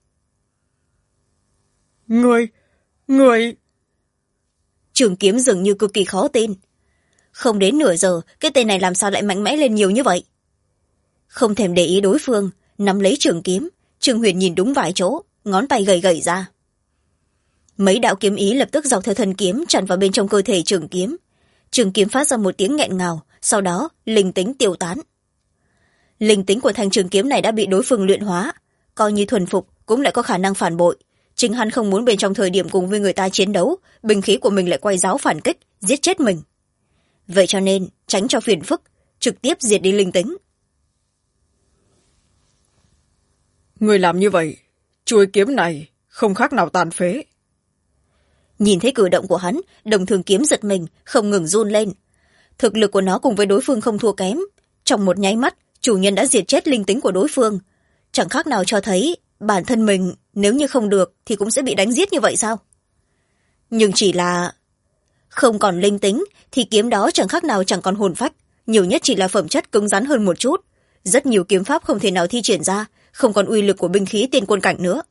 Người Trường kiếm dường như cực kỳ khó tin. Không đến nửa giờ, cái tên này làm sao lại mạnh mẽ lên nhiều như vậy? Không thèm để ý đối phương, nắm lấy trường kiếm, Trương Huyền nhìn đúng vài chỗ, ngón tay gầy gầy ra. Mấy đạo kiếm ý lập tức dọc theo thân kiếm tràn vào bên trong cơ thể trường kiếm. Trường kiếm phát ra một tiếng nghẹn ngào, sau đó linh tính tiêu tán. Linh tính của thanh trường kiếm này đã bị đối phương luyện hóa, coi như thuần phục cũng lại có khả năng phản bội. Chính hắn không muốn bên trong thời điểm cùng với người ta chiến đấu, binh khí của mình lại quay giáo phản kích, giết chết mình. Vậy cho nên tránh cho phiền phức, trực tiếp diệt đi linh tính. Người làm như vậy, chuôi kiếm này không khác nào tàn phế. Nhìn thấy cử động của hắn, Đồng Thường kiếm giật mình, không ngừng run lên. Thực lực của nó cùng với đối phương không thua kém. Trong một nháy mắt, chủ nhân đã diệt chết linh tính của đối phương. Chẳng khác nào cho thấy bản thân mình nếu như không được thì cũng sẽ bị đánh giết như vậy sao? Nhưng chỉ là không còn linh tính thì kiếm đó chẳng khác nào chẳng còn hồn phách, nhiều nhất chỉ là phẩm chất cứng rắn hơn một chút. Rất nhiều kiếm pháp không thể nào thi triển ra, không còn uy lực của binh khí tiên quân cảnh nữa.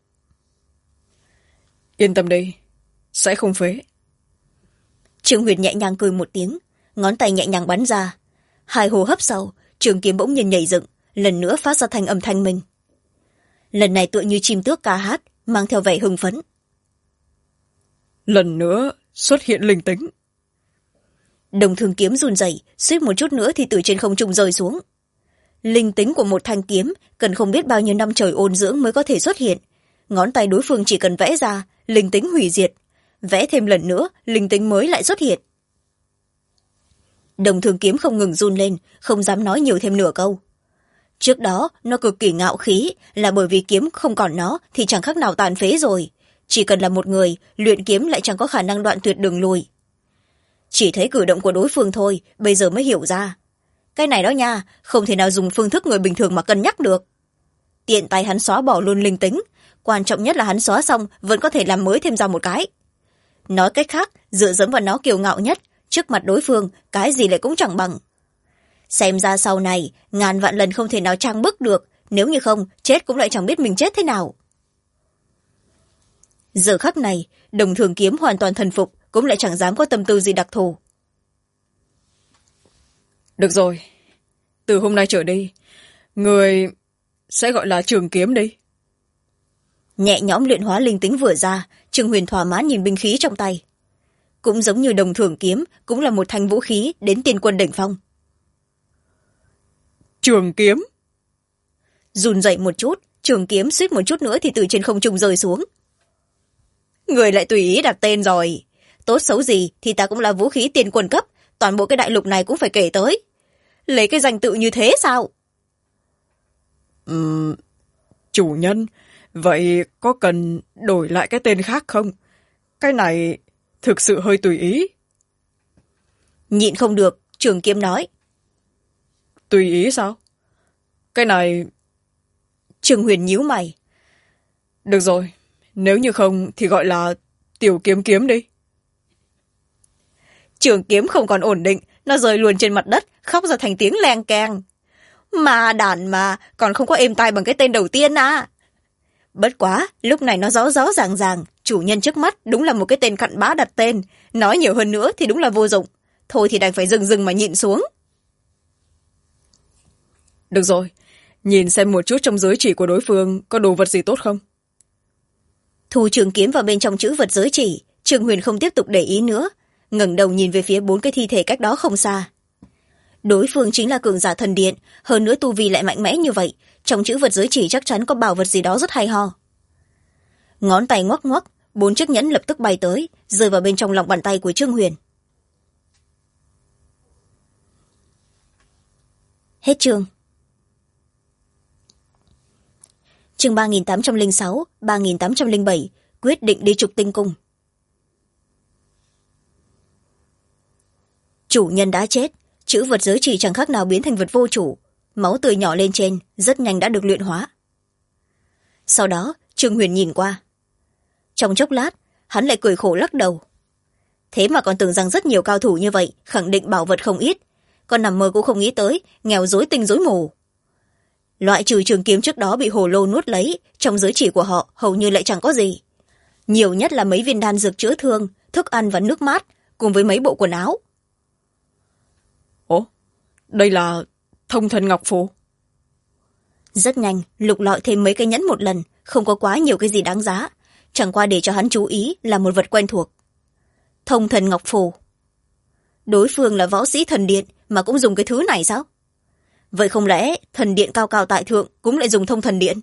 Yên tâm đi, sẽ không phế. Trương Huyền nhẹ nhàng cười một tiếng, ngón tay nhẹ nhàng bắn ra. 2 hô hấp sau, trường kiếm bỗng nhiên nhảy dựng, lần nữa phát ra thanh âm thanh minh. Lần này tựa như chim tước ca hát, mang theo vẻ hưng phấn. Lần nữa xuất hiện linh tính. Đồng Thường kiếm run rẩy, suýt một chút nữa thì từ trên không trung rơi xuống. Linh tính của một thanh kiếm cần không biết bao nhiêu năm trời ôn dưỡng mới có thể xuất hiện. Ngón tay đối phương chỉ cần vẽ ra, linh tính hủy diệt. Vẽ thêm lần nữa, linh tính mới lại xuất hiện. Đồng Thường kiếm không ngừng run lên, không dám nói nhiều thêm nửa câu. Trước đó nó cực kỳ ngạo khí, là bởi vì kiếm không còn nó thì chẳng khác nào tàn phế rồi. Chỉ cần là một người, luyện kiếm lại chẳng có khả năng đoạn tuyệt đường lùi. Chỉ thấy cử động của đối phương thôi, bây giờ mới hiểu ra. Cái này đó nha, không thể nào dùng phương thức người bình thường mà cân nhắc được. Tiện tay hắn xóa bỏ luôn linh tính, quan trọng nhất là hắn xóa xong vẫn có thể làm mới thêm ra một cái. Nói cách khác, dựa dẫm vào nó kiêu ngạo nhất, trước mặt đối phương cái gì lại cũng chẳng bằng. Xem ra sau này ngàn vạn lần không thể nào trang bức được, nếu như không chết cũng lại chẳng biết mình chết thế nào. giờ khắc này Đồng Thường Kiếm hoàn toàn thần phục, cũng lại chẳng dám có tâm tư gì đặc thù. Được rồi, từ hôm nay trở đi người sẽ gọi là Trường Kiếm đi. Nhẹ nhõm luyện hóa linh tính vừa ra, Trương Huyền thỏa mãn nhìn binh khí trong tay. Cũng giống như Đồng Thường Kiếm, cũng là một thanh vũ khí đến tiên quân đỉnh phong. Trường Kiếm. Run dậy một chút, trường kiếm suýt một chút nữa thì từ trên không trung rơi xuống. Người lại tùy ý đặt tên rồi. Tốt xấu gì thì ta cũng là vũ khí tiên quân cấp, toàn bộ cái đại lục này cũng phải kể tới. Lấy cái danh tự như thế sao? Chủ nhân, vậy có cần đổi lại cái tên khác không? Cái này thực sự hơi tùy ý. Nhịn không được, Trường Kiếm nói. Tùy ý sao? Cái này... Trương Huyền nhíu mày. Được rồi, nếu như không thì gọi là Tiểu Kiếm Kiếm đi. Trường kiếm không còn ổn định, nó rơi luôn trên mặt đất, khóc ra thành tiếng leng keng. Mà đàn mà, còn không có êm tai bằng cái tên đầu tiên à. Bất quá, lúc này nó rõ rõ ràng ràng, chủ nhân trước mắt đúng là một cái tên cặn bã đặt tên, nói nhiều hơn nữa thì đúng là vô dụng. Thôi thì đành phải dừng mà nhịn xuống. Được rồi, nhìn xem một chút trong giới chỉ của đối phương có đồ vật gì tốt không. Thu trường kiếm vào bên trong chữ vật giới chỉ, Trương Huyền không tiếp tục để ý nữa, ngẩng đầu nhìn về phía 4 cái thi thể cách đó không xa. Đối phương chính là cường giả thần điện, hơn nữa tu vi lại mạnh mẽ như vậy, trong chữ vật giới chỉ chắc chắn có bảo vật gì đó rất hay ho. Ngón tay ngoắc ngoắc, 4 chiếc nhẫn lập tức bay tới, rơi vào bên trong lòng bàn tay của Trương Huyền. Hết chương. Chương 3806, 3807, quyết định đi trục tinh cung. Chủ nhân đã chết, chữ vật giới chỉ chẳng khác nào biến thành vật vô chủ, máu tươi nhỏ lên trên, rất nhanh đã được luyện hóa. Sau đó, Trương Huyền nhìn qua. Trong chốc lát, hắn lại cười khổ lắc đầu. Thế mà còn tưởng rằng rất nhiều cao thủ như vậy, khẳng định bảo vật không ít, còn nằm mơ cũng không nghĩ tới, nghèo rối tinh rối mù. Loại trừ trường kiếm trước đó bị hồ lô nuốt lấy, trong giới chỉ của họ hầu như lại chẳng có gì. Nhiều nhất là mấy viên đan dược chữa thương, thức ăn và nước mát, cùng với mấy bộ quần áo. Ồ, đây là Thông Thần Ngọc Phù. Rất nhanh, lục lọi thêm mấy cái nhẫn một lần, không có quá nhiều cái gì đáng giá, chẳng qua để cho hắn chú ý là một vật quen thuộc. Thông Thần Ngọc Phù. Đối phương là võ sĩ thần điện mà cũng dùng cái thứ này sao? Vậy không lẽ thần điện cao cao tại thượng cũng lại dùng thông thần điện?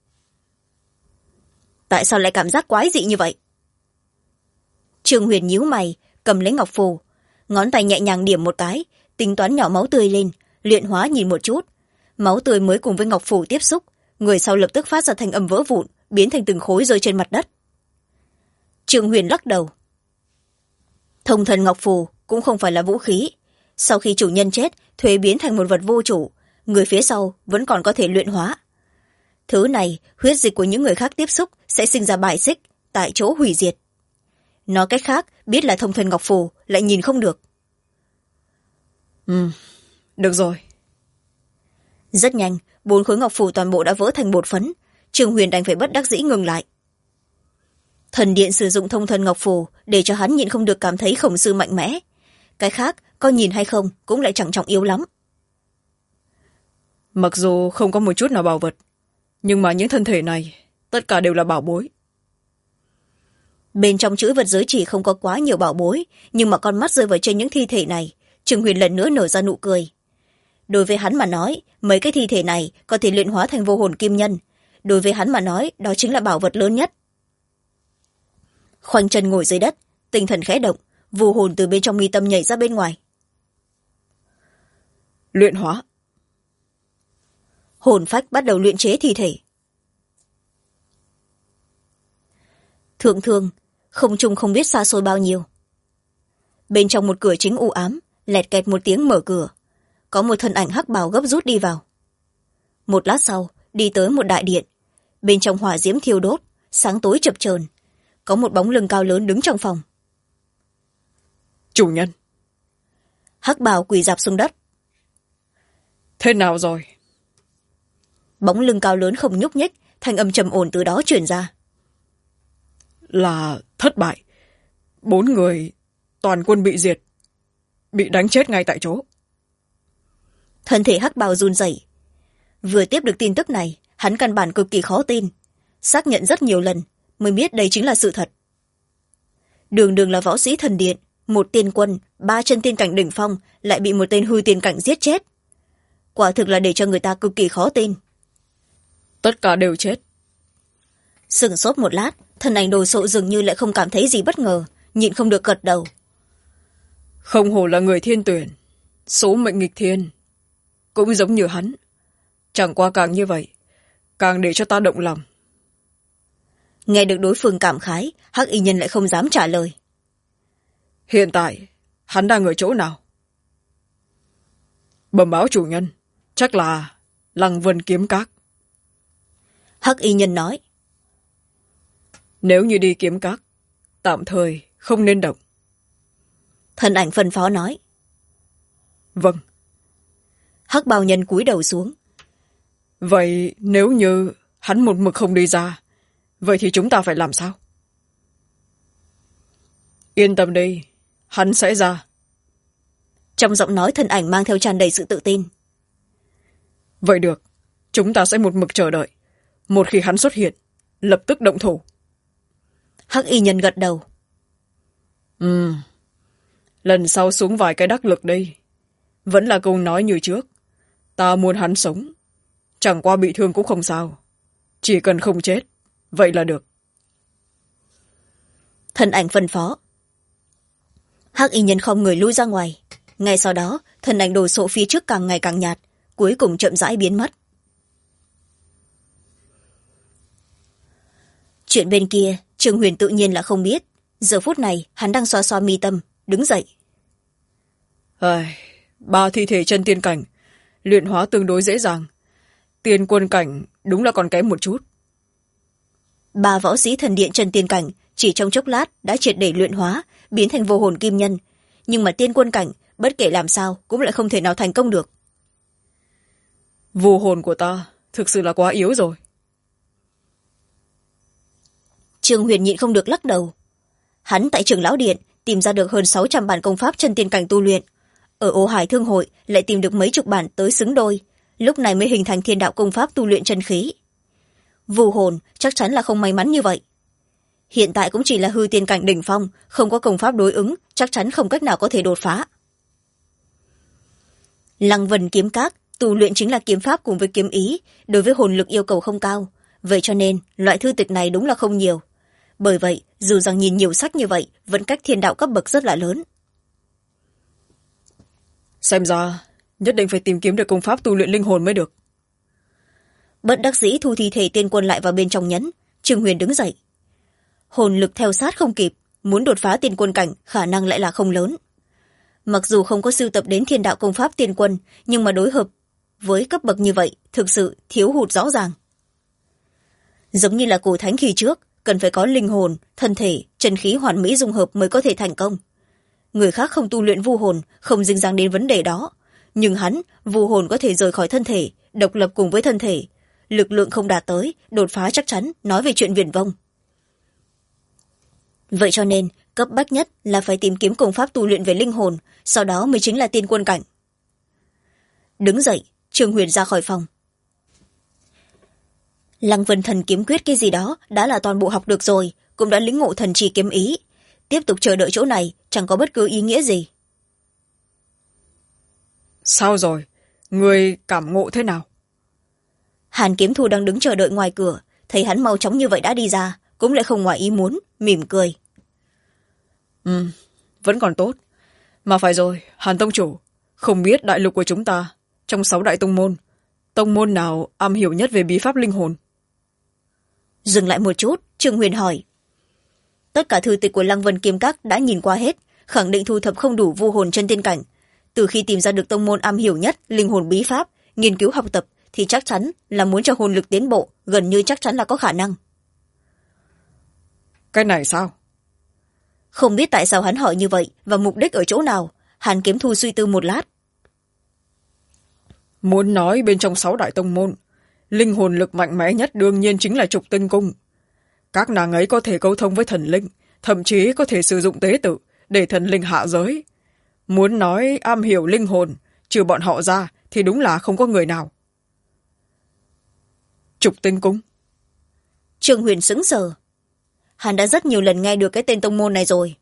Tại sao lại cảm giác quái dị như vậy? Trương Huyền nhíu mày, cầm lấy ngọc phù, ngón tay nhẹ nhàng điểm một cái, tính toán nhỏ máu tươi lên, luyện hóa nhìn một chút. Máu tươi mới cùng với ngọc phù tiếp xúc, người sau lập tức phát ra thanh âm vỡ vụn, biến thành từng khối rơi trên mặt đất. Trương Huyền lắc đầu. Thông thần ngọc phù cũng không phải là vũ khí. Sau khi chủ nhân chết, thuế biến thành một vật vô chủ, người phía sau vẫn còn có thể luyện hóa. Thứ này, huyết dịch của những người khác tiếp xúc sẽ sinh ra bài xích, tại chỗ hủy diệt. Nói cách khác, biết là thông thần ngọc phù, lại nhìn không được. Được rồi. Rất nhanh, 4 khối ngọc phù toàn bộ đã vỡ thành bột phấn, Trương Huyền đành phải bất đắc dĩ ngừng lại. Thần điện sử dụng thông thần ngọc phù để cho hắn nhìn không được cảm thấy khổng sư mạnh mẽ. Cái khác, có nhìn hay không cũng lại chẳng trọng yếu lắm. Mặc dù không có một chút nào bảo vật, nhưng mà những thân thể này tất cả đều là bảo bối. Bên trong chữ vật giới chỉ không có quá nhiều bảo bối, nhưng mà con mắt rơi vào trên những thi thể này, Trương Huyền lần nữa nở ra nụ cười. Đối với hắn mà nói, mấy cái thi thể này có thể luyện hóa thành vô hồn kim nhân. Đối với hắn mà nói, đó chính là bảo vật lớn nhất. Khoanh chân ngồi dưới đất, tinh thần khẽ động, vô hồn từ bên trong mi tâm nhảy ra bên ngoài. Luyện hóa. Hồn phách bắt đầu luyện chế thi thể. Thượng thương, không trung không biết xa xôi bao nhiêu. Bên trong một cửa chính u ám, lẹt kẹt một tiếng mở cửa. Có một thân ảnh hắc bào gấp rút đi vào. Một lát sau, đi tới một đại điện. Bên trong hỏa diễm thiêu đốt, sáng tối chập chờn. Có một bóng lưng cao lớn đứng trong phòng. Chủ nhân. Hắc bào quỳ rạp xuống đất. Thế nào rồi? Bóng lưng cao lớn không nhúc nhích, thanh âm trầm ổn từ đó truyền ra. là thất bại. 4 người toàn quân bị diệt, bị đánh chết ngay tại chỗ. Thân thể hắc bào run rẩy. Vừa tiếp được tin tức này, hắn căn bản cực kỳ khó tin, xác nhận rất nhiều lần mới biết đây chính là sự thật. Đường đường là võ sĩ thần điện, một tiên quân 3 chân tiên cảnh đỉnh phong lại bị một tên hư tiên cảnh giết chết. Quả thực là để cho người ta cực kỳ khó tin. Tất cả đều chết. Sửng sốt một lát, thân ảnh đồ sộ dường như lại không cảm thấy gì bất ngờ, nhịn không được gật đầu. Không hổ là người thiên tuyển, số mệnh nghịch thiên. Cũng giống như hắn. Chẳng qua càng như vậy, càng để cho ta động lòng. Nghe được đối phương cảm khái, hắc y nhân lại không dám trả lời. Hiện tại, hắn đang ở chỗ nào? Bẩm báo chủ nhân, chắc là Lăng Vân Kiếm Các. Hắc y nhân nói. Nếu như đi kiếm các, tạm thời không nên động. Thân ảnh phân phó nói. Vâng. Hắc bào nhân cúi đầu xuống. Vậy nếu như hắn một mực không đi ra, vậy thì chúng ta phải làm sao? Yên tâm đi, hắn sẽ ra. Trong giọng nói thân ảnh mang theo tràn đầy sự tự tin. Vậy được, chúng ta sẽ một mực chờ đợi. Một khi hắn xuất hiện, lập tức động thủ. Hắc y nhân gật đầu. Lần sau xuống vài cái đắc lực đi. Vẫn là câu nói như trước. Ta muốn hắn sống. Chẳng qua bị thương cũng không sao. Chỉ cần không chết, vậy là được. Thân ảnh phân phó. Hắc y nhân không người lui ra ngoài. Ngay sau đó, thân ảnh đồ sộ phía trước càng ngày càng nhạt, cuối cùng chậm rãi biến mất. Chuyện bên kia, Trương Huyền tự nhiên là không biết. Giờ phút này, hắn đang xoa xoa mi tâm, đứng dậy. 3 thi thể chân tiên cảnh, luyện hóa tương đối dễ dàng. Tiên quân cảnh đúng là còn kém một chút. 3 võ sĩ thần điện chân tiên cảnh chỉ trong chốc lát đã triệt để luyện hóa, biến thành vô hồn kim nhân. Nhưng mà tiên quân cảnh, bất kể làm sao cũng lại không thể nào thành công được. Vô hồn của ta thực sự là quá yếu rồi. Trương Huyền nhịn không được lắc đầu. Hắn tại Trưởng Lão Điện tìm ra được hơn 600 bản công pháp chân tiên cảnh tu luyện. Ở Ô Hải Thương Hội lại tìm được mấy chục bản tới xứng đôi, lúc này mới hình thành thiên đạo công pháp tu luyện chân khí. Vô hồn chắc chắn là không may mắn như vậy. Hiện tại cũng chỉ là hư tiên cảnh đỉnh phong, không có công pháp đối ứng, chắc chắn không cách nào có thể đột phá. Lăng Vân Kiếm Các tu luyện chính là kiếm pháp cùng với kiếm ý, đối với hồn lực yêu cầu không cao, vậy cho nên loại thư tịch này đúng là không nhiều. Bởi vậy, dù rằng nhìn nhiều sách như vậy, vẫn cách thiên đạo cấp bậc rất là lớn. Xem ra, nhất định phải tìm kiếm được công pháp tu luyện linh hồn mới được. Bất đắc dĩ thu thi thể tiên quân lại vào bên trong nhẫn, Trương Huyền đứng dậy. Hồn lực theo sát không kịp, muốn đột phá tiên quân cảnh khả năng lại là không lớn. Mặc dù không có sưu tập đến thiên đạo công pháp tiên quân, nhưng mà đối hợp với cấp bậc như vậy thực sự thiếu hụt rõ ràng. Giống như là cổ thánh khi trước, cần phải có linh hồn, thân thể, chân khí hoàn mỹ dung hợp mới có thể thành công. Người khác không tu luyện vu hồn, không dính dáng đến vấn đề đó. Nhưng hắn, vu hồn có thể rời khỏi thân thể, độc lập cùng với thân thể. Lực lượng không đạt tới, đột phá chắc chắn, nói về chuyện viển vông. Vậy cho nên, cấp bách nhất là phải tìm kiếm công pháp tu luyện về linh hồn, sau đó mới chính là tiên quân cảnh. Đứng dậy, Trương Huyền ra khỏi phòng. Lăng Vân Thần kiếm quyết cái gì đó đã là toàn bộ học được rồi, cũng đã lĩnh ngộ thần trì kiếm ý. Tiếp tục chờ đợi chỗ này chẳng có bất cứ ý nghĩa gì. Sao rồi? Người cảm ngộ thế nào? Hàn Kiếm Thu đang đứng chờ đợi ngoài cửa, thấy hắn mau chóng như vậy đã đi ra, cũng lại không ngoài ý muốn, mỉm cười. Vẫn còn tốt. Mà phải rồi, Hàn tông chủ, không biết đại lục của chúng ta, trong 6 đại tông môn nào am hiểu nhất về bí pháp linh hồn? Dừng lại một chút, Trương Huyền hỏi. Tất cả thư tịch của Lăng Vân Kiếm Các đã nhìn qua hết, khẳng định thu thập không đủ vu hồn chân tiên cảnh. Từ khi tìm ra được tông môn am hiểu nhất linh hồn bí pháp, nghiên cứu học tập, thì chắc chắn là muốn cho hồn lực tiến bộ, gần như chắc chắn là có khả năng. Cái này sao? Không biết tại sao hắn hỏi như vậy và mục đích ở chỗ nào. Hàn Kiếm Thu suy tư một lát. Muốn nói bên trong 6 đại tông môn, linh hồn lực mạnh mẽ nhất đương nhiên chính là Trục Tinh Cung. các nàng ấy có thể câu thông với thần linh, thậm chí có thể sử dụng tế tự để thần linh hạ giới. Muốn nói am hiểu linh hồn, trừ bọn họ ra thì đúng là không có người nào. Trục Tinh Cung. Trương Huyền sững sờ. Hắn đã rất nhiều lần nghe được cái tên tông môn này rồi.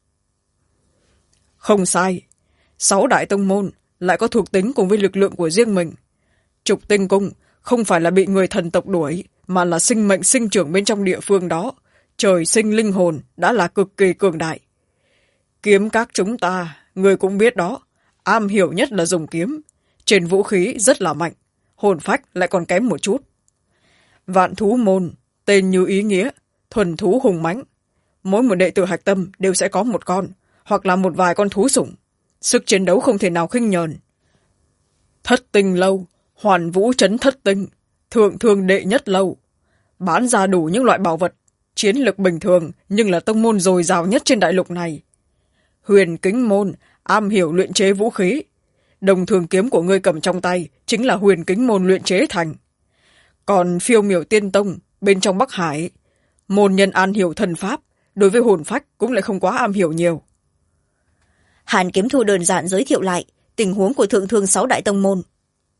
Không sai. 6 đại tông môn lại có thuộc tính cùng với lực lượng của riêng mình. Trục Tinh Cung không phải là bị người thần tộc đuổi, mà là sinh mệnh sinh trưởng bên trong địa phương đó. Trời sinh linh hồn đã là cực kỳ cường đại. Kiếm các chúng ta, người cũng biết đó, am hiểu nhất là dùng kiếm. Trên vũ khí rất là mạnh, hồn phách lại còn kém một chút. Vạn thú môn, tên như ý nghĩa, thuần thú hùng mãnh. Mỗi một đệ tử hạch tâm đều sẽ có một con, hoặc là một vài con thú sủng. Sức chiến đấu không thể nào khinh nhờn. Thất tinh lâu, hoàn vũ trấn thất tinh, thượng thương đệ nhất lâu. Bán ra đủ những loại bảo vật, chiến lực bình thường nhưng là tông môn dồi dào nhất trên đại lục này. Huyền kính môn, am hiểu luyện chế vũ khí. Đồng thường kiếm của ngươi cầm trong tay chính là huyền kính môn luyện chế thành. Còn phiêu miểu tiên tông, bên trong Bắc Hải, môn nhân an hiểu thần pháp, đối với hồn phách cũng lại không quá am hiểu nhiều. Hàn Kiếm Thu đơn giản giới thiệu lại tình huống của thượng thương 6 đại tông môn.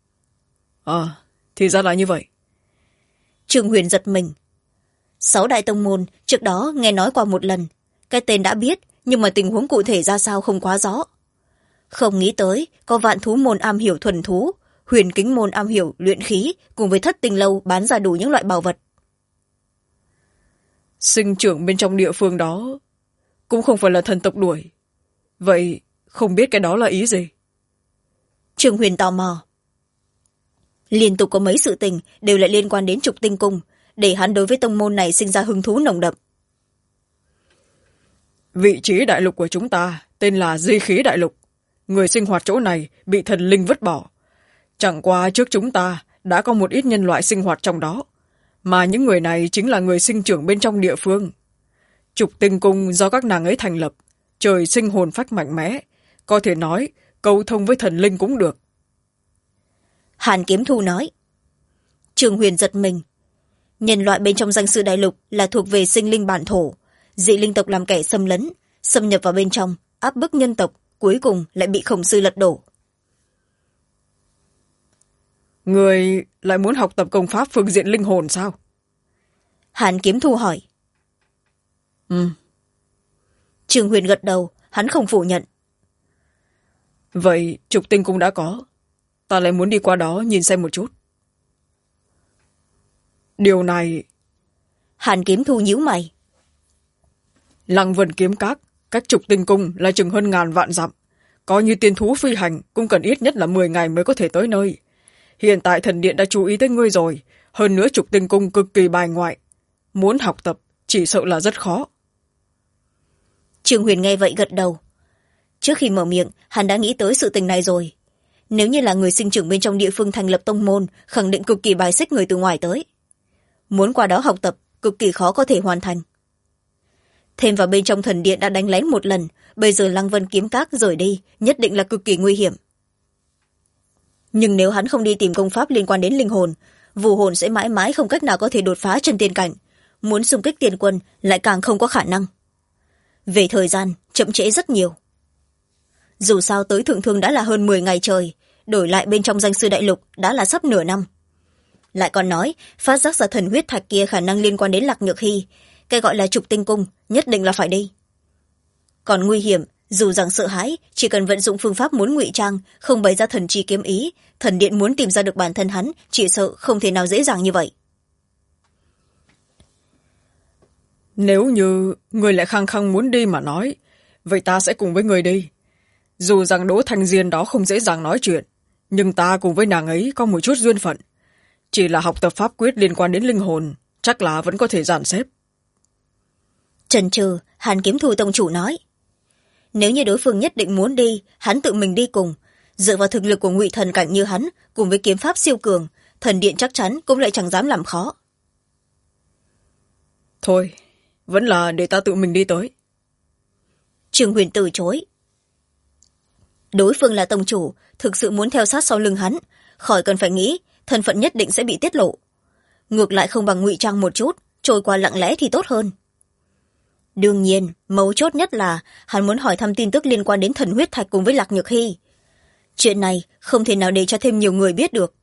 Thì ra là như vậy. Trương Huyền giật mình. 6 đại tông môn trước đó nghe nói qua một lần, cái tên đã biết, nhưng mà tình huống cụ thể ra sao không quá rõ. Không nghĩ tới có vạn thú môn am hiểu thuần thú, huyền kính môn am hiểu luyện khí, cùng với thất tinh lâu bán ra đủ những loại bảo vật. Sinh trưởng bên trong địa phương đó cũng không phải là thần tộc đuổi. Vậy không biết cái đó là ý gì? Trương Huyền tò mò. Liên tục có mấy sự tình đều lại liên quan đến Trục Tinh Cung, để hắn đối với tông môn này sinh ra hứng thú nồng đậm. Vị trí đại lục của chúng ta tên là Di Khí Đại Lục. Người sinh hoạt chỗ này bị thần linh vứt bỏ. Chẳng qua trước chúng ta đã có một ít nhân loại sinh hoạt trong đó, mà những người này chính là người sinh trưởng bên trong địa phương. Trục Tinh Cung do các nàng ấy thành lập, trời sinh hồn phách mạnh mẽ, có thể nói câu thông với thần linh cũng được. Hàn Kiếm Thu nói. Trương Huyền giật mình. Nhân loại bên trong danh sư đại lục là thuộc về sinh linh bản thổ, dị linh tộc làm kẻ xâm lấn, xâm nhập vào bên trong, áp bức nhân tộc, cuối cùng lại bị Khổng Sư lật đổ. Người lại muốn học tập công pháp phương diện linh hồn sao? Hàn Kiếm Thu hỏi. Trương Huyền gật đầu, hắn không phủ nhận. Vậy Trục Tinh Cung đã có, ta lại muốn đi qua đó nhìn xem một chút. Điều này... Hàn Kiếm Thu nhíu mày. Lăng Vân Kiếm Các, cách Trục Tinh Cung là chừng hơn 1000 vạn dặm. Coi như tiên thú phi hành cũng cần ít nhất là 10 ngày mới có thể tới nơi. Hiện tại thần điện đã chú ý tới ngươi rồi, hơn nữa Trục Tinh Cung cực kỳ bài ngoại. Muốn học tập chỉ sợ là rất khó. Trương Huyền nghe vậy gật đầu. Trước khi mở miệng, hắn đã nghĩ tới sự tình này rồi. Nếu như là người sinh trưởng bên trong địa phương thành lập tông môn, khẳng định cực kỳ bài xích người từ ngoài tới. Muốn qua đó học tập, cực kỳ khó có thể hoàn thành. Thêm vào bên trong thần điện đã đánh lén một lần, bây giờ Lăng Vân Kiếm Các rời đi, nhất định là cực kỳ nguy hiểm. Nhưng nếu hắn không đi tìm công pháp liên quan đến linh hồn, vũ hồn sẽ mãi mãi không cách nào có thể đột phá chân tiên cảnh. Muốn xung kích tiền quân lại càng không có khả năng. Về thời gian, chậm trễ rất nhiều. Dù sao tới thượng thương đã là hơn 10 ngày trời, đổi lại bên trong danh sư đại lục đã là sắp nửa năm. Lại còn nói, phát giác ra thần huyết thạch kia khả năng liên quan đến Lạc Nhược Hy, cái gọi là Trục Tinh Cung, nhất định là phải đi. Còn nguy hiểm, dù rằng sợ hãi, chỉ cần vận dụng phương pháp muốn ngụy trang, không bày ra thần chi kiếm ý, thần điện muốn tìm ra được bản thân hắn, chỉ sợ không thể nào dễ dàng như vậy. Nếu như người lại khăng khăng muốn đi mà nói, vậy ta sẽ cùng với người đi. Dù rằng Đỗ Thanh Diên đó không dễ dàng nói chuyện, nhưng ta cùng với nàng ấy có một chút duyên phận. Chỉ là học tập pháp quyết liên quan đến linh hồn, chắc là vẫn có thể dàn xếp. Chần chừ, Hàn Kiếm Thu tông chủ nói. Nếu như đối phương nhất định muốn đi, hắn tự mình đi cùng. Dựa vào thực lực của ngụy thần cảnh như hắn, cùng với kiếm pháp siêu cường, thần điện chắc chắn cũng lại chẳng dám làm khó. Thôi, vẫn là để ta tự mình đi tới. Trương Huyền từ chối. Đối phương là tông chủ, thực sự muốn theo sát sau lưng hắn, khỏi cần phải nghĩ, thân phận nhất định sẽ bị tiết lộ. Ngược lại không bằng ngụy trang một chút, trôi qua lặng lẽ thì tốt hơn. Đương nhiên mấu chốt nhất là hắn muốn hỏi thăm tin tức liên quan đến thần huyết thạch cùng với Lạc Nhược Hy. Chuyện này không thể nào để cho thêm nhiều người biết được.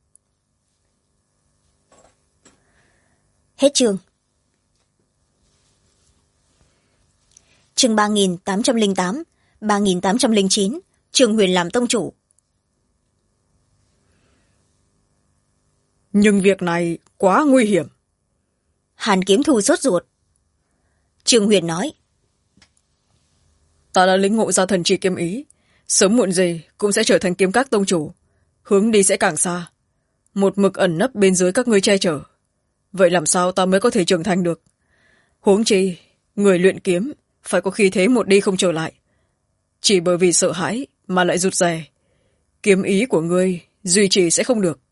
Hết chương. Chương 3808, 3809, Trường Huyền làm tông chủ. Nhưng việc này quá nguy hiểm. Hàn Kiếm Thu sốt ruột. Trường Huyền nói, Ta đã lĩnh ngộ ra thần trì kiếm ý, sớm muộn gì cũng sẽ trở thành kiếm các tông chủ, hướng đi sẽ càng xa, một mực ẩn nấp bên dưới các ngươi che chở. Vậy làm sao ta mới có thể trưởng thành được? Huống chi người luyện kiếm phải có khí thế một đi không trở lại, chỉ bởi vì sợ hãi mà lại rụt rè, kiếm ý của ngươi duy trì sẽ không được.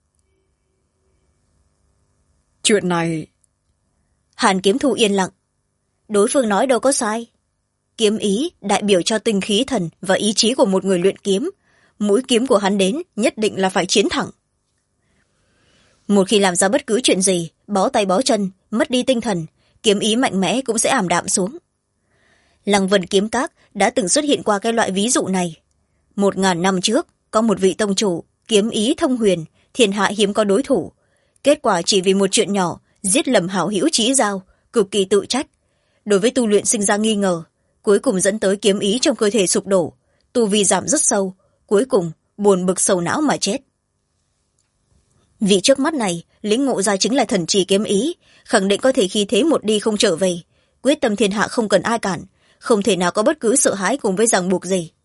Chuyện này... Hàn Kiếm Thu yên lặng. Đối phương nói đâu có sai. Kiếm ý đại biểu cho tinh khí thần và ý chí của một người luyện kiếm. Mũi kiếm của hắn đến nhất định là phải chiến thẳng. Một khi làm ra bất cứ chuyện gì, bó tay bó chân, mất đi tinh thần, kiếm ý mạnh mẽ cũng sẽ ảm đạm xuống. Lăng Vân Kiếm Các đã từng xuất hiện qua cái loại ví dụ này. 1000 năm trước, có một vị tông chủ, kiếm ý thông huyền, thiên hạ hiếm có đối thủ. Kết quả chỉ vì một chuyện nhỏ, giết lầm hảo hữu chí giao, cực kỳ tự trách. Đối với tu luyện sinh ra nghi ngờ, cuối cùng dẫn tới kiếm ý trong cơ thể sụp đổ, tu vi giảm rất sâu, cuối cùng buồn bực sầu não mà chết. Vị trước mắt này lĩnh ngộ ra chính là thần trì kiếm ý, khẳng định có thể khí thế một đi không trở về, quyết tâm thiên hạ không cần ai cản, không thể nào có bất cứ sợ hãi cùng với ràng buộc gì.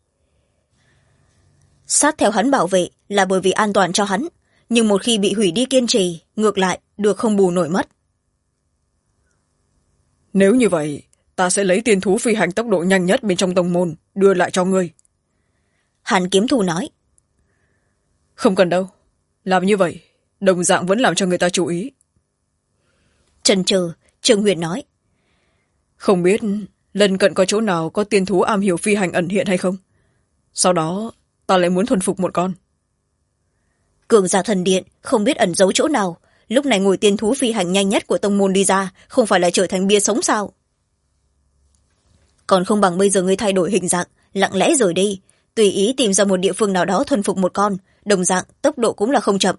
Sát theo hắn bảo vệ là bởi vì an toàn cho hắn, nhưng một khi bị hủy đi kiên trì, ngược lại được không bù nổi mất. Nếu như vậy, ta sẽ lấy tiên thú phi hành tốc độ nhanh nhất bên trong tông môn đưa lại cho ngươi. Hàn Kiếm Thu nói. Không cần đâu, làm như vậy đồng dạng vẫn làm cho người ta chú ý. Chần chừ, Trường Huyền nói, không biết lần cận có chỗ nào có tiên thú am hiểu phi hành ẩn hiện hay không? Sau đó ta lại muốn thuần phục một con. Cường giả thần điện không biết ẩn giấu chỗ nào, lúc này ngồi tiên thú phi hành nhanh nhất của tông môn đi ra, không phải là trở thành bia sống sao? Còn không bằng bây giờ ngươi thay đổi hình dạng, lặng lẽ rời đi, tùy ý tìm ra một địa phương nào đó thuần phục một con, đồng dạng tốc độ cũng là không chậm.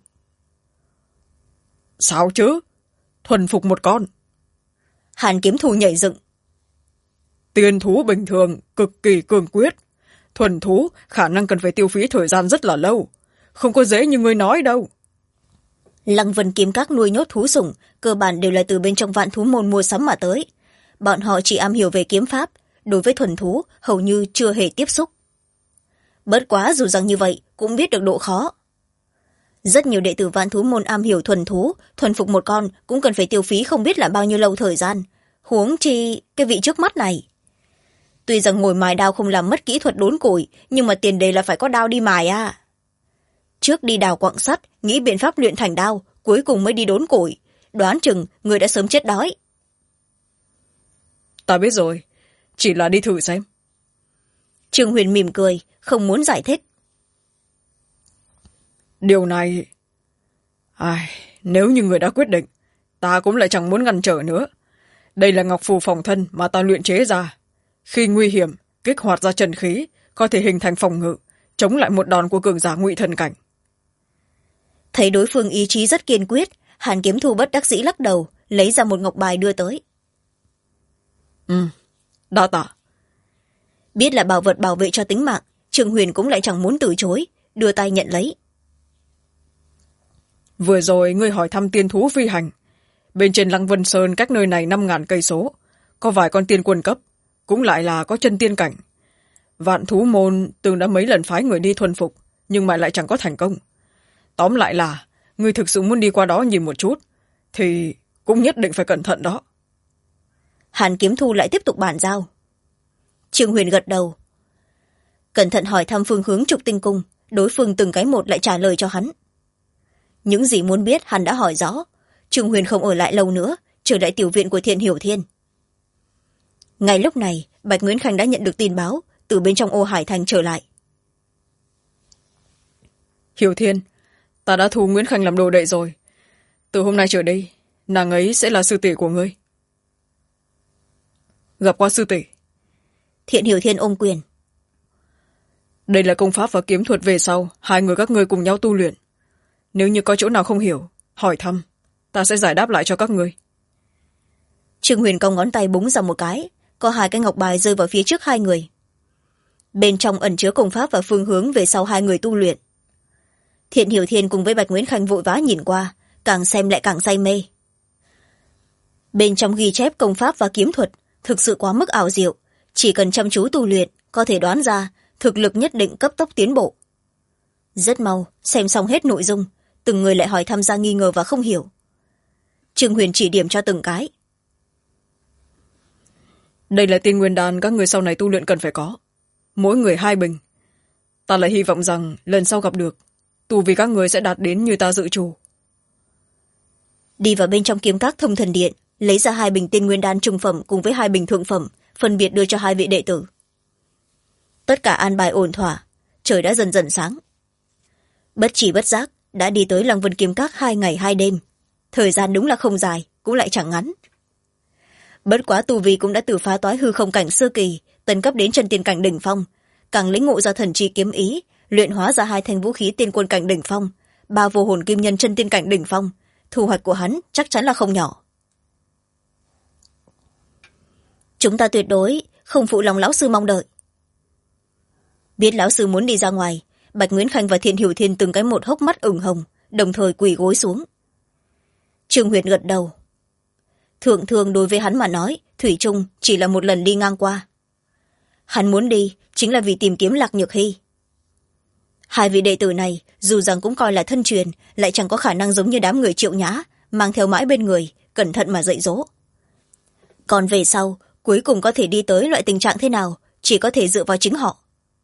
Sao chứ? Thuần phục một con? Hàn Kiếm Thu nhảy dựng. Tiên thú bình thường cực kỳ cường quyết, thuần thú khả năng cần phải tiêu phí thời gian rất là lâu, không có dễ như ngươi nói đâu. Lăng Vân Kiếm Các nuôi nhốt thú sủng cơ bản đều là từ bên trong Vạn Thú Môn mua sắm mà tới. Bọn họ chỉ am hiểu về kiếm pháp, đối với thuần thú hầu như chưa hề tiếp xúc. Bất quá dù rằng như vậy cũng biết được độ khó. Rất nhiều đệ tử Vạn Thú Môn am hiểu thuần thú, thuần phục một con cũng cần phải tiêu phí không biết là bao nhiêu lâu thời gian, huống chi cái vị trước mắt này. Tuy rằng ngồi mài đao không làm mất kỹ thuật đốn củi, nhưng mà tiền đề là phải có đao đi mài à. Trước đi đào quặng sắt, nghĩ biện pháp luyện thành đao, cuối cùng mới đi đốn củi. Đoán chừng người đã sớm chết đói. Ta biết rồi, chỉ là đi thử xem. Trường Huyền mỉm cười, không muốn giải thích. Điều này... nếu như người đã quyết định, ta cũng lại chẳng muốn ngăn trở nữa. Đây là ngọc phù phòng thân mà ta luyện chế ra. Khi nguy hiểm, kích hoạt ra trần khí, có thể hình thành phòng ngự, chống lại một đòn của cường giả ngụy thần cảnh. Thấy đối phương ý chí rất kiên quyết, Hàn Kiếm Thu bất đắc dĩ lắc đầu, lấy ra một ngọc bài đưa tới. Đa tạ. Biết là bảo vật bảo vệ cho tính mạng, Trường Huyền cũng lại chẳng muốn từ chối, đưa tay nhận lấy. Vừa rồi ngươi hỏi thăm tiên thú phi hành. Bên trên Lăng Vân Sơn cách nơi này 5.000 cây số, có vài con tiên quân cấp, cũng lại là có chân tiên cảnh. Vạn Thú Môn từng đã mấy lần phái người đi thuần phục, nhưng mà lại chẳng có thành công. Tóm lại là, ngươi thực sự muốn đi qua đó nhìn một chút, thì cũng nhất định phải cẩn thận đó. Hàn Kiếm Thu lại tiếp tục bàn giao. Trường Huyền gật đầu. Cẩn thận hỏi thăm phương hướng Trục Tinh Cung, đối phương từng cái một lại trả lời cho hắn. Những gì muốn biết hắn đã hỏi rõ. Trường Huyền không ở lại lâu nữa, trở lại tiểu viện của Thiện Hiểu Thiên. Ngay lúc này, Bạch Nguyễn Khanh đã nhận được tin báo, từ bên trong Ô Hải Thành trở lại. Hiểu Thiên, ta đã thu Nguyễn Khanh làm đồ đệ rồi. Từ hôm nay trở đi, nàng ấy sẽ là sư tỷ của ngươi. gặp qua sư tỷ. Thiện Hiểu Thiên ôm quyền. Đây là công pháp và kiếm thuật về sau hai người các ngươi cùng nhau tu luyện. Nếu như có chỗ nào không hiểu, hỏi thăm, ta sẽ giải đáp lại cho các ngươi. Trương Huyền cong ngón tay búng ra một cái, có hai cái ngọc bài rơi vào phía trước hai người. Bên trong ẩn chứa công pháp và phương hướng về sau hai người tu luyện. Thiện Hiểu Thiên cùng với Bạch Nguyễn Khanh vội vã nhìn qua, càng xem lại càng say mê. Bên trong ghi chép công pháp và kiếm thuật thực sự quá mức ảo diệu, chỉ cần chăm chú tu luyện có thể đoán ra thực lực nhất định cấp tốc tiến bộ. Rất mau xem xong hết nội dung, từng người lại hỏi tham gia nghi ngờ và không hiểu. Trương Huyền chỉ điểm cho từng cái. Đây là tiên nguyên đan các người sau này tu luyện cần phải có, mỗi người 2 bình. Ta lại hy vọng rằng lần sau gặp được, tu vi các người sẽ đạt đến như ta dự trù. Đi vào bên trong kiếm các thông thần điện, lấy ra 2 bình tiên nguyên đan trung phẩm cùng với 2 bình thượng phẩm, phân biệt đưa cho 2 vị đệ tử. Tất cả an bài ổn thỏa, trời đã dần dần sáng. Bất chỉ bất giác đã đi tới Lăng Vân kiếm các 2 ngày 2 đêm. Thời gian đúng là không dài, cũng lại chẳng ngắn. Bất quá tu vi cũng đã từ phá toái hư không cảnh sơ kỳ tấn cấp đến chân tiên cảnh đỉnh phong, càng lĩnh ngộ ra thần chi kiếm ý, luyện hóa ra 2 thanh vũ khí tiên quân cảnh đỉnh phong, 3 vô hồn kim nhân chân tiên cảnh đỉnh phong. Thu hoạch của hắn chắc chắn là không nhỏ. Chúng ta tuyệt đối không phụ lòng lão sư mong đợi. Biết lão sư muốn đi ra ngoài, Bạch Nguyễn Khanh và Thiện Hiểu Thiên từng cái một hốc mắt ửng hồng, đồng thời quỳ gối xuống. Trương Huyền gật đầu. Thượng thường đối với hắn mà nói, thủy chung chỉ là một lần đi ngang qua. Hắn muốn đi chính là vì tìm kiếm Lạc Nhược Hy. 2 vị đệ tử này dù rằng cũng coi là thân truyền, lại chẳng có khả năng giống như đám người Triệu Nhã mang theo mãi bên người, cẩn thận mà dạy dỗ. Còn về sau cuối cùng có thể đi tới loại tình trạng thế nào, chỉ có thể dựa vào chính họ.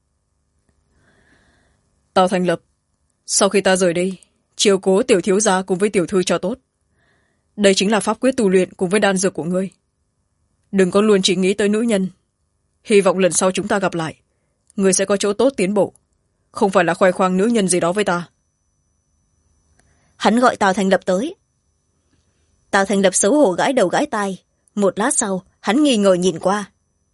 Tào Thành Lập, sau khi ta rời đi, chiếu cố tiểu thiếu gia cùng với tiểu thư cho tốt. Đây chính là pháp quyết tu luyện cùng với đan dược của ngươi. Đừng có luôn chỉ nghĩ tới nữ nhân. Hy vọng lần sau chúng ta gặp lại, ngươi sẽ có chỗ tốt tiến bộ, không phải là khoe khoang nữ nhân gì đó với ta. Hắn gọi Tào Thành Lập tới. Tào Thành Lập xấu hổ gãi đầu gãi tai. Một lát sau hắn nghi ngờ nhìn qua.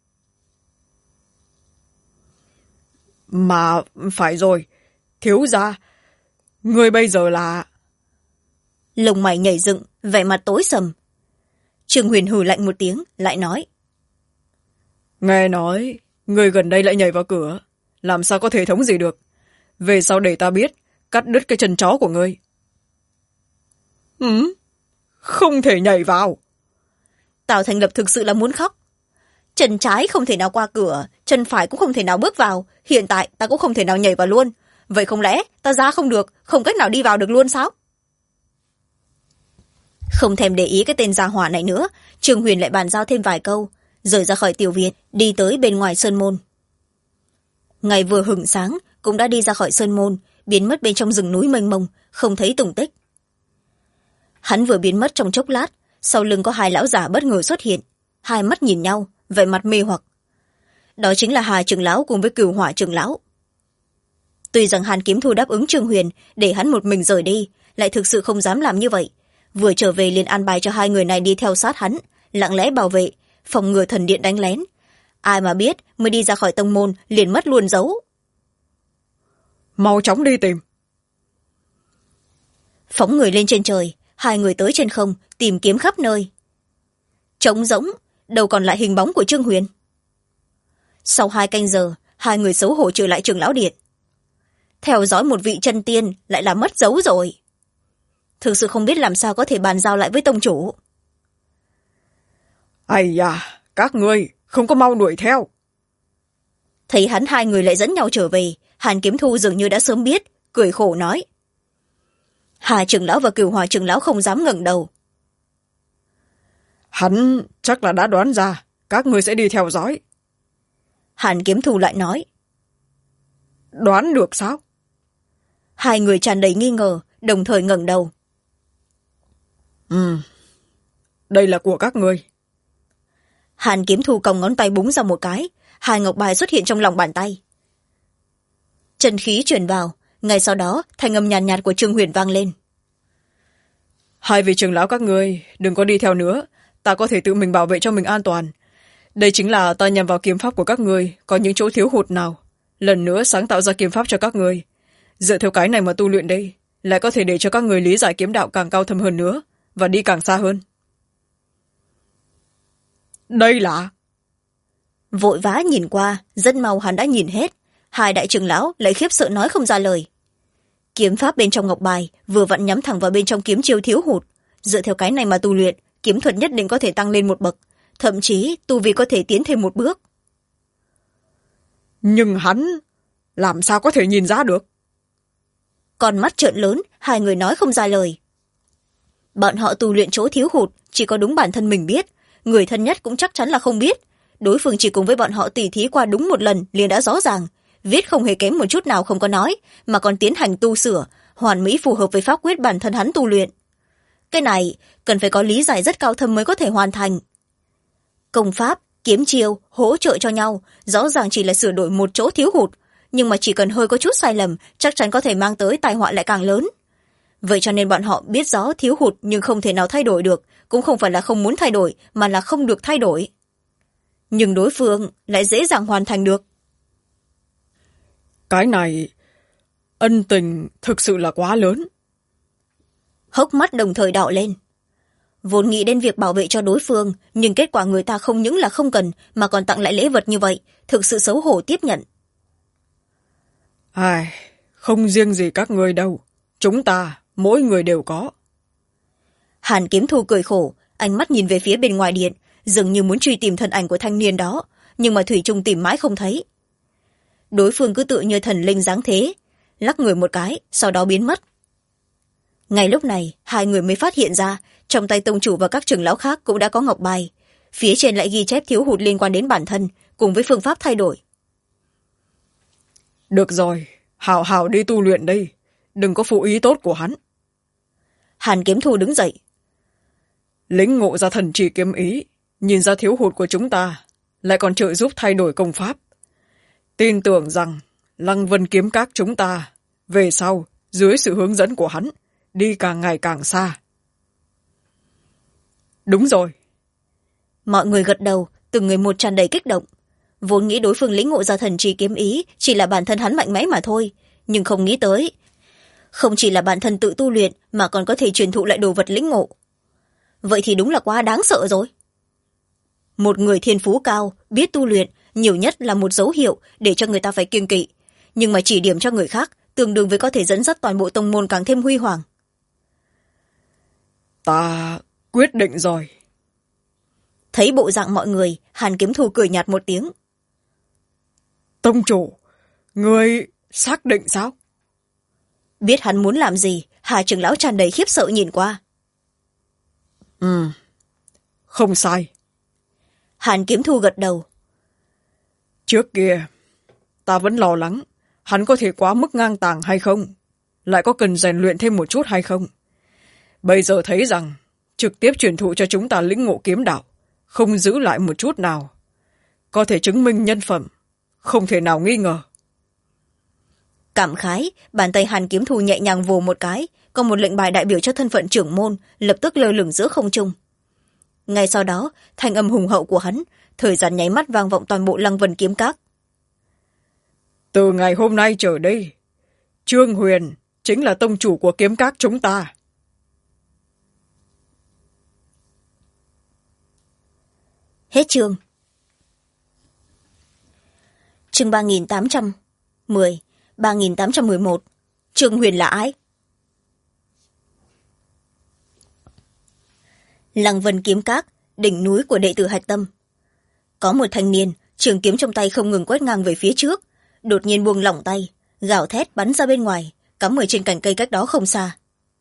Mà phải rồi, thiếu gia, ngươi bây giờ là... Lông mày nhảy dựng, vẻ mặt tối sầm. Trương Huyền hừ lạnh một tiếng, lại nói. Nghe nói, ngươi gần đây lại nhảy vào cửa, làm sao có thể thống gì được. Về sau để ta biết, cắt đứt cái chân chó của ngươi. Không thể nhảy vào. Tào Thành Lập thực sự là muốn khóc. Chân trái không thể nào qua cửa, chân phải cũng không thể nào bước vào. Hiện tại ta cũng không thể nào nhảy vào luôn. Vậy không lẽ ta ra không được, không cách nào đi vào được luôn sao? Không thèm để ý cái tên gia hỏa này nữa, Trương Huyền lại bàn giao thêm vài câu, rời ra khỏi tiểu viện, đi tới bên ngoài sơn môn. Ngày vừa hửng sáng cũng đã đi ra khỏi sơn môn, biến mất bên trong rừng núi mênh mông, không thấy tung tích. Hắn vừa biến mất trong chốc lát, sau lưng có 2 lão giả bất ngờ xuất hiện, 2 mắt nhìn nhau, vẻ mặt mê hoặc. Đó chính là Hà trưởng lão cùng với Cửu Hỏa trưởng lão. Tuy rằng Hàn Kiếm Thu đáp ứng Trương Huyền để hắn một mình rời đi, lại thực sự không dám làm như vậy. Vừa trở về liền an bài cho 2 người này đi theo sát hắn, lặng lẽ bảo vệ, phòng ngừa thần điện đánh lén. Ai mà biết mới đi ra khỏi tông môn liền mất luôn dấu. Mau chóng đi tìm. Phóng người lên trên trời, 2 người tới trên không tìm kiếm khắp nơi. Trống rỗng, đâu còn lại hình bóng của Trương Huyền. Sau 2 canh giờ, 2 người xấu hổ trở lại Trường Lão Điện. Theo dõi một vị chân tiên lại là mất dấu rồi. Thực sự không biết làm sao có thể bàn giao lại với tông chủ. Ây da, các ngươi không có mau đuổi theo. Thấy hắn 2 người lại dẫn nhau trở về, Hàn Kiếm Thu dường như đã sớm biết, cười khổ nói. Hà trưởng lão và Cửu Hỏa trưởng lão không dám ngẩng đầu. Hắn chắc là đã đoán ra các ngươi sẽ đi theo dõi. Hàn Kiếm Thu lại nói. Đoán được sao? 2 người tràn đầy nghi ngờ, đồng thời ngẩng đầu. Đây là của các ngươi. Hàn Kiếm Thu còng ngón tay búng ra một cái, 2 ngọc bài xuất hiện trong lòng bàn tay. Chân khí truyền vào, ngay sau đó thanh âm nhàn nhạt của Trương Huyền vang lên. 2 vị trưởng lão các ngươi đừng có đi theo nữa, ta có thể tự mình bảo vệ cho mình an toàn. đây chính là ta nhằm vào kiếm pháp của các người có những chỗ thiếu hụt nào, lần nữa sáng tạo ra kiếm pháp cho các người. Dựa theo cái này mà tu luyện đây, lại có thể để cho các người lý giải kiếm đạo càng cao thâm hơn nữa và đi càng xa hơn. Đây là... Vội vã nhìn qua, rất mau hắn đã nhìn hết. Hai đại trưởng lão lại khiếp sợ nói không ra lời. Kiếm pháp bên trong ngọc bài vừa vặn nhắm thẳng vào bên trong kiếm chiêu thiếu hụt. Dựa theo cái này mà tu luyện, kiếm thuật nhất định có thể tăng lên một bậc, thậm chí tu vi có thể tiến thêm một bước. Nhưng hắn làm sao có thể nhìn ra được? Con mắt trợn lớn, hai người nói không ra lời. Bọn họ tu luyện chỗ thiếu hụt chỉ có đúng bản thân mình biết, người thân nhất cũng chắc chắn là không biết. Đối phương chỉ cùng với bọn họ tỉ thí qua đúng một lần liền đã rõ ràng, viết không hề kém một chút nào không có nói, mà còn tiến hành tu sửa hoàn mỹ phù hợp với pháp quyết bản thân hắn tu luyện. Cái này cần phải có lý giải rất cao thâm mới có thể hoàn thành. Công pháp, kiếm chiêu hỗ trợ cho nhau, rõ ràng chỉ là sửa đổi một chỗ thiếu hụt, nhưng mà chỉ cần hơi có chút sai lầm chắc chắn có thể mang tới tai họa lại càng lớn. Vậy cho nên bọn họ biết rõ thiếu hụt nhưng không thể nào thay đổi được, cũng không phải là không muốn thay đổi mà là không được thay đổi. Nhưng đối phương lại dễ dàng hoàn thành được. Cái này ân tình thực sự là quá lớn. Hốc mắt đồng thời đỏ lên. Vốn nghĩ đến việc bảo vệ cho đối phương, nhưng kết quả người ta không những là không cần mà còn tặng lại lễ vật như vậy, thực sự xấu hổ tiếp nhận. Ai, không riêng gì các ngươi đâu, chúng ta mỗi người đều có. Hàn Kiếm Thu cười khổ, ánh mắt nhìn về phía bên ngoài điện, dường như muốn truy tìm thân ảnh của thanh niên đó, nhưng mà thủy chung tìm mãi không thấy. Đối phương cứ tự như thần linh dáng thế, lắc người một cái sau đó biến mất. Ngay lúc này hai người mới phát hiện ra trong tay tông chủ và các trưởng lão khác cũng đã có ngọc bài, phía trên lại ghi chép thiếu hụt liên quan đến bản thân cùng với phương pháp thay đổi. Được rồi, hào hào đi tu luyện đây, đừng có phụ ý tốt của hắn. Hàn Kiếm Thu đứng dậy. Lĩnh ngộ ra thần trì kiếm ý, nhìn ra thiếu hụt của chúng ta, lại còn trợ giúp thay đổi công pháp. Tin tưởng rằng Lăng Vân kiếm các chúng ta về sau dưới sự hướng dẫn của hắn đi càng ngày càng xa. Đúng rồi. Mọi người gật đầu, từng người một tràn đầy kích động. Vốn nghĩ đối phương lĩnh ngộ ra thần trì kiếm ý chỉ là bản thân hắn mạnh mẽ mà thôi, nhưng không nghĩ tới không chỉ là bản thân tự tu luyện mà còn có thể truyền thụ lại đồ vật lĩnh ngộ. Vậy thì đúng là quá đáng sợ rồi. Một người thiên phú cao biết tu luyện nhiều nhất là một dấu hiệu để cho người ta phải kiêng kỵ, nhưng mà chỉ điểm cho người khác tương đương với có thể dẫn dắt toàn bộ tông môn càng thêm huy hoàng. Ta quyết định rồi. Thấy bộ dạng mọi người, Hàn Kiếm Thu cười nhạt một tiếng. Tông chủ, ngươi xác định sao? Biết hắn muốn làm gì, Hà trưởng lão tràn đầy khiếp sợ nhìn qua. Không sai. Hàn Kiếm Thu gật đầu. Trước kia ta vẫn lo lắng hắn có thể quá mức ngang tàng hay không, lại có cần rèn luyện thêm một chút hay không. Bây giờ thấy rằng trực tiếp truyền thụ cho chúng ta lĩnh ngộ kiếm đạo, không giữ lại một chút nào, có thể chứng minh nhân phẩm, không thể nào nghi ngờ. Cảm khái, bàn tay Hàn Kiếm Thu nhẹ nhàng vồ một cái, có một lệnh bài đại biểu cho thân phận trưởng môn lập tức lơ lửng giữa không trung. Ngay sau đó, thanh âm hùng hậu của hắn thời gian nháy mắt vang vọng toàn bộ Lăng Vân kiếm các. Từ ngày hôm nay trở đi, Trương Huyền chính là tông chủ của kiếm các chúng ta. Hết chương. Chương 3810, 3811. Trương Huyền là ai? Lăng Vân kiếm các, đỉnh núi của đệ tử Hạch Tâm. Có một thanh niên, trường kiếm trong tay không ngừng quét ngang về phía trước, đột nhiên buông lỏng tay, gào thét bắn ra bên ngoài, cắm ở trên cành cây cách đó không xa.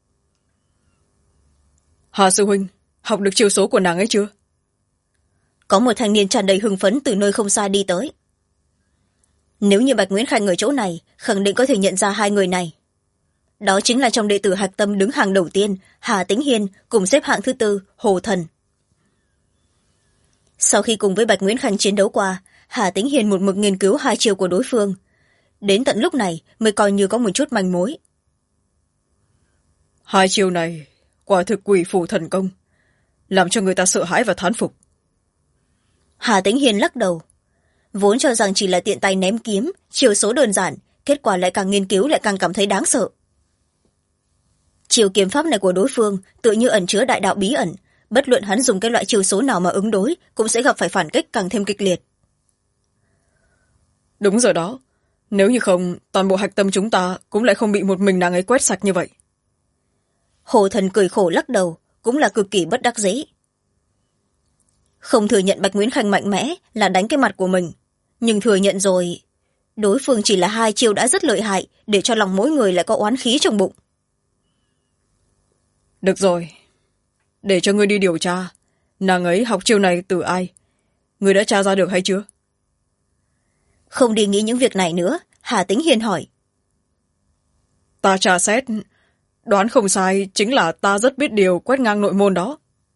Hà sư huynh, học được chiêu số của nàng ấy chưa? Có một thanh niên tràn đầy hưng phấn từ nơi không xa đi tới. Nếu như Bạch Nguyễn Khanh ở chỗ này, khẳng định có thể nhận ra hai người này. Đó chính là trong đệ tử Hạch Tâm đứng hàng đầu tiên, Hà Tĩnh Hiên, cùng xếp hạng thứ tư, Hồ Thần. Sau khi cùng với Bạch Nguyễn Khanh chiến đấu qua, Hà Tĩnh Hiên một mực nghiên cứu hai chiêu của đối phương. Đến tận lúc này mới coi như có một chút manh mối. Hai chiêu này quả thực quỷ phù thần công, làm cho người ta sợ hãi và thán phục. Hà Tĩnh Hiền lắc đầu. Vốn cho rằng chỉ là tiện tay ném kiếm, chiêu số đơn giản, kết quả lại càng nghiên cứu lại càng cảm thấy đáng sợ. Chiêu kiếm pháp này của đối phương tự như ẩn chứa đại đạo bí ẩn, bất luận hắn dùng cái loại chiêu số nào mà ứng đối cũng sẽ gặp phải phản kích càng thêm kịch liệt. Đúng rồi đó, nếu như không toàn bộ hạch tâm chúng ta cũng lại không bị một mình nàng ấy quét sạch như vậy. Hồ Thần cười khổ lắc đầu, cũng là cực kỳ bất đắc dĩ. Không thừa nhận Bạch Nguyễn Khanh mạnh mẽ là đánh cái mặt của mình, nhưng thừa nhận rồi đối phương chỉ là 2 chiêu đã rất lợi hại, để cho lòng mỗi người lại có oán khí trong bụng. Được rồi, để cho ngươi đi điều tra nàng ấy học chiêu này từ ai, ngươi đã tra ra được hay chưa? Không đi nghĩ những việc này nữa, Hà Tĩnh Hiền hỏi. Ta tra xét, đoán không sai chính là ta rất biết điều quét ngang nội môn đó.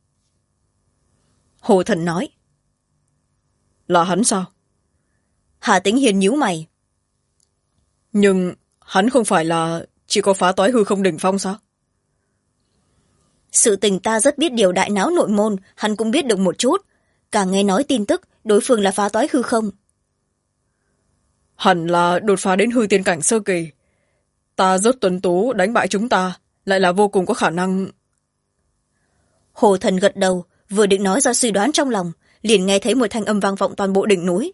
Hồ Thần nói. Là hắn sao? Hà Tĩnh Hiền nhíu mày. Nhưng hắn không phải là chỉ có phá toái hư không đỉnh phong sao? Sự tình ta rất biết điều đại náo nội môn, hắn cũng biết được một chút. Càng nghe nói tin tức đối phương là phá toái hư không. Hẳn là đột phá đến hư tiên cảnh sơ kỳ. Ta rất tuấn tú đánh bại chúng ta, lại là vô cùng có khả năng. Hồ Thần gật đầu, vừa định nói ra suy đoán trong lòng, liền nghe thấy một thanh âm vang vọng toàn bộ đỉnh núi.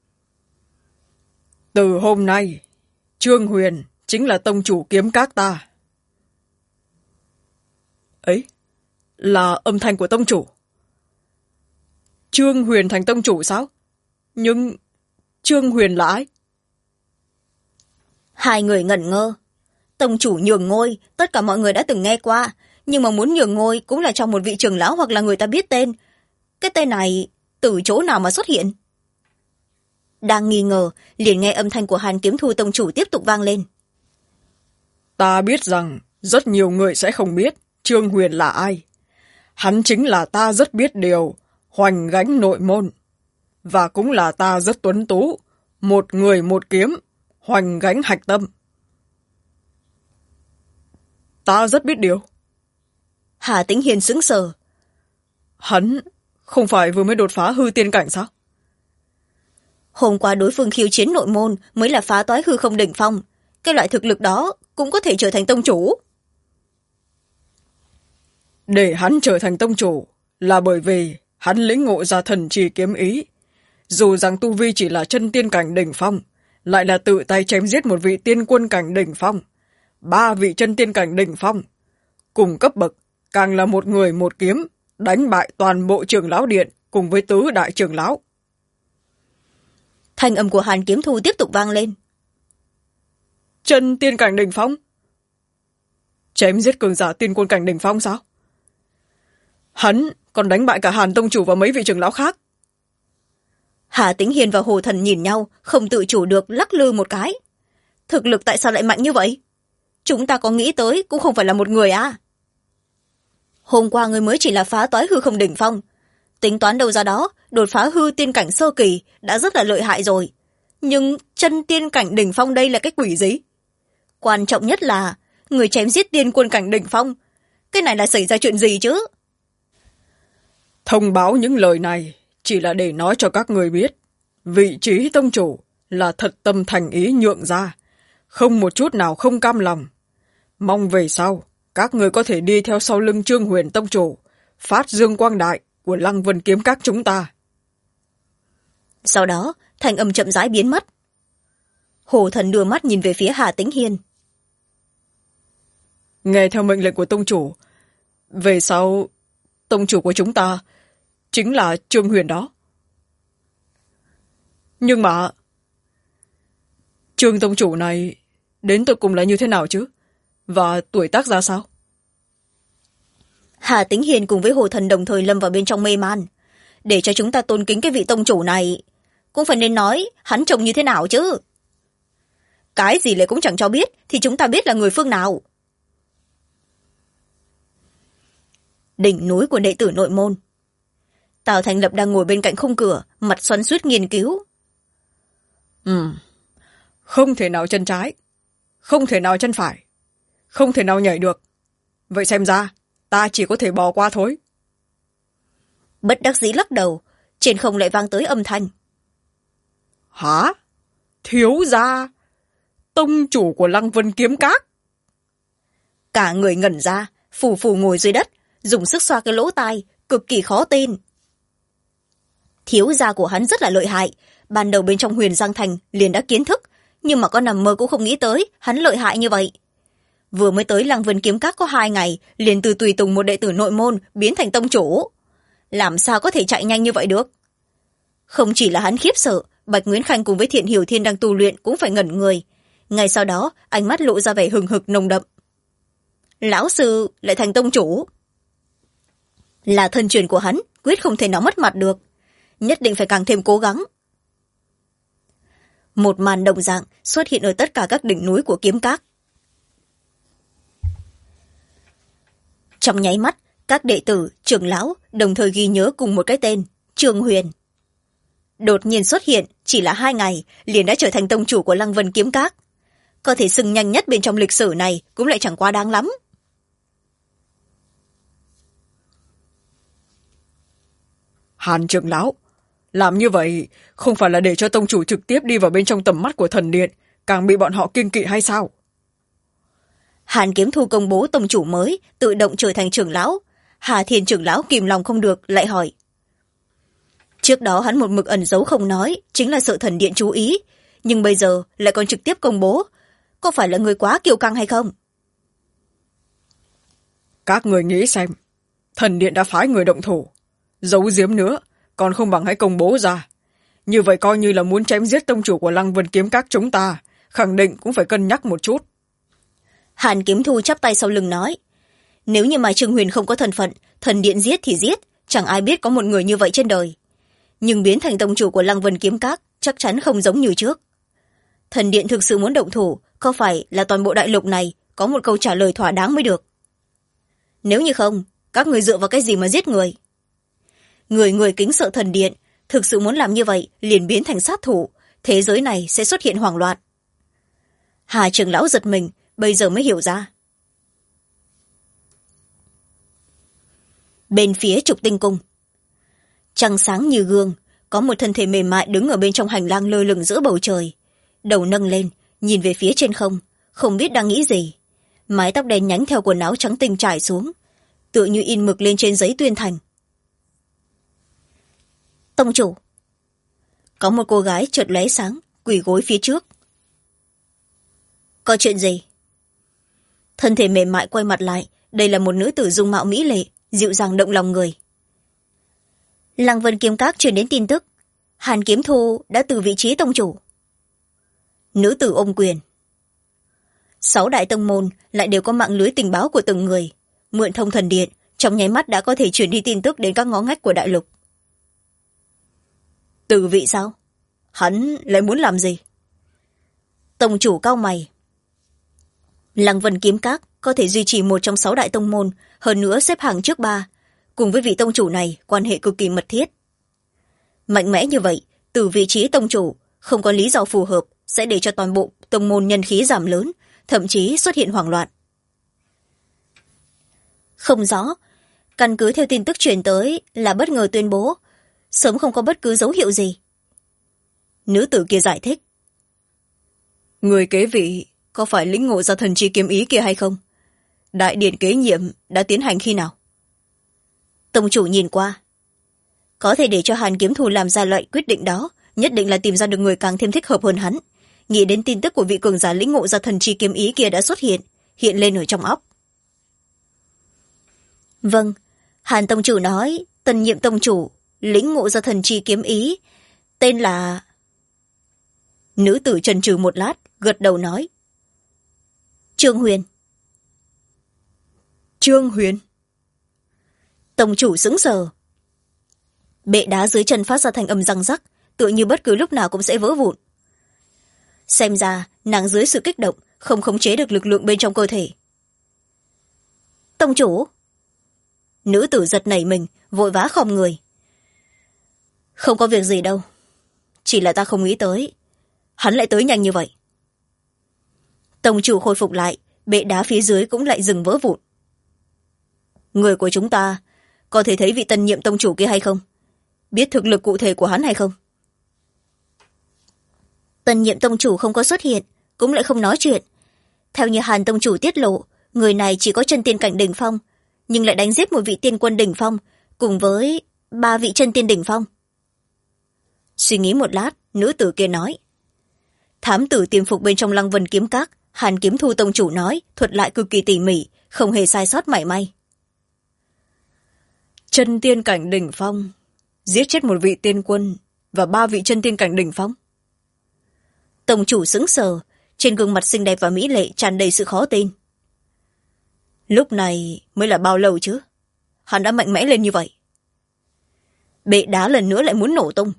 Từ hôm nay, Trương Huyền chính là tông chủ kiếm các ta. Ấy, là âm thanh của tông chủ. Trương Huyền thành tông chủ sao? Nhưng Trương Huyền là ai? Hai người ngẩn ngơ. Tông chủ nhường ngôi, tất cả mọi người đã từng nghe qua, nhưng mà muốn nhường ngôi cũng là trong một vị trưởng lão hoặc là người ta biết tên. Cái tên này từ chỗ nào mà xuất hiện? Đang nghi ngờ, liền nghe âm thanh của Hàn Kiếm Thu tông chủ tiếp tục vang lên. Ta biết rằng rất nhiều người sẽ không biết Trương Huyền là ai. Hắn chính là ta rất biết điều, hoành gánh nội môn. Và cũng là ta rất tuấn tú, một người một kiếm, hoành gánh hạch tâm. Ta rất biết điều. Hà Tĩnh Hiền sững sờ. Hắn không phải vừa mới đột phá hư tiên cảnh sao? Hôm qua đối phương khiêu chiến nội môn mới là phá toái hư không đỉnh phong. Cái loại thực lực đó cũng có thể trở thành tông chủ. Để hắn trở thành tông chủ là bởi vì hắn lĩnh ngộ ra thần trì kiếm ý. Dù rằng tu vi chỉ là chân tiên cảnh đỉnh phong, lại là tự tay chém giết một vị tiên quân cảnh đỉnh phong, 3 vị chân tiên cảnh đỉnh phong. Cùng cấp bậc, càng là một người một kiếm, đánh bại toàn bộ trưởng lão điện cùng với tứ đại trưởng lão. Thanh âm của Hàn Kiếm Thu tiếp tục vang lên. Chân tiên cảnh đỉnh phong? Chém giết cường giả tiên quân cảnh đỉnh phong sao? Hắn còn đánh bại cả Hàn tông chủ và mấy vị trưởng lão khác. Hà Tĩnh Hiền và Hồ Thần nhìn nhau, không tự chủ được lắc lư một cái. Thực lực tại sao lại mạnh như vậy? Chúng ta có nghĩ tới cũng không phải là một người à? Hôm qua người mới chỉ là phá toái hư không đỉnh phong. Tính toán đâu ra đó, đột phá hư tiên cảnh sơ kỳ đã rất là lợi hại rồi. Nhưng chân tiên cảnh đỉnh phong đây là cái quỷ gì? Quan trọng nhất là người chém giết tiên quân cảnh đỉnh phong. Cái này là xảy ra chuyện gì chứ? Thông báo những lời này chỉ là để nói cho các người biết vị trí tông chủ là thật tâm thành ý nhượng ra, không một chút nào không cam lòng. Mong về sau các người có thể đi theo sau lưng Trương Huyền tông chủ, phát dương quang đại của Lăng Vân kiếm các chúng ta. Sau đó thanh âm chậm rãi biến mất. Hồ Thần đưa mắt nhìn về phía Hà Tĩnh Hiền. Nghe theo mệnh lệnh của tông chủ, về sau tông chủ của chúng ta chính là Trương Huyền đó. Nhưng mà Trương tông chủ này đến tận cùng là như thế nào chứ? Và tuổi tác ra sao? Hà Tĩnh Hiền cùng với Hồ Thần đồng thời lâm vào bên trong mê man. Để cho chúng ta tôn kính cái vị tông chủ này, cũng phải nên nói hắn trông như thế nào chứ. Cái gì lại cũng chẳng cho biết, thì chúng ta biết là người phương nào. Đỉnh núi của đệ tử nội môn. Tào Thành Lập đang ngồi bên cạnh khung cửa, mặt xoắn xuýt nghiên cứu. Không thể nào chân trái, không thể nào chân phải, không thể nào nhảy được. Vậy xem ra ta chỉ có thể bỏ qua thôi. Bất đắc dĩ lắc đầu, trên không lại vang tới âm thanh. Hả? Thiếu gia? Tông chủ của Lăng Vân Kiếm Các? Cả người ngẩn ra, phù phù ngồi dưới đất, dùng sức xoa cái lỗ tai, cực kỳ khó tin. Thiếu gia của hắn rất là lợi hại, ban đầu bên trong Huyền Giang Thành liền đã kiến thức, nhưng mà có nằm mơ cũng không nghĩ tới hắn lợi hại như vậy. Vừa mới tới Lăng Vân Kiếm Các có 2 ngày, liền từ tùy tùng một đệ tử nội môn biến thành tông chủ. Làm sao có thể chạy nhanh như vậy được? Không chỉ là hắn khiếp sợ, Bạch Nguyễn Khanh cùng với Thiện Hiểu Thiên đang tu luyện cũng phải ngẩn người. Ngay sau đó, ánh mắt lộ ra vẻ hừng hực nồng đậm. Lão sư lại thành tông chủ. Là thân truyền của hắn, quyết không thể nào mất mặt được. Nhất định phải càng thêm cố gắng. Một màn đồng dạng xuất hiện ở tất cả các đỉnh núi của Kiếm Các. Trong nháy mắt, các đệ tử, trưởng lão đồng thời ghi nhớ cùng một cái tên, Trương Huyền. Đột nhiên xuất hiện, chỉ là 2 ngày, liền đã trở thành tông chủ của Lăng Vân Kiếm Các. Có thể xưng nhanh nhất bên trong lịch sử này cũng lại chẳng quá đáng lắm. Hàn trưởng lão, làm như vậy không phải là để cho tông chủ trực tiếp đi vào bên trong tầm mắt của thần điện, càng bị bọn họ kiêng kỵ hay sao? Hàn Kiếm Thu công bố tông chủ mới, tự động trở thành trưởng lão. Hà Thiên trưởng lão kìm lòng không được, lại hỏi. Trước đó hắn một mực ẩn giấu không nói, chính là sợ thần điện chú ý, nhưng bây giờ lại còn trực tiếp công bố. Có phải là người quá kiêu căng hay không? Các người nghĩ xem, thần điện đã phái người động thủ, giấu giếm nữa, còn không bằng hãy công bố ra. Như vậy coi như là muốn chém giết tông chủ của Lăng Vân Kiếm Các chúng ta, khẳng định cũng phải cân nhắc một chút. Hàn Kiếm Thu chắp tay sau lưng nói. Nếu như mà Trương Huyền không có thân phận, thần điện giết thì giết, chẳng ai biết có một người như vậy trên đời. Nhưng biến thành tông chủ của Lăng Vân Kiếm Các chắc chắn không giống như trước. Thần điện thực sự muốn động thủ, có phải là toàn bộ đại lục này có một câu trả lời thỏa đáng mới được. Nếu như không, các người dựa vào cái gì mà giết người? Người kính sợ thần điện, thực sự muốn làm như vậy liền biến thành sát thủ, thế giới này sẽ xuất hiện hoảng loạn. Hà trưởng lão giật mình, bây giờ mới hiểu ra. Bên phía Trục Tinh Cung, trăng sáng như gương, có một thân thể mềm mại đứng ở bên trong hành lang lơ lửng giữa bầu trời, đầu nâng lên, nhìn về phía trên không biết đang nghĩ gì. Mái tóc đen nhánh theo quần áo trắng tinh trải xuống, tựa như in mực lên trên giấy tuyên thành. Tông chủ. Có một cô gái chợt lóe sáng, quỳ gối phía trước. Có chuyện gì? Thân thể mềm mại quay mặt lại, đây là một nữ tử dung mạo mỹ lệ, dịu dàng động lòng người. Lăng Vân Kiếm Các truyền đến tin tức, Hàn Kiếm Thu đã từ vị trí tông chủ. Nữ tử ôm quyền. 6 đại tông môn lại đều có mạng lưới tình báo của từng người, mượn thông thần điện, trong nháy mắt đã có thể truyền đi tin tức đến các ngõ ngách của đại lục. Từ vị sao? Hắn lại muốn làm gì? Tông chủ cau mày. Lăng Vân Kiếm Các có thể duy trì một trong 6 đại tông môn, hơn nữa xếp hàng trước 3, cùng với vị tông chủ này quan hệ cực kỳ mật thiết. Mạnh mẽ như vậy, từ vị trí tông chủ, không có lý do phù hợp sẽ để cho toàn bộ tông môn nhân khí giảm lớn, thậm chí xuất hiện hoảng loạn. Không rõ, căn cứ theo tin tức truyền tới là bất ngờ tuyên bố, sớm không có bất cứ dấu hiệu gì. Nữ tử kia giải thích. Người kế vị có phải lĩnh ngộ ra thần chi kiếm ý kia hay không? Đại điển kế nhiệm đã tiến hành khi nào? Tông chủ nhìn qua. Có thể để cho Hàn Kiếm Thu làm ra loại quyết định đó, nhất định là tìm ra được người càng thêm thích hợp hơn hắn. Nghĩ đến tin tức của vị cường giả lĩnh ngộ ra thần chi kiếm ý kia đã xuất hiện lên ở trong óc. Vâng, Hàn tông chủ nói tân nhiệm tông chủ lĩnh ngộ ra thần chi kiếm ý, tên là... Nữ tử chần chừ một lát, gật đầu nói. Trương Huyền. Trương Huyền? Tông chủ sững sờ. Bệ đá dưới chân phát ra thanh âm răng rắc, tựa như bất cứ lúc nào cũng sẽ vỡ vụn. Xem ra, nàng dưới sự kích động, không khống chế được lực lượng bên trong cơ thể. Tông chủ! Nữ tử giật nảy mình, vội vã khom người. Không có việc gì đâu. Chỉ là ta không nghĩ tới. Hắn lại tới nhanh như vậy. Tông chủ khôi phục lại, bệ đá phía dưới cũng lại dừng vỡ vụn. Người của chúng ta có thể thấy vị tân nhiệm tông chủ kia hay không? biết thực lực cụ thể của hắn hay không? Tân nhiệm tông chủ không có xuất hiện, cũng lại không nói chuyện. Theo như Hàn tông chủ tiết lộ, người này chỉ có chân tiên cảnh đỉnh phong, nhưng lại đánh giết một vị tiên quân đỉnh phong cùng với 3 vị chân tiên đỉnh phong. Suy nghĩ một lát, nữ tử kia nói. Thám tử tiềm phục bên trong Lăng Vân kiếm các, Hàn Kiếm Thu tông chủ nói, thuật lại cực kỳ tỉ mỉ, không hề sai sót mảy may. Chân tiên cảnh đỉnh phong, giết chết một vị tiên quân và 3 vị chân tiên cảnh đỉnh phong. Tông chủ sững sờ, trên gương mặt xinh đẹp và mỹ lệ tràn đầy sự khó tin. Lúc này mới là bao lâu chứ? Hắn đã mạnh mẽ lên như vậy. Bệ đá lần nữa lại muốn nổ tung.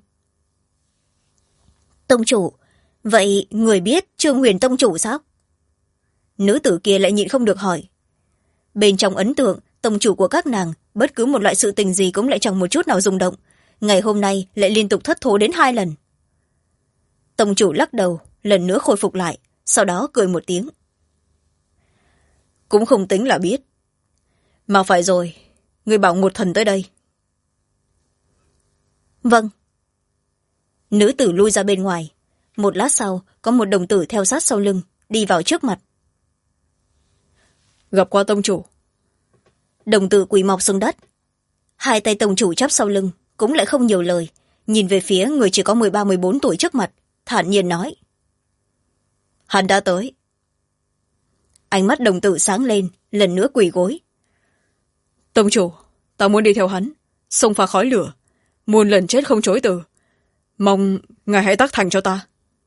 Tông chủ, vậy người biết Trương Huyền tông chủ sao? Nữ tử kia lại nhịn không được hỏi. Bên trong ấn tượng, tông chủ của các nàng, bất cứ một loại sự tình gì cũng lại chẳng một chút nào rung động. Ngày hôm nay lại liên tục thất thố đến 2 lần. Tông chủ lắc đầu, lần nữa khôi phục lại, sau đó cười một tiếng. Cũng không tính là biết. Mà phải rồi, người bảo Ngột Thần tới đây. Vâng. Nữ tử lui ra bên ngoài. Một lát sau, có một đồng tử theo sát sau lưng, đi vào trước mặt. Gặp qua tông chủ. Đồng tử quỳ mọc xuống đất. 2 tay tông chủ chắp sau lưng, cũng lại không nhiều lời, nhìn về phía người chỉ có 13-14 tuổi trước mặt, thản nhiên nói. Hắn đã tới. Ánh mắt đồng tử sáng lên, lần nữa quỳ gối. Tông chủ, ta muốn đi theo hắn, xông pha khói lửa, muôn lần chết không chối từ. Mong ngài hãy tác thành cho ta.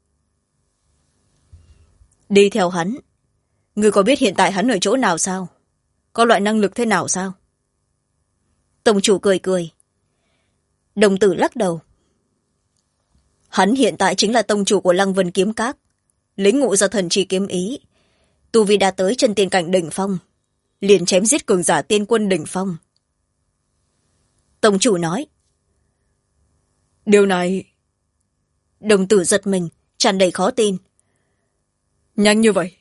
Đi theo hắn? Ngươi có biết hiện tại hắn ở chỗ nào sao? Có loại năng lực thế nào sao? Tông chủ cười cười. Đồng tử lắc đầu. Hắn hiện tại chính là tông chủ của Lăng Vân kiếm các, lĩnh ngộ ra thần trì kiếm ý, tu vi đã tới chân tiên cảnh đỉnh phong, liền chém giết cường giả tiên quân đỉnh phong. Tông chủ nói. Điều này... Đồng tử giật mình, tràn đầy khó tin. Nhanh như vậy?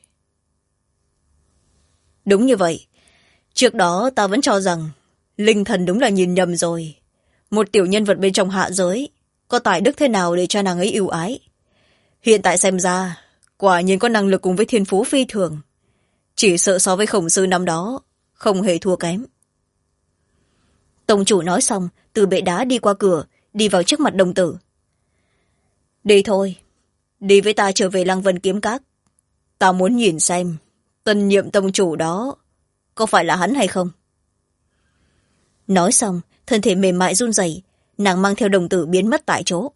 Đúng như vậy. Trước đó ta vẫn cho rằng linh thần đúng là nhìn nhầm rồi. Một tiểu nhân vật bên trong hạ giới có tài đức thế nào để cho nàng ấy ưu ái. Hiện tại xem ra quả nhiên có năng lực cùng với thiên phú phi thường. Chỉ sợ so với Khổng Sư năm đó không hề thua kém. Tông chủ nói xong, từ bệ đá đi qua cửa, đi vào trước mặt đồng tử. Đi thôi, đi với ta trở về Lăng Vân kiếm các. Ta muốn nhìn xem tân nhiệm tông chủ đó có phải là hắn hay không. Nói xong, thân thể mềm mại run rẩy, nàng mang theo đồng tử biến mất tại chỗ.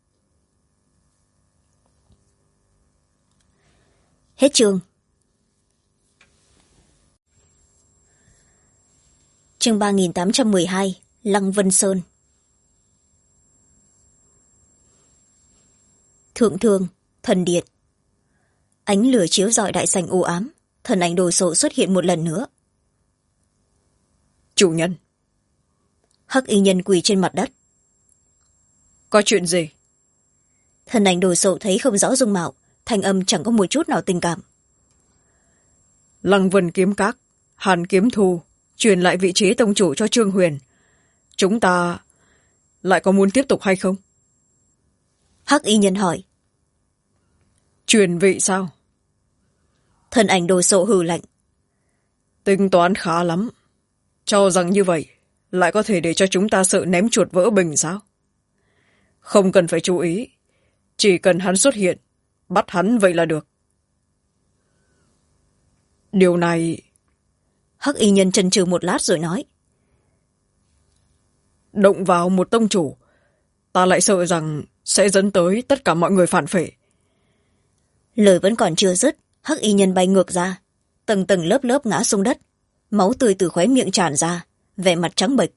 Hết chương. Chương 3812, Lăng Vân Sơn. Thượng thương, thần điện. Ánh lửa chiếu rọi đại sảnh u ám, thần ảnh đồ sộ xuất hiện một lần nữa. Chủ nhân. Hắc y nhân quỳ trên mặt đất. Có chuyện gì? Thần ảnh đồ sộ thấy không rõ dung mạo, thanh âm chẳng có một chút nào tình cảm. Lăng Vân kiếm các, Hàn Kiếm Thu truyền lại vị trí tông chủ cho Trương Huyền. Chúng ta lại có muốn tiếp tục hay không? Hắc y nhân hỏi. Truyền vị sao? Thần ảnh đồ sộ hừ lạnh. Tính toán khá lắm. Cho rằng như vậy lại có thể để cho chúng ta sợ ném chuột vỡ bình sao? Không cần phải chú ý. Chỉ cần hắn xuất hiện, bắt hắn vậy là được. Điều này... Hắc y nhân chần chừ một lát rồi nói. Động vào một tông chủ, ta lại sợ rằng sẽ dẫn tới tất cả mọi người phản phệ. Lời vẫn còn chưa dứt, hắc y nhân bay ngược ra, tầng tầng lớp lớp ngã xuống đất, máu tươi từ khóe miệng tràn ra, vẻ mặt trắng bệch.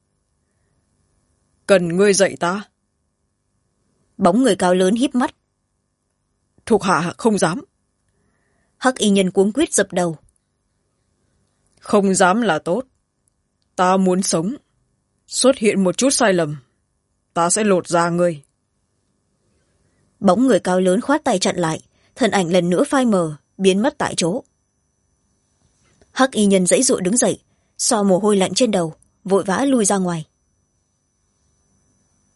Cần ngươi dạy ta? Bóng người cao lớn híp mắt. Thuộc hạ không dám. Hắc y nhân cuống quýt dập đầu. Không dám là tốt. Ta muốn sống. Xuất hiện một chút sai lầm, ta sẽ lột da ngươi. Bóng người cao lớn khoát tay chặn lại, thân ảnh lần nữa phai mờ, biến mất tại chỗ. Hắc y nhân giãy giụa đứng dậy, xoa mồ hôi lạnh trên đầu, vội vã lui ra ngoài.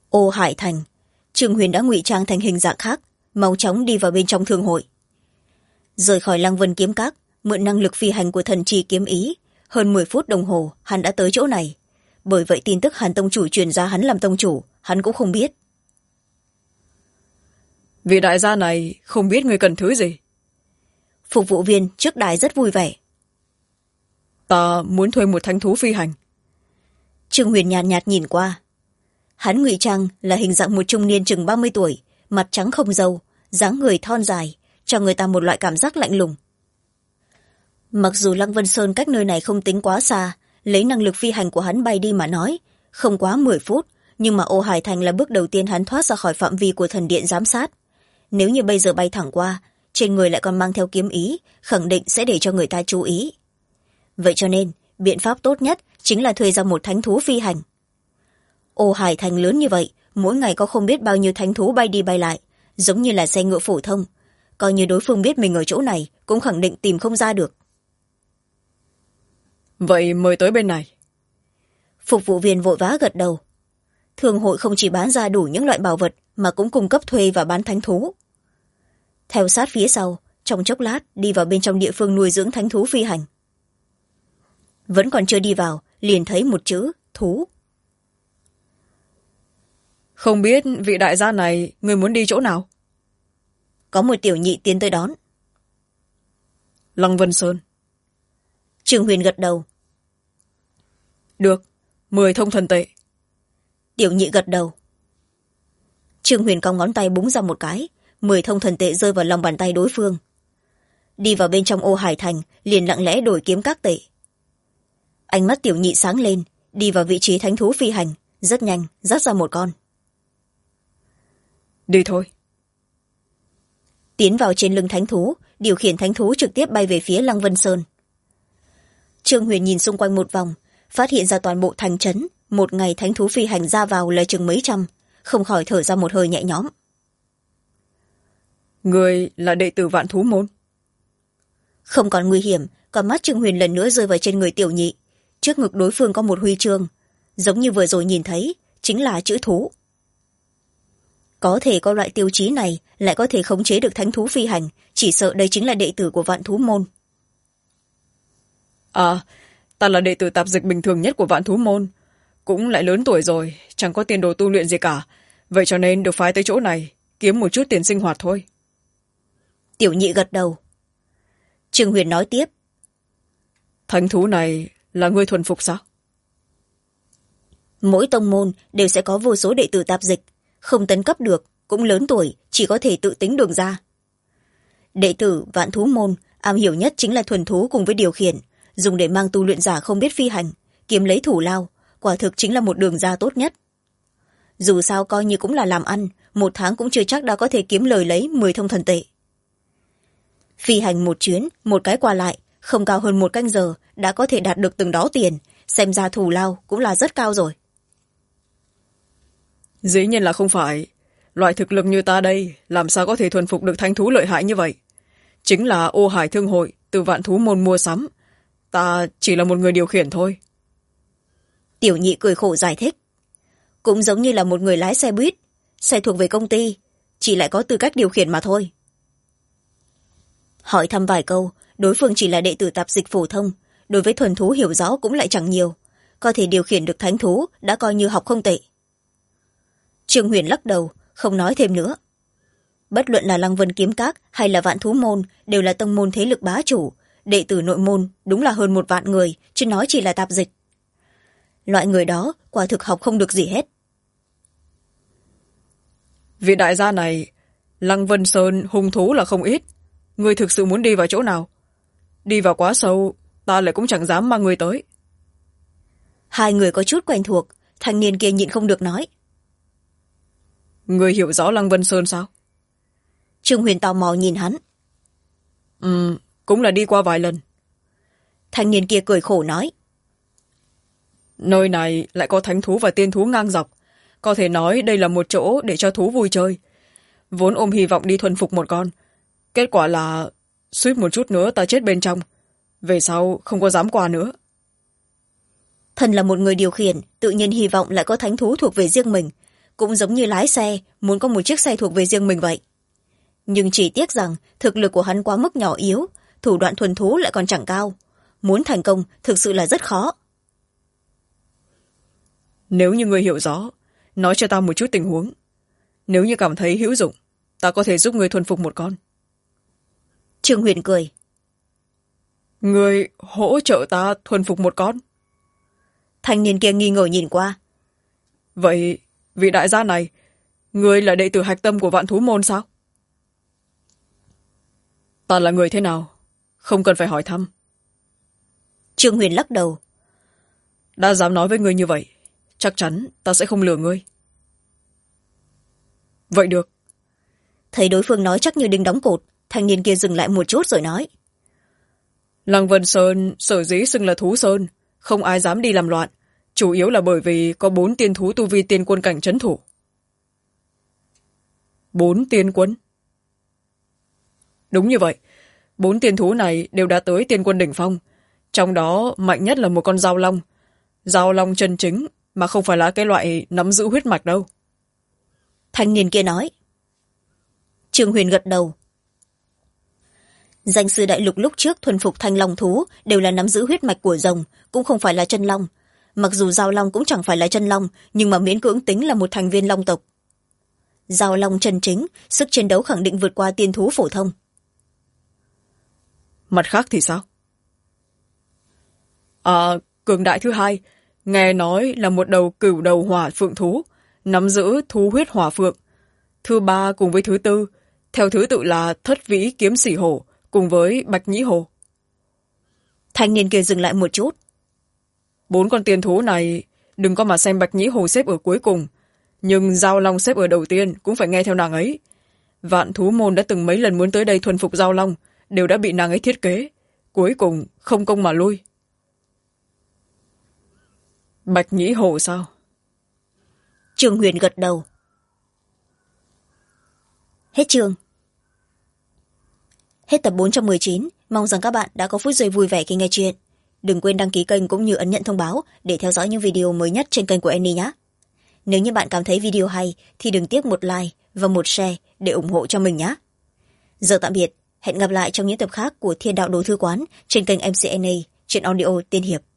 Ô Hải Thành, Trương Huyền đã ngụy trang thành hình dạng khác, mau chóng đi vào bên trong thương hội. Rời khỏi Lăng Vân kiếm các, mượn năng lực phi hành của thần trì kiếm ý, hơn 10 phút đồng hồ hắn đã tới chỗ này. Bởi vậy tin tức Hàn tông chủ truyền ra hắn làm tông chủ, hắn cũng không biết. Vị đại gia này không biết người cần thứ gì. Phục vụ viên trước đài rất vui vẻ. Ta muốn thuê một thánh thú phi hành. Trương Huyền nhàn nhạt nhìn qua. Hắn ngụy trang là hình dạng một trung niên chừng 30 tuổi, mặt trắng không râu, dáng người thon dài, cho người ta một loại cảm giác lạnh lùng. Mặc dù Lăng Vân Sơn cách nơi này không tính quá xa, lấy năng lực phi hành của hắn bay đi mà nói, không quá 10 phút, nhưng mà Ô Hải Thành là bước đầu tiên hắn thoát ra khỏi phạm vi của thần điện giám sát. Nếu như bây giờ bay thẳng qua, trên người lại còn mang theo kiếm ý, khẳng định sẽ để cho người ta chú ý. Vậy cho nên, biện pháp tốt nhất chính là thuê ra một thánh thú phi hành. Ô Hải Thành lớn như vậy, mỗi ngày có không biết bao nhiêu thánh thú bay đi bay lại, giống như là xe ngựa phổ thông. Coi như đối phương biết mình ở chỗ này, cũng khẳng định tìm không ra được. Vậy mời tới bên này. Phục vụ viên vội vã gật đầu. Thương hội không chỉ bán ra đủ những loại bảo vật, mà cũng cung cấp thuê và bán thánh thú. Theo sát phía sau, trong chốc lát đi vào bên trong địa phương nuôi dưỡng thánh thú phi hành. Vẫn còn chưa đi vào, liền thấy một chữ thú. Không biết vị đại gia này người muốn đi chỗ nào? Có một tiểu nhị tiến tới đón. Lăng Vân Sơn. Trương Huyền gật đầu. Được, 10 thông thần tệ. Tiểu nhị gật đầu. Trương Huyền cong ngón tay búng ra một cái, 10 thông thần tệ rơi vào lòng bàn tay đối phương. Đi vào bên trong Ô Hải Thành, liền lặng lẽ đổi kiếm các tệ. Ánh mắt tiểu nhị sáng lên, đi vào vị trí thánh thú phi hành, rất nhanh dắt ra một con. Đi thôi. Tiến vào trên lưng thánh thú, điều khiển thánh thú trực tiếp bay về phía Lăng Vân Sơn. Trương Huyền nhìn xung quanh một vòng, phát hiện ra toàn bộ thành trấn, một ngày thánh thú phi hành ra vào là chừng mấy trăm, không khỏi thở ra một hơi nhẹ nhõm. Người là đệ tử Vạn Thú Môn. Không còn nguy hiểm, con mắt Trương Huyền lần nữa rơi vào trên người tiểu nhị. Trước ngực đối phương có một huy chương, giống như vừa rồi nhìn thấy, chính là chữ thú. Có thể có loại tiêu chí này lại có thể khống chế được thánh thú phi hành, chỉ sợ đây chính là đệ tử của Vạn Thú Môn. À, ta là đệ tử tạp dịch bình thường nhất của Vạn Thú Môn, cũng lại lớn tuổi rồi, chẳng có tiền đồ tu luyện gì cả, vậy cho nên được phái tới chỗ này kiếm một chút tiền sinh hoạt thôi. Tiểu nhị gật đầu. Trương Huyền nói tiếp. Thánh thú này là ngươi thuần phục sao? Mỗi tông môn đều sẽ có vô số đệ tử tạp dịch, không tấn cấp được, cũng lớn tuổi, chỉ có thể tự tính đường ra. Đệ tử Vạn Thú Môn am hiểu nhất chính là thuần thú cùng với điều khiển, dùng để mang tu luyện giả không biết phi hành, kiếm lấy thủ lao, quả thực chính là một đường ra tốt nhất. Dù sao coi như cũng là làm ăn, một tháng cũng chưa chắc đã có thể kiếm lời lấy 10 thông thần tệ. Phi hành một chuyến, một cái qua lại, không cao hơn 1 canh giờ đã có thể đạt được từng đó tiền, xem ra thủ lao cũng là rất cao rồi. Dĩ nhiên là không phải. Loại thực lực như ta đây làm sao có thể thuần phục được thánh thú lợi hại như vậy? Chính là Ô Hải Thương hội từ Vạn Thú Môn mua sắm. Ta chỉ là một người điều khiển thôi. Tiểu nhị cười khổ giải thích. Cũng giống như là một người lái xe buýt, xe thuộc về công ty, chỉ lại có tư cách điều khiển mà thôi. Hỏi thăm vài câu, đối phương chỉ là đệ tử tạp dịch phổ thông, đối với thuần thú hiểu rõ cũng lại chẳng nhiều, có thể điều khiển được thánh thú đã coi như học không tệ. Trương Huyền lắc đầu, không nói thêm nữa. Bất luận là Lăng Vân kiếm các hay là Vạn Thú Môn đều là tông môn thế lực bá chủ, đệ tử nội môn đúng là hơn 1 vạn người, chứ nói chỉ là tạp dịch. Loại người đó quả thực học không được gì hết. Vị đại gia này, Lăng Vân Sơn hung thú là không ít. Ngươi thực sự muốn đi vào chỗ nào? Đi vào quá sâu, ta lại cũng chẳng dám mang ngươi tới. Hai người có chút quen thuộc, thanh niên kia nhịn không được nói. Ngươi hiểu rõ Lăng Vân Sơn sao? Trương Huyền tò mò nhìn hắn. Cũng là đi qua vài lần. Thanh niên kia cười khổ nói. Nơi này lại có thánh thú và tiên thú ngang dọc. Có thể nói đây là một chỗ để cho thú vui chơi. Vốn ôm hy vọng đi thuần phục một con. Kết quả là suýt một chút nữa ta chết bên trong. Về sau không có dám qua nữa. Thần là một người điều khiển, tự nhiên hy vọng lại có thánh thú thuộc về riêng mình. cũng giống như lái xe muốn có một chiếc xe thuộc về riêng mình vậy. Nhưng chỉ tiếc rằng thực lực của hắn quá mức nhỏ yếu, thủ đoạn thuần thú lại còn chẳng cao. Muốn thành công thực sự là rất khó. Nếu như ngươi hiểu rõ, nói cho ta một chút tình huống. Nếu như cảm thấy hữu dụng, ta có thể giúp ngươi thuần phục một con. Trương Huyền cười. Ngươi hỗ trợ ta thuần phục một con? Thanh niên kia nghi ngờ nhìn qua. Vậy, vị đại gia này, ngươi là đệ tử hạch tâm của Vạn Thú Môn sao? Ta là người thế nào? Không cần phải hỏi thăm. Trương Huyền lắc đầu. Đã dám nói với ngươi như vậy, chắc chắn ta sẽ không lừa ngươi. Vậy được. Thấy đối phương nói chắc như đinh đóng cột, thanh niên kia dừng lại một chút rồi nói. Lăng Vân Sơn sở dĩ xưng là thú sơn, không ai dám đi làm loạn, chủ yếu là bởi vì có 4 tiên thú tu vi tiên quân cảnh trấn thủ. 4 tiên quân? Đúng như vậy, 4 tiên thú này đều đã tới tiên quân đỉnh phong, trong đó mạnh nhất là một con dao long. Dao long chân chính, mà không phải là cái loại nắm giữ huyết mạch đâu. Thanh niên kia nói. Trương Huyền gật đầu. Danh sư đại lục lúc trước thuần phục thanh long thú đều là nắm giữ huyết mạch của rồng, cũng không phải là chân long. Mặc dù dao long cũng chẳng phải là chân long, nhưng mà miễn cưỡng tính là một thành viên long tộc. Dao long chân chính, sức chiến đấu khẳng định vượt qua tiên thú phổ thông. Mặt khác thì sao? Cường đại thứ hai, nghe nói là một đầu cửu đầu hỏa phượng thú, nắm giữ thú huyết hỏa phượng. Thứ ba cùng với thứ tư, theo thứ tự là thất vĩ kiếm sỉ hổ cùng với bạch nhĩ hổ. Thanh niên kia dừng lại một chút. 4 con tiên thú này, đừng có mà xem bạch nhĩ hổ xếp ở cuối cùng, nhưng dao long xếp ở đầu tiên cũng phải nghe theo nàng ấy. Vạn Thú Môn đã từng mấy lần muốn tới đây thuần phục dao long, đều đã bị nàng ấy thiết kế, cuối cùng không công mà lui. Bạch nhĩ hổ sao? Trương Huyền gật đầu. Hết chương. Hết tập 419, mong rằng các bạn đã có phút giây vui vẻ khi nghe chuyện. Đừng quên đăng ký kênh cũng như ấn nhận thông báo để theo dõi những video mới nhất trên kênh của Annie nhé. Nếu như bạn cảm thấy video hay thì đừng tiếc một like và một share để ủng hộ cho mình nhé. Giờ tạm biệt, hẹn gặp lại trong những tập khác của Thiên Đạo Đồ Thư Quán trên kênh MC Annie, trên audio Tiên Hiệp.